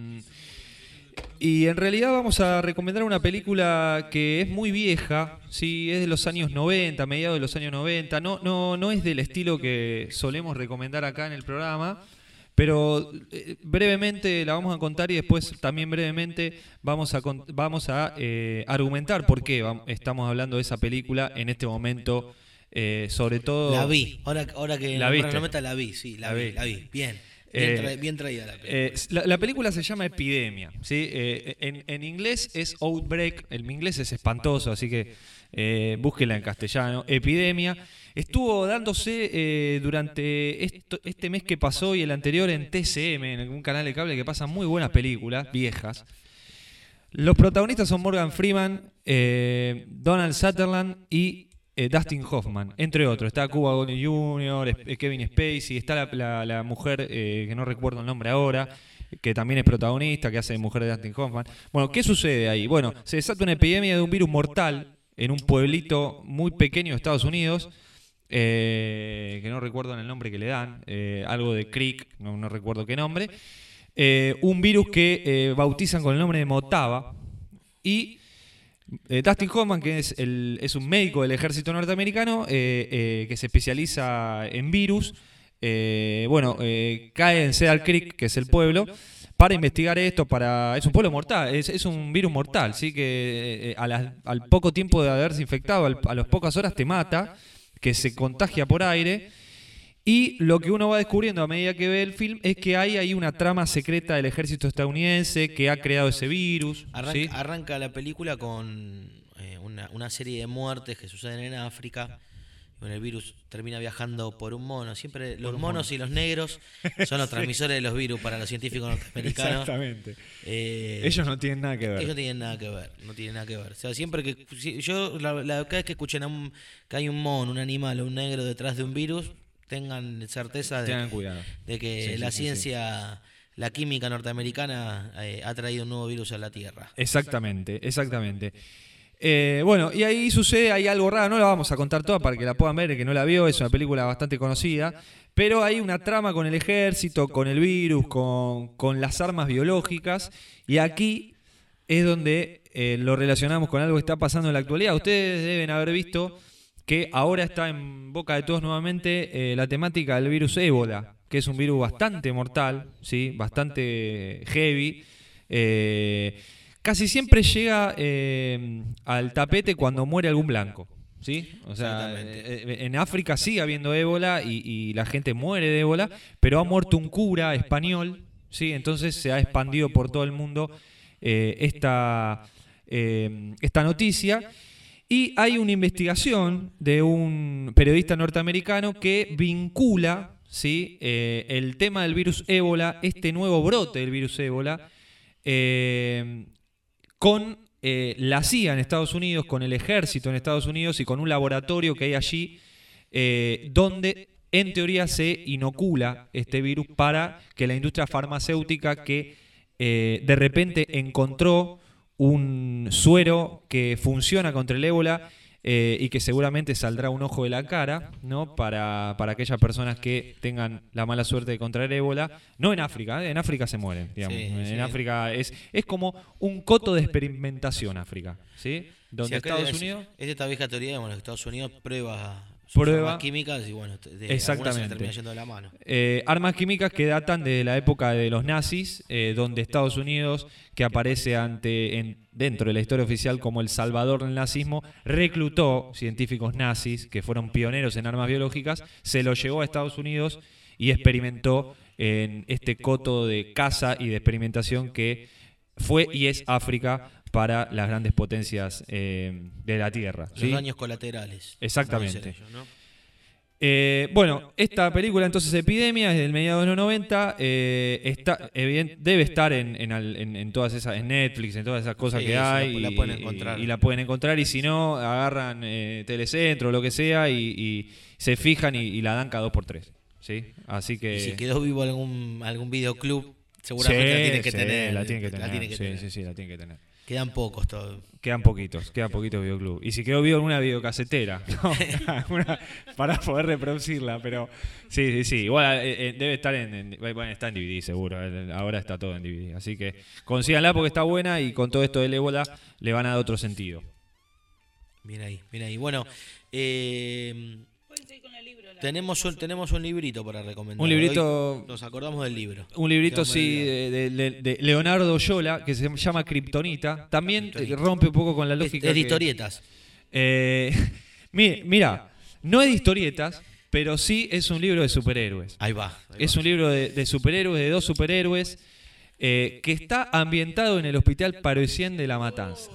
y en realidad vamos a recomendar una película que es muy vieja, ¿sí? Es de los años noventa, mediados de los años noventa. No, no, no es del estilo que solemos recomendar acá en el programa, pero eh, brevemente la vamos a contar y después también brevemente vamos a, vamos a eh, argumentar por qué vamos, estamos hablando de esa película en este momento, eh, sobre todo... La vi, ahora, ahora que la no meta la vi, sí, la, la vi, vi, la vi, bien. Bien, eh, tra bien traída la película. Eh, la, la película se llama Epidemia, ¿sí? Eh, en, en inglés es Outbreak, el inglés es espantoso, así que eh, búsquela en castellano. Epidemia. Estuvo dándose eh, durante esto, este mes que pasó y el anterior en T C M, en algún canal de cable que pasan muy buenas películas, viejas. Los protagonistas son Morgan Freeman, eh, Donald Sutherland y Eh, Dustin Hoffman, entre otros. Está Cuba Gooding junior, eh, Kevin Spacey, está la, la, la mujer, eh, que no recuerdo el nombre ahora, que también es protagonista, que hace de mujer de Dustin Hoffman. Bueno, ¿qué sucede ahí? Bueno, se desata una epidemia de un virus mortal en un pueblito muy pequeño de Estados Unidos, eh, que no recuerdo el nombre que le dan, eh, algo de Creek, no, no recuerdo qué nombre. Eh, un virus que eh, bautizan con el nombre de Motaba y... Eh, Dustin Hoffman, que es, el, es un médico del ejército norteamericano eh, eh, que se especializa en virus, eh, bueno, eh, cae en Cedar Creek, que es el pueblo, para investigar esto. Para es un pueblo mortal, es, es un virus mortal, ¿sí? Que eh, a la, al poco tiempo de haberse infectado, al, a las pocas horas te mata, que se contagia por aire. Y lo que uno va descubriendo a medida que ve el film es que hay ahí una trama secreta del ejército estadounidense que ha creado ese virus. Arranca, ¿sí? arranca la película con eh, una, una serie de muertes que suceden en África. Bueno, el virus termina viajando por un mono. Siempre los monos mono. y los negros son los transmisores sí. de los virus para los científicos norteamericanos. Exactamente. Eh, ellos no tienen nada que ver. Ellos no tienen nada que ver. No tienen nada que ver. O sea, siempre que yo la, la, cada vez que escuchen a un, que hay un mono, un animal o un negro detrás de un virus, tengan certeza de, tengan cuidado. de que sí, la sí, ciencia, sí. la química norteamericana eh, ha traído un nuevo virus a la Tierra. Exactamente, exactamente. Eh, bueno, y ahí sucede, hay algo raro, no la vamos a contar toda para que la puedan ver, el que no la vio, es una película bastante conocida, pero hay una trama con el ejército, con el virus, con, con las armas biológicas, y aquí es donde eh, lo relacionamos con algo que está pasando en la actualidad. Ustedes deben haber visto que ahora está en boca de todos nuevamente eh, la temática del virus ébola, que es un virus bastante mortal, ¿sí? Bastante heavy. Eh, casi siempre llega eh, al tapete cuando muere algún blanco, ¿sí? O sea, eh, en África sigue habiendo ébola y, y la gente muere de ébola, pero ha muerto un cura español, ¿sí? Entonces se ha expandido por todo el mundo eh, esta, eh, esta noticia. Y hay una investigación de un periodista norteamericano que vincula, ¿sí? eh, el tema del virus ébola, este nuevo brote del virus ébola, eh, con eh, la C I A en Estados Unidos, con el ejército en Estados Unidos y con un laboratorio que hay allí, eh, donde en teoría se inocula este virus para que la industria farmacéutica que eh, de repente encontró un suero que funciona contra el ébola eh, y que seguramente saldrá un ojo de la cara, ¿no? para, para aquellas personas que tengan la mala suerte de contraer ébola. No en África, ¿eh? En África se mueren, digamos. Sí, en sí. África es, es como un coto de experimentación África, ¿sí? Donde sí, Estados es, Unidos... Es esta vieja teoría de bueno, Estados Unidos prueba... Prueba armas químicas y bueno, de exactamente. Se termina yendo de la mano. Eh, armas químicas que datan de la época de los nazis, eh, donde Estados Unidos, que aparece ante en, dentro de la historia oficial como el salvador del nazismo, reclutó científicos nazis que fueron pioneros en armas biológicas, se los llevó a Estados Unidos y experimentó en este coto de caza y de experimentación que fue y es África para las grandes potencias eh, de la Tierra. Los ¿sí? daños colaterales. Exactamente. Ellos, ¿no? eh, bueno, esta película entonces Epidemia es del mediados de los noventa, eh, está, evident, debe estar en, en, en, en todas esas, en Netflix, en todas esas cosas sí, que hay la, y, la pueden encontrar. Y, y la pueden encontrar y si no agarran eh, Telecentro o lo que sea y, y se fijan y, y la dan cada dos por tres. ¿Sí? Así que... Y si quedó vivo algún, algún videoclub, seguramente sí, la tienen que sí, tener. La tienen que tener. La tienen que sí, tener. sí, sí, la tienen que tener. Quedan pocos todos. Quedan poquitos, quedan poquitos videoclub. Y si quedó vivo en una videocasetera, ¿no? Una, para poder reproducirla, pero sí, sí, sí. Igual eh, eh, debe estar en, en, bueno, está en D V D seguro, ahora está todo en D V D. Así que consíganla porque está buena y con todo esto del ébola le van a dar otro sentido. Bien ahí, bien ahí. Bueno, eh, tenemos, un, tenemos un librito para recomendar. Un librito. Hoy nos acordamos del libro. Un librito, sí, de, de, de Leonardo Yola, que se llama Kryptonita. También Kryptonita. Rompe un poco con la lógica. Es, es de historietas. Que, eh, mira, no es de historietas, pero sí es un libro de superhéroes. Ahí va. Ahí es va. un libro de, de superhéroes, de dos superhéroes, eh, que está ambientado en el Hospital Paroissien de La Matanza.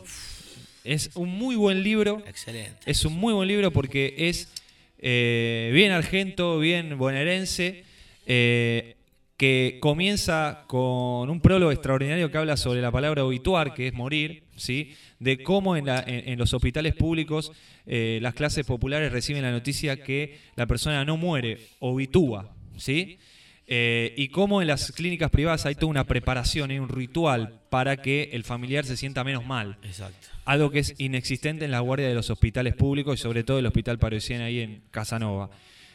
Es un muy buen libro. Excelente. Es un muy buen libro porque es eh, bien argento, bien bonaerense, eh, que comienza con un prólogo extraordinario que habla sobre la palabra obituar, que es morir, ¿sí? De cómo en, la, en, en los hospitales públicos eh, las clases populares reciben la noticia que la persona no muere, obitúa, ¿sí? Eh, y cómo en las clínicas privadas hay toda una preparación y un ritual para que el familiar se sienta menos mal. Exacto. Algo que es inexistente en la guardia de los hospitales públicos y sobre todo el Hospital Paroissien ahí en Casanova.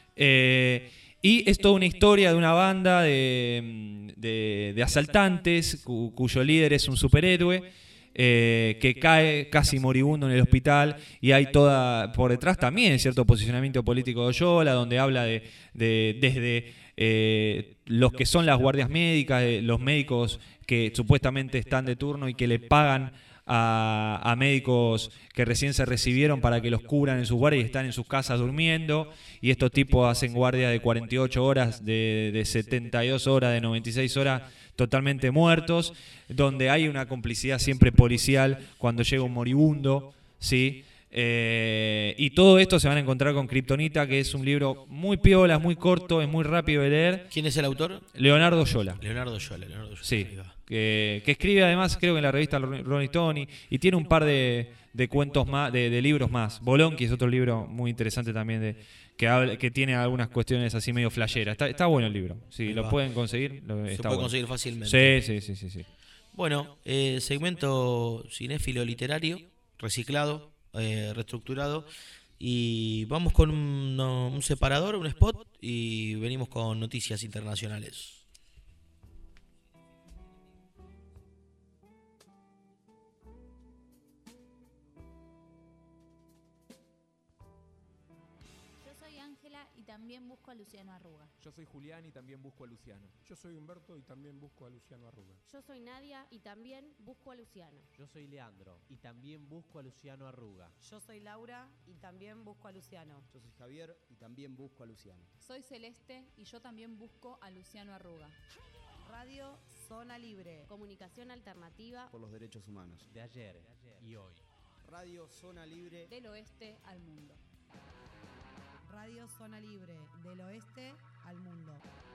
Eh, y es toda una historia de una banda de, de, de asaltantes cu, cuyo líder es un superhéroe eh, que cae casi moribundo en el hospital y hay toda por detrás también cierto posicionamiento político de Oyola donde habla de, de desde eh, los que son las guardias médicas, de los médicos que supuestamente están de turno y que le pagan A, a médicos que recién se recibieron para que los cubran en sus guardias y están en sus casas durmiendo y estos tipos hacen guardia de cuarenta y ocho horas, de, de setenta y dos horas, de noventa y seis horas totalmente muertos, donde hay una complicidad siempre policial cuando llega un moribundo, ¿sí? Eh, y todo esto se van a encontrar con Kryptonita, que es un libro muy piola, muy corto, es muy rápido de leer. ¿Quién es el autor? Leonardo Yola. Leonardo Yola, Leonardo Yola. Sí. Que, que escribe además creo que en la revista Rolling Stone y tiene un par de, de cuentos más, de, de libros más. Bolonqui es otro libro muy interesante también de que habla, que tiene algunas cuestiones así medio flasheras. Está, está bueno el libro. Si lo pueden conseguir, lo, se está puede bueno. conseguir fácilmente. Sí, sí, sí, sí, sí. Bueno, eh, segmento cinéfilo literario, reciclado, eh, reestructurado. Y vamos con un, no, un separador, un spot y venimos con noticias internacionales. También busco a Luciano Arruga. Yo soy Julián y también busco a Luciano. Yo soy Humberto y también busco a Luciano Arruga. Yo soy Nadia y también busco a Luciano. Yo soy Leandro y también busco a Luciano Arruga. Yo soy Laura y también busco a Luciano. Yo soy Javier y también busco a Luciano. Soy Celeste y yo también busco a Luciano Arruga. Radio Zona Libre. Comunicación alternativa por los derechos humanos. De ayer, de ayer y hoy. Radio Zona Libre. Del oeste al mundo. Radio Zona Libre, del oeste al mundo.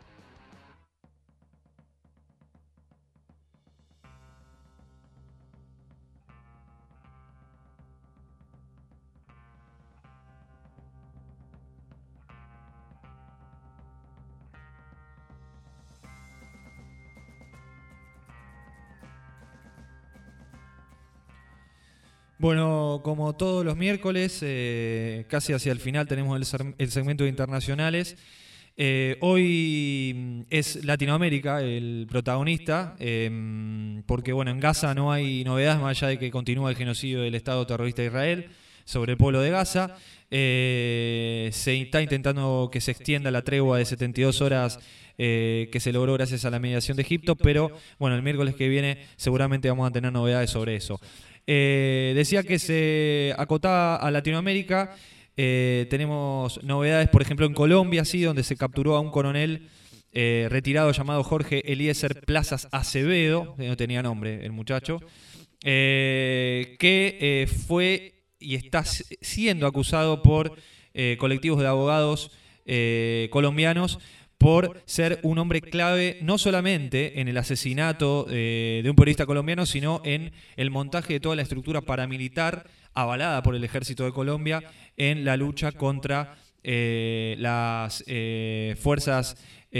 Bueno, como todos los miércoles, eh, casi hacia el final tenemos el, el segmento de internacionales. Eh, hoy es Latinoamérica el protagonista, eh, porque bueno, en Gaza no hay novedades más allá de que continúa el genocidio del Estado terrorista de Israel sobre el pueblo de Gaza. Eh, se está intentando que se extienda la tregua de setenta y dos horas eh, que se logró gracias a la mediación de Egipto, pero bueno, el miércoles que viene seguramente vamos a tener novedades sobre eso. Eh, decía que se acotaba a Latinoamérica. Eh, tenemos novedades, por ejemplo, en Colombia, sí, donde se capturó a un coronel eh, retirado llamado Jorge Eliezer Plazas Acevedo, no tenía nombre el muchacho, eh, que eh, fue y está siendo acusado por eh, colectivos de abogados eh, colombianos por ser un hombre clave no solamente en el asesinato eh, de un periodista colombiano, sino en el montaje de toda la estructura paramilitar avalada por el Ejército de Colombia en la lucha contra eh, las eh, fuerzas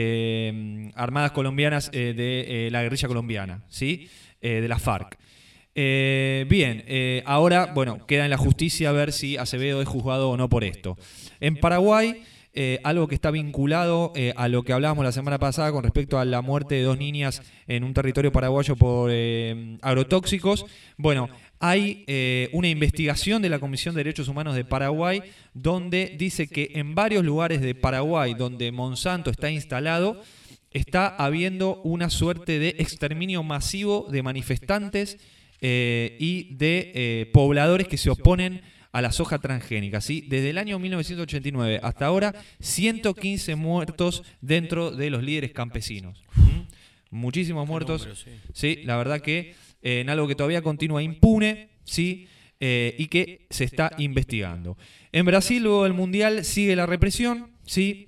eh, armadas colombianas eh, de eh, la guerrilla colombiana, ¿sí? Eh, de la FARC. Eh, bien, eh, ahora, bueno, queda en la justicia ver si Acevedo es juzgado o no por esto. En Paraguay, eh, algo que está vinculado eh, a lo que hablábamos la semana pasada con respecto a la muerte de dos niñas en un territorio paraguayo por eh, agrotóxicos. Bueno, hay eh, una investigación de la Comisión de Derechos Humanos de Paraguay donde dice que en varios lugares de Paraguay donde Monsanto está instalado, está habiendo una suerte de exterminio masivo de manifestantes eh, y de eh, pobladores que se oponen a la soja transgénica, ¿sí? Desde el año mil novecientos ochenta y nueve hasta ahora, ciento quince muertos dentro de los líderes campesinos. ¿Mm? Muchísimos muertos. Número, sí. Sí, la verdad que eh, en algo que todavía continúa impune, ¿sí? Eh, y que se está investigando. En Brasil, luego del Mundial, sigue la represión, ¿sí?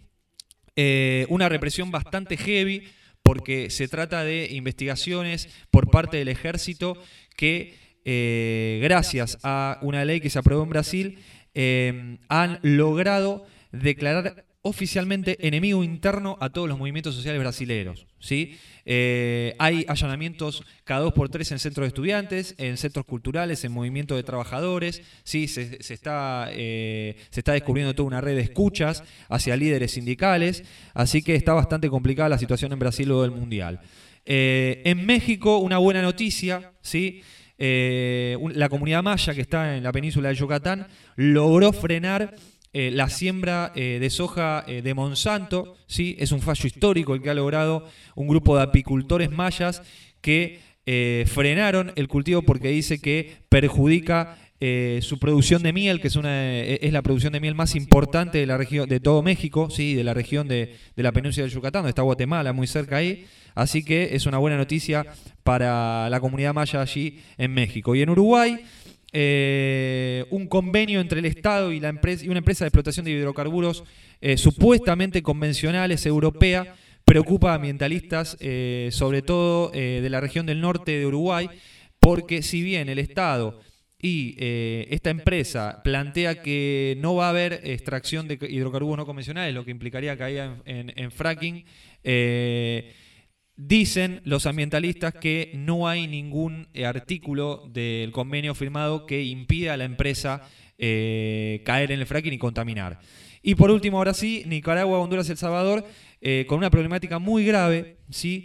Eh, una represión bastante heavy, porque se trata de investigaciones por parte del ejército que, eh, gracias a una ley que se aprobó en Brasil, eh, han logrado declarar oficialmente enemigo interno a todos los movimientos sociales brasileños, ¿sí? Eh, hay allanamientos cada dos por tres en centros de estudiantes, en centros culturales, en movimientos de trabajadores, ¿sí? se, se, está, eh, se está descubriendo toda una red de escuchas hacia líderes sindicales, así que está bastante complicada la situación en Brasil luego del Mundial. Eh, en México, una buena noticia, ¿sí? Eh, la comunidad maya que está en la península de Yucatán logró frenar Eh, la siembra eh, de soja eh, de Monsanto, ¿sí? Es un fallo histórico el que ha logrado un grupo de apicultores mayas que eh, frenaron el cultivo porque dice que perjudica eh, su producción de miel, que es, una, eh, es la producción de miel más importante de la región, de todo México, ¿sí? De la región de, de la península de Yucatán, donde está Guatemala, muy cerca ahí. Así que es una buena noticia para la comunidad maya allí en México. Y en Uruguay, Eh, un convenio entre el Estado y, la empresa, y una empresa de explotación de hidrocarburos eh, supuestamente convencionales europea preocupa a ambientalistas, eh, sobre todo eh, de la región del norte de Uruguay, porque si bien el Estado y eh, esta empresa plantea que no va a haber extracción de hidrocarburos no convencionales, lo que implicaría caída en, en, en fracking, eh, dicen los ambientalistas que no hay ningún artículo del convenio firmado que impida a la empresa eh, caer en el fracking y contaminar. Y por último, ahora sí, Nicaragua, Honduras y El Salvador, eh, con una problemática muy grave, ¿sí?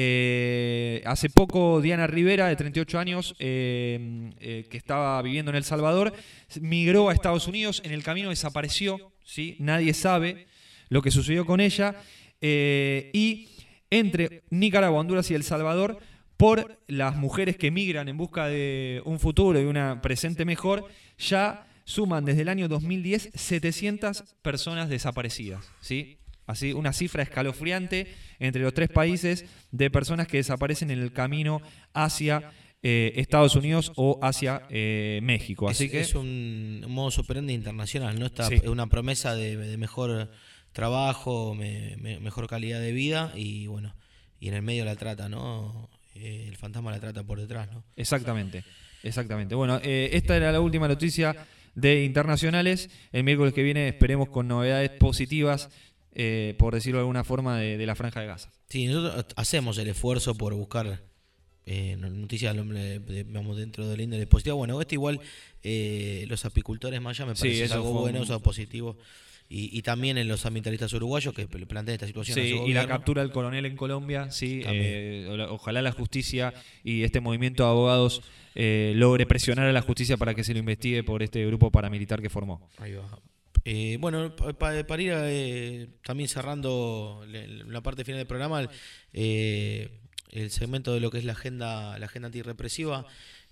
Eh, hace poco Diana Rivera, de treinta y ocho años, eh, eh, que estaba viviendo en El Salvador, migró a Estados Unidos, en el camino desapareció, ¿sí? Nadie sabe lo que sucedió con ella, eh, y entre Nicaragua, Honduras y El Salvador, por las mujeres que migran en busca de un futuro y un presente mejor, ya suman desde el año dos mil diez setecientas personas desaparecidas, ¿sí? Así, una cifra escalofriante entre los tres países de personas que desaparecen en el camino hacia eh, Estados Unidos o hacia eh, México. Así es, que es un modus operandi internacional, ¿no? Está sí. una promesa de, de mejor trabajo, me, me, mejor calidad de vida y bueno, y en el medio la trata, ¿no? Eh, el fantasma la trata por detrás, ¿no? Exactamente, exactamente. Bueno, eh, esta era la última noticia de internacionales. El miércoles que viene esperemos con novedades positivas, eh, por decirlo de alguna forma, de, de la Franja de Gaza. Sí, nosotros hacemos el esfuerzo por buscar eh, noticias de, de, digamos, dentro de la índole positiva. Bueno, este igual eh, los apicultores mayas me parece sí, algo bueno, un... eso positivo. Y, y también en los ambientalistas uruguayos que plantean esta situación. Sí, y la captura del coronel en Colombia, sí, eh, ojalá la justicia y este movimiento de abogados eh, logre presionar a la justicia para que se lo investigue por este grupo paramilitar que formó. Ahí va. Eh, bueno, para pa ir eh, también cerrando la parte final del programa, eh, el segmento de lo que es la agenda, la agenda antirrepresiva.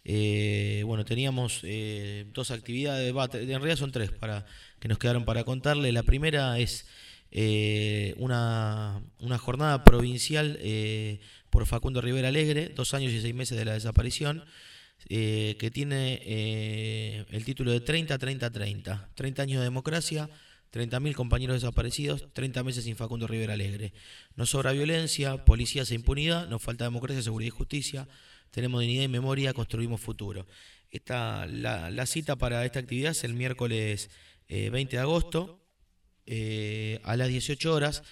Eh, bueno, teníamos eh, dos actividades, va, en realidad son tres para que nos quedaron para contarle. La primera es eh, una, una jornada provincial eh, por Facundo Rivera Alegre, dos años y seis meses de la desaparición, eh, que tiene eh, el título de treinta, treinta, treinta. treinta años de democracia, treinta mil compañeros desaparecidos, treinta meses sin Facundo Rivera Alegre. Nos sobra violencia, policías e impunidad, nos falta democracia, seguridad y justicia. Tenemos dignidad y memoria, construimos futuro. Esta, la, la cita para esta actividad es el miércoles eh, veinte de agosto eh, a las dieciocho horas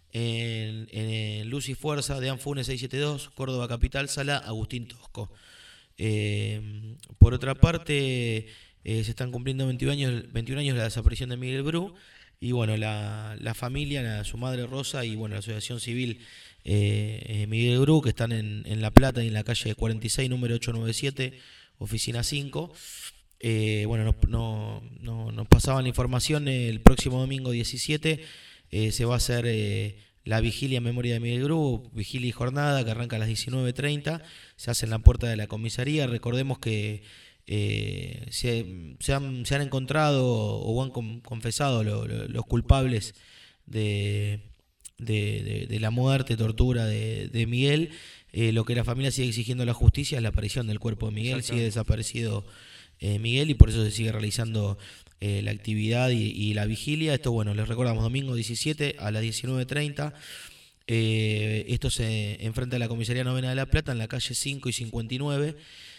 en, en Luz y Fuerza de Anfunes seiscientos setenta y dos, Córdoba Capital, Sala Agustín Tosco. Eh, por otra parte, eh, se están cumpliendo veintiún años, veintiún años de la desaparición de Miguel Bru, y bueno, la, la familia, la, su madre Rosa y bueno, la asociación civil eh, eh, Miguel Bru, que están en, en La Plata y en la calle cuarenta y seis, número ochocientos noventa y siete, oficina cinco. Eh, bueno, nos no, no, no pasaban la información. El próximo domingo diecisiete eh, se va a hacer eh, la vigilia en memoria de Miguel Bru, vigilia y jornada que arranca a las diecinueve treinta, se hace en la puerta de la comisaría. Recordemos que eh, se, se, han, se han encontrado o han con, confesado lo, lo, los culpables de, de, de, de la muerte, tortura de, de Miguel. Eh, lo que la familia sigue exigiendo a la justicia es la aparición del cuerpo de Miguel. Sigue desaparecido eh, Miguel, y por eso se sigue realizando eh, la actividad y, y la vigilia. Esto, bueno, les recordamos, domingo diecisiete a las diecinueve treinta. Eh, esto se enfrenta a la Comisaría Novena de La Plata, en la calle cinco y cincuenta y nueve.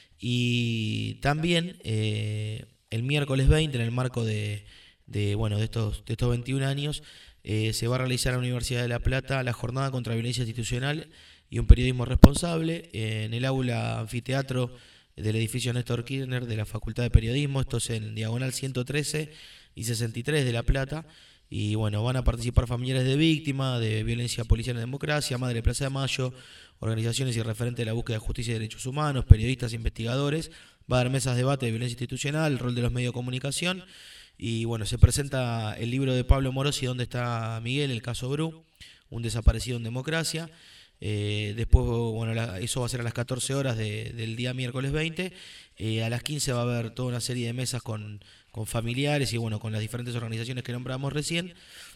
Y también eh, el miércoles veinte, en el marco de, de, bueno, de, estos, de estos veintiún años, eh, se va a realizar en la Universidad de La Plata la jornada contra la violencia institucional y un periodismo responsable, eh, en el aula anfiteatro del edificio Néstor Kirchner de la Facultad de Periodismo. Esto es en diagonal ciento trece y sesenta y tres de La Plata. Y bueno, van a participar familiares de víctimas de violencia policial en democracia, Madre de Plaza de Mayo, organizaciones y referentes de la búsqueda de justicia y derechos humanos, periodistas e investigadores. Va a haber mesas de debate de violencia institucional, el rol de los medios de comunicación. Y bueno, se presenta el libro de Pablo Morosi, ¿Dónde está Miguel? El caso Bru, un desaparecido en democracia. Eh, después, bueno, la, eso va a ser a las catorce horas de, del día miércoles veinte. Eh, a las quince va a haber toda una serie de mesas con, con familiares y bueno, con las diferentes organizaciones que nombramos recién.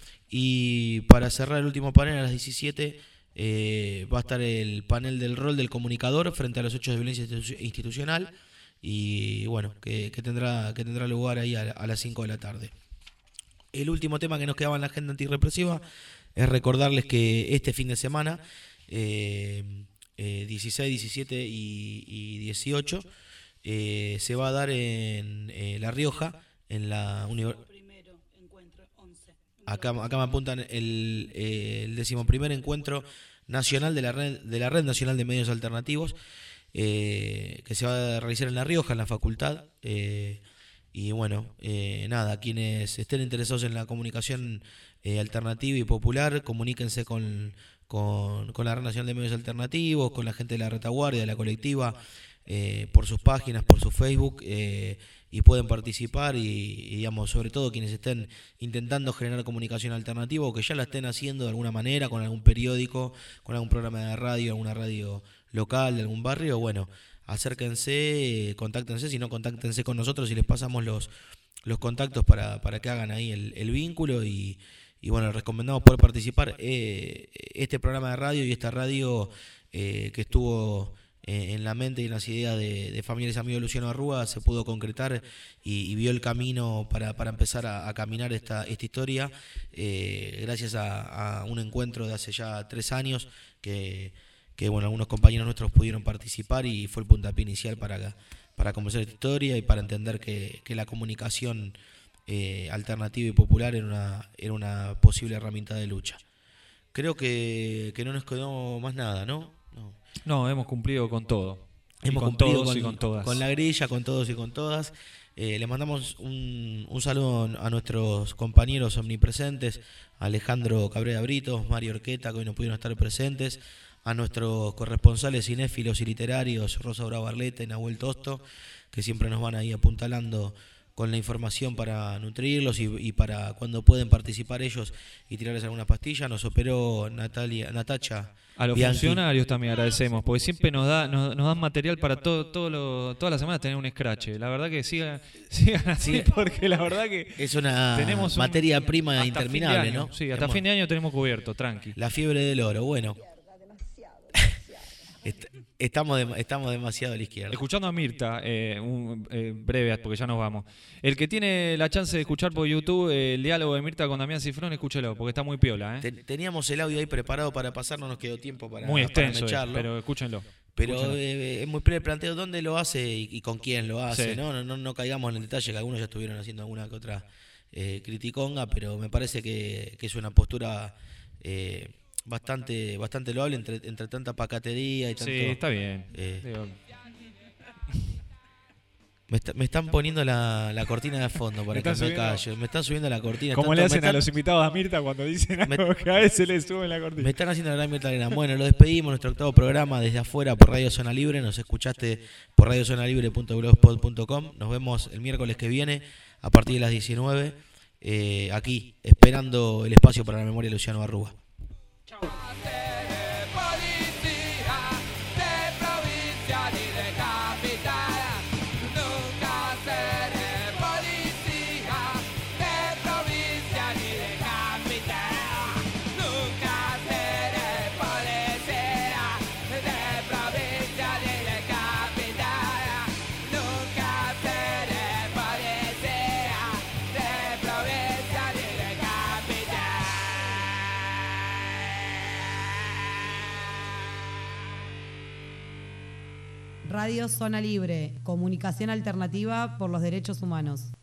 Y para cerrar el último panel, a las diecisiete, eh, va a estar el panel del rol del comunicador frente a los hechos de violencia institucional. Y bueno, que, que, tendrá, que tendrá lugar ahí a, a las cinco de la tarde. El último tema que nos quedaba en la agenda antirrepresiva es recordarles que este fin de semana, Eh, eh, dieciséis, diecisiete y, y dieciocho, eh, se va a dar en eh, La Rioja, en la universidad. Acá, acá me apuntan el, eh, el decimoprimer encuentro nacional de la red, de la Red Nacional de Medios Alternativos, eh, que se va a realizar en La Rioja, en la facultad. Eh, y bueno, eh, nada, quienes estén interesados en la comunicación eh, alternativa y popular, comuníquense con Con, con la Red Nacional de Medios Alternativos, con la gente de la retaguardia, de la colectiva, eh, por sus páginas, por su Facebook, eh, y pueden participar y, y, digamos, sobre todo quienes estén intentando generar comunicación alternativa o que ya la estén haciendo de alguna manera, con algún periódico, con algún programa de radio, alguna radio local de algún barrio, bueno, acérquense, eh, contáctense, si no, contáctense con nosotros y les pasamos los, los contactos para, para que hagan ahí el, el vínculo y Y bueno, les recomendamos poder participar. Eh, este programa de radio y esta radio eh, que estuvo eh, en la mente y en las ideas de, de familiares amigos de Luciano Arruga se pudo concretar y, y vio el camino para, para empezar a, a caminar esta, esta historia, eh, gracias a, a un encuentro de hace ya tres años que, que bueno, algunos compañeros nuestros pudieron participar y fue el puntapié inicial para, para comenzar esta historia y para entender que, que la comunicación Eh, alternativa y popular era una, era una posible herramienta de lucha. Creo que, que no nos quedó más nada, ¿no? No, no hemos cumplido con todo. Hemos con cumplido todos con, y con todas. Con la grilla, con todos y con todas. Eh, le mandamos un, un saludo a nuestros compañeros omnipresentes, Alejandro Cabrera Britos, Mario Orqueta, que hoy no pudieron estar presentes, a nuestros corresponsales cinéfilos y literarios, Rosa Bravo Arleta y Nahuel Tosto, que siempre nos van ahí apuntalando con la información para nutrirlos y, y para cuando pueden participar ellos y tirarles alguna pastilla. Nos operó Natalia, Natacha. A los Bianchi. Funcionarios también agradecemos, porque siempre nos da nos, nos dan material para todo, todo lo, todas las semanas tener un scratch. La verdad que sigan, sigan así, sí, porque la verdad que es una tenemos materia un, prima interminable, año, ¿no? Sí, hasta Hemos, fin de año tenemos cubierto, tranqui. La fiebre del oro, bueno. Estamos, de, estamos demasiado a la izquierda. Escuchando a Mirta, eh, un, eh, breve, porque ya nos vamos. El que tiene la chance de escuchar por YouTube eh, el diálogo de Mirta con Damián Cifrón, escúchelo, porque está muy piola. ¿eh? Teníamos el audio ahí preparado para pasar, no nos quedó tiempo para Muy extenso, para eh, pero escúchenlo. Pero escúchenlo. Eh, es muy breve el planteo, ¿dónde lo hace y, y con quién lo hace? Sí. ¿no? No, no, no caigamos en el detalle, que algunos ya estuvieron haciendo alguna que otra eh, criticonga, pero me parece que, que es una postura Eh, bastante bastante loable entre, entre tanta pacatería y tanto... Sí, está bien. Eh, Me, está, me están poniendo la, la cortina de fondo para que me calle. Me están subiendo la cortina. Como están, le hacen están, a los invitados a Mirta cuando dicen algo me, que a veces le suben la cortina. Me están haciendo la gran Mirta Arena. Bueno, lo despedimos, nuestro octavo programa desde afuera por Radio Zona Libre. Nos escuchaste por radio zona libre punto blogspot punto com. Nos vemos el miércoles que viene a partir de las diecinueve. Eh, aquí, esperando el espacio para la memoria de Luciano Arruga. Chao. Radio Zona Libre, comunicación alternativa por los derechos humanos.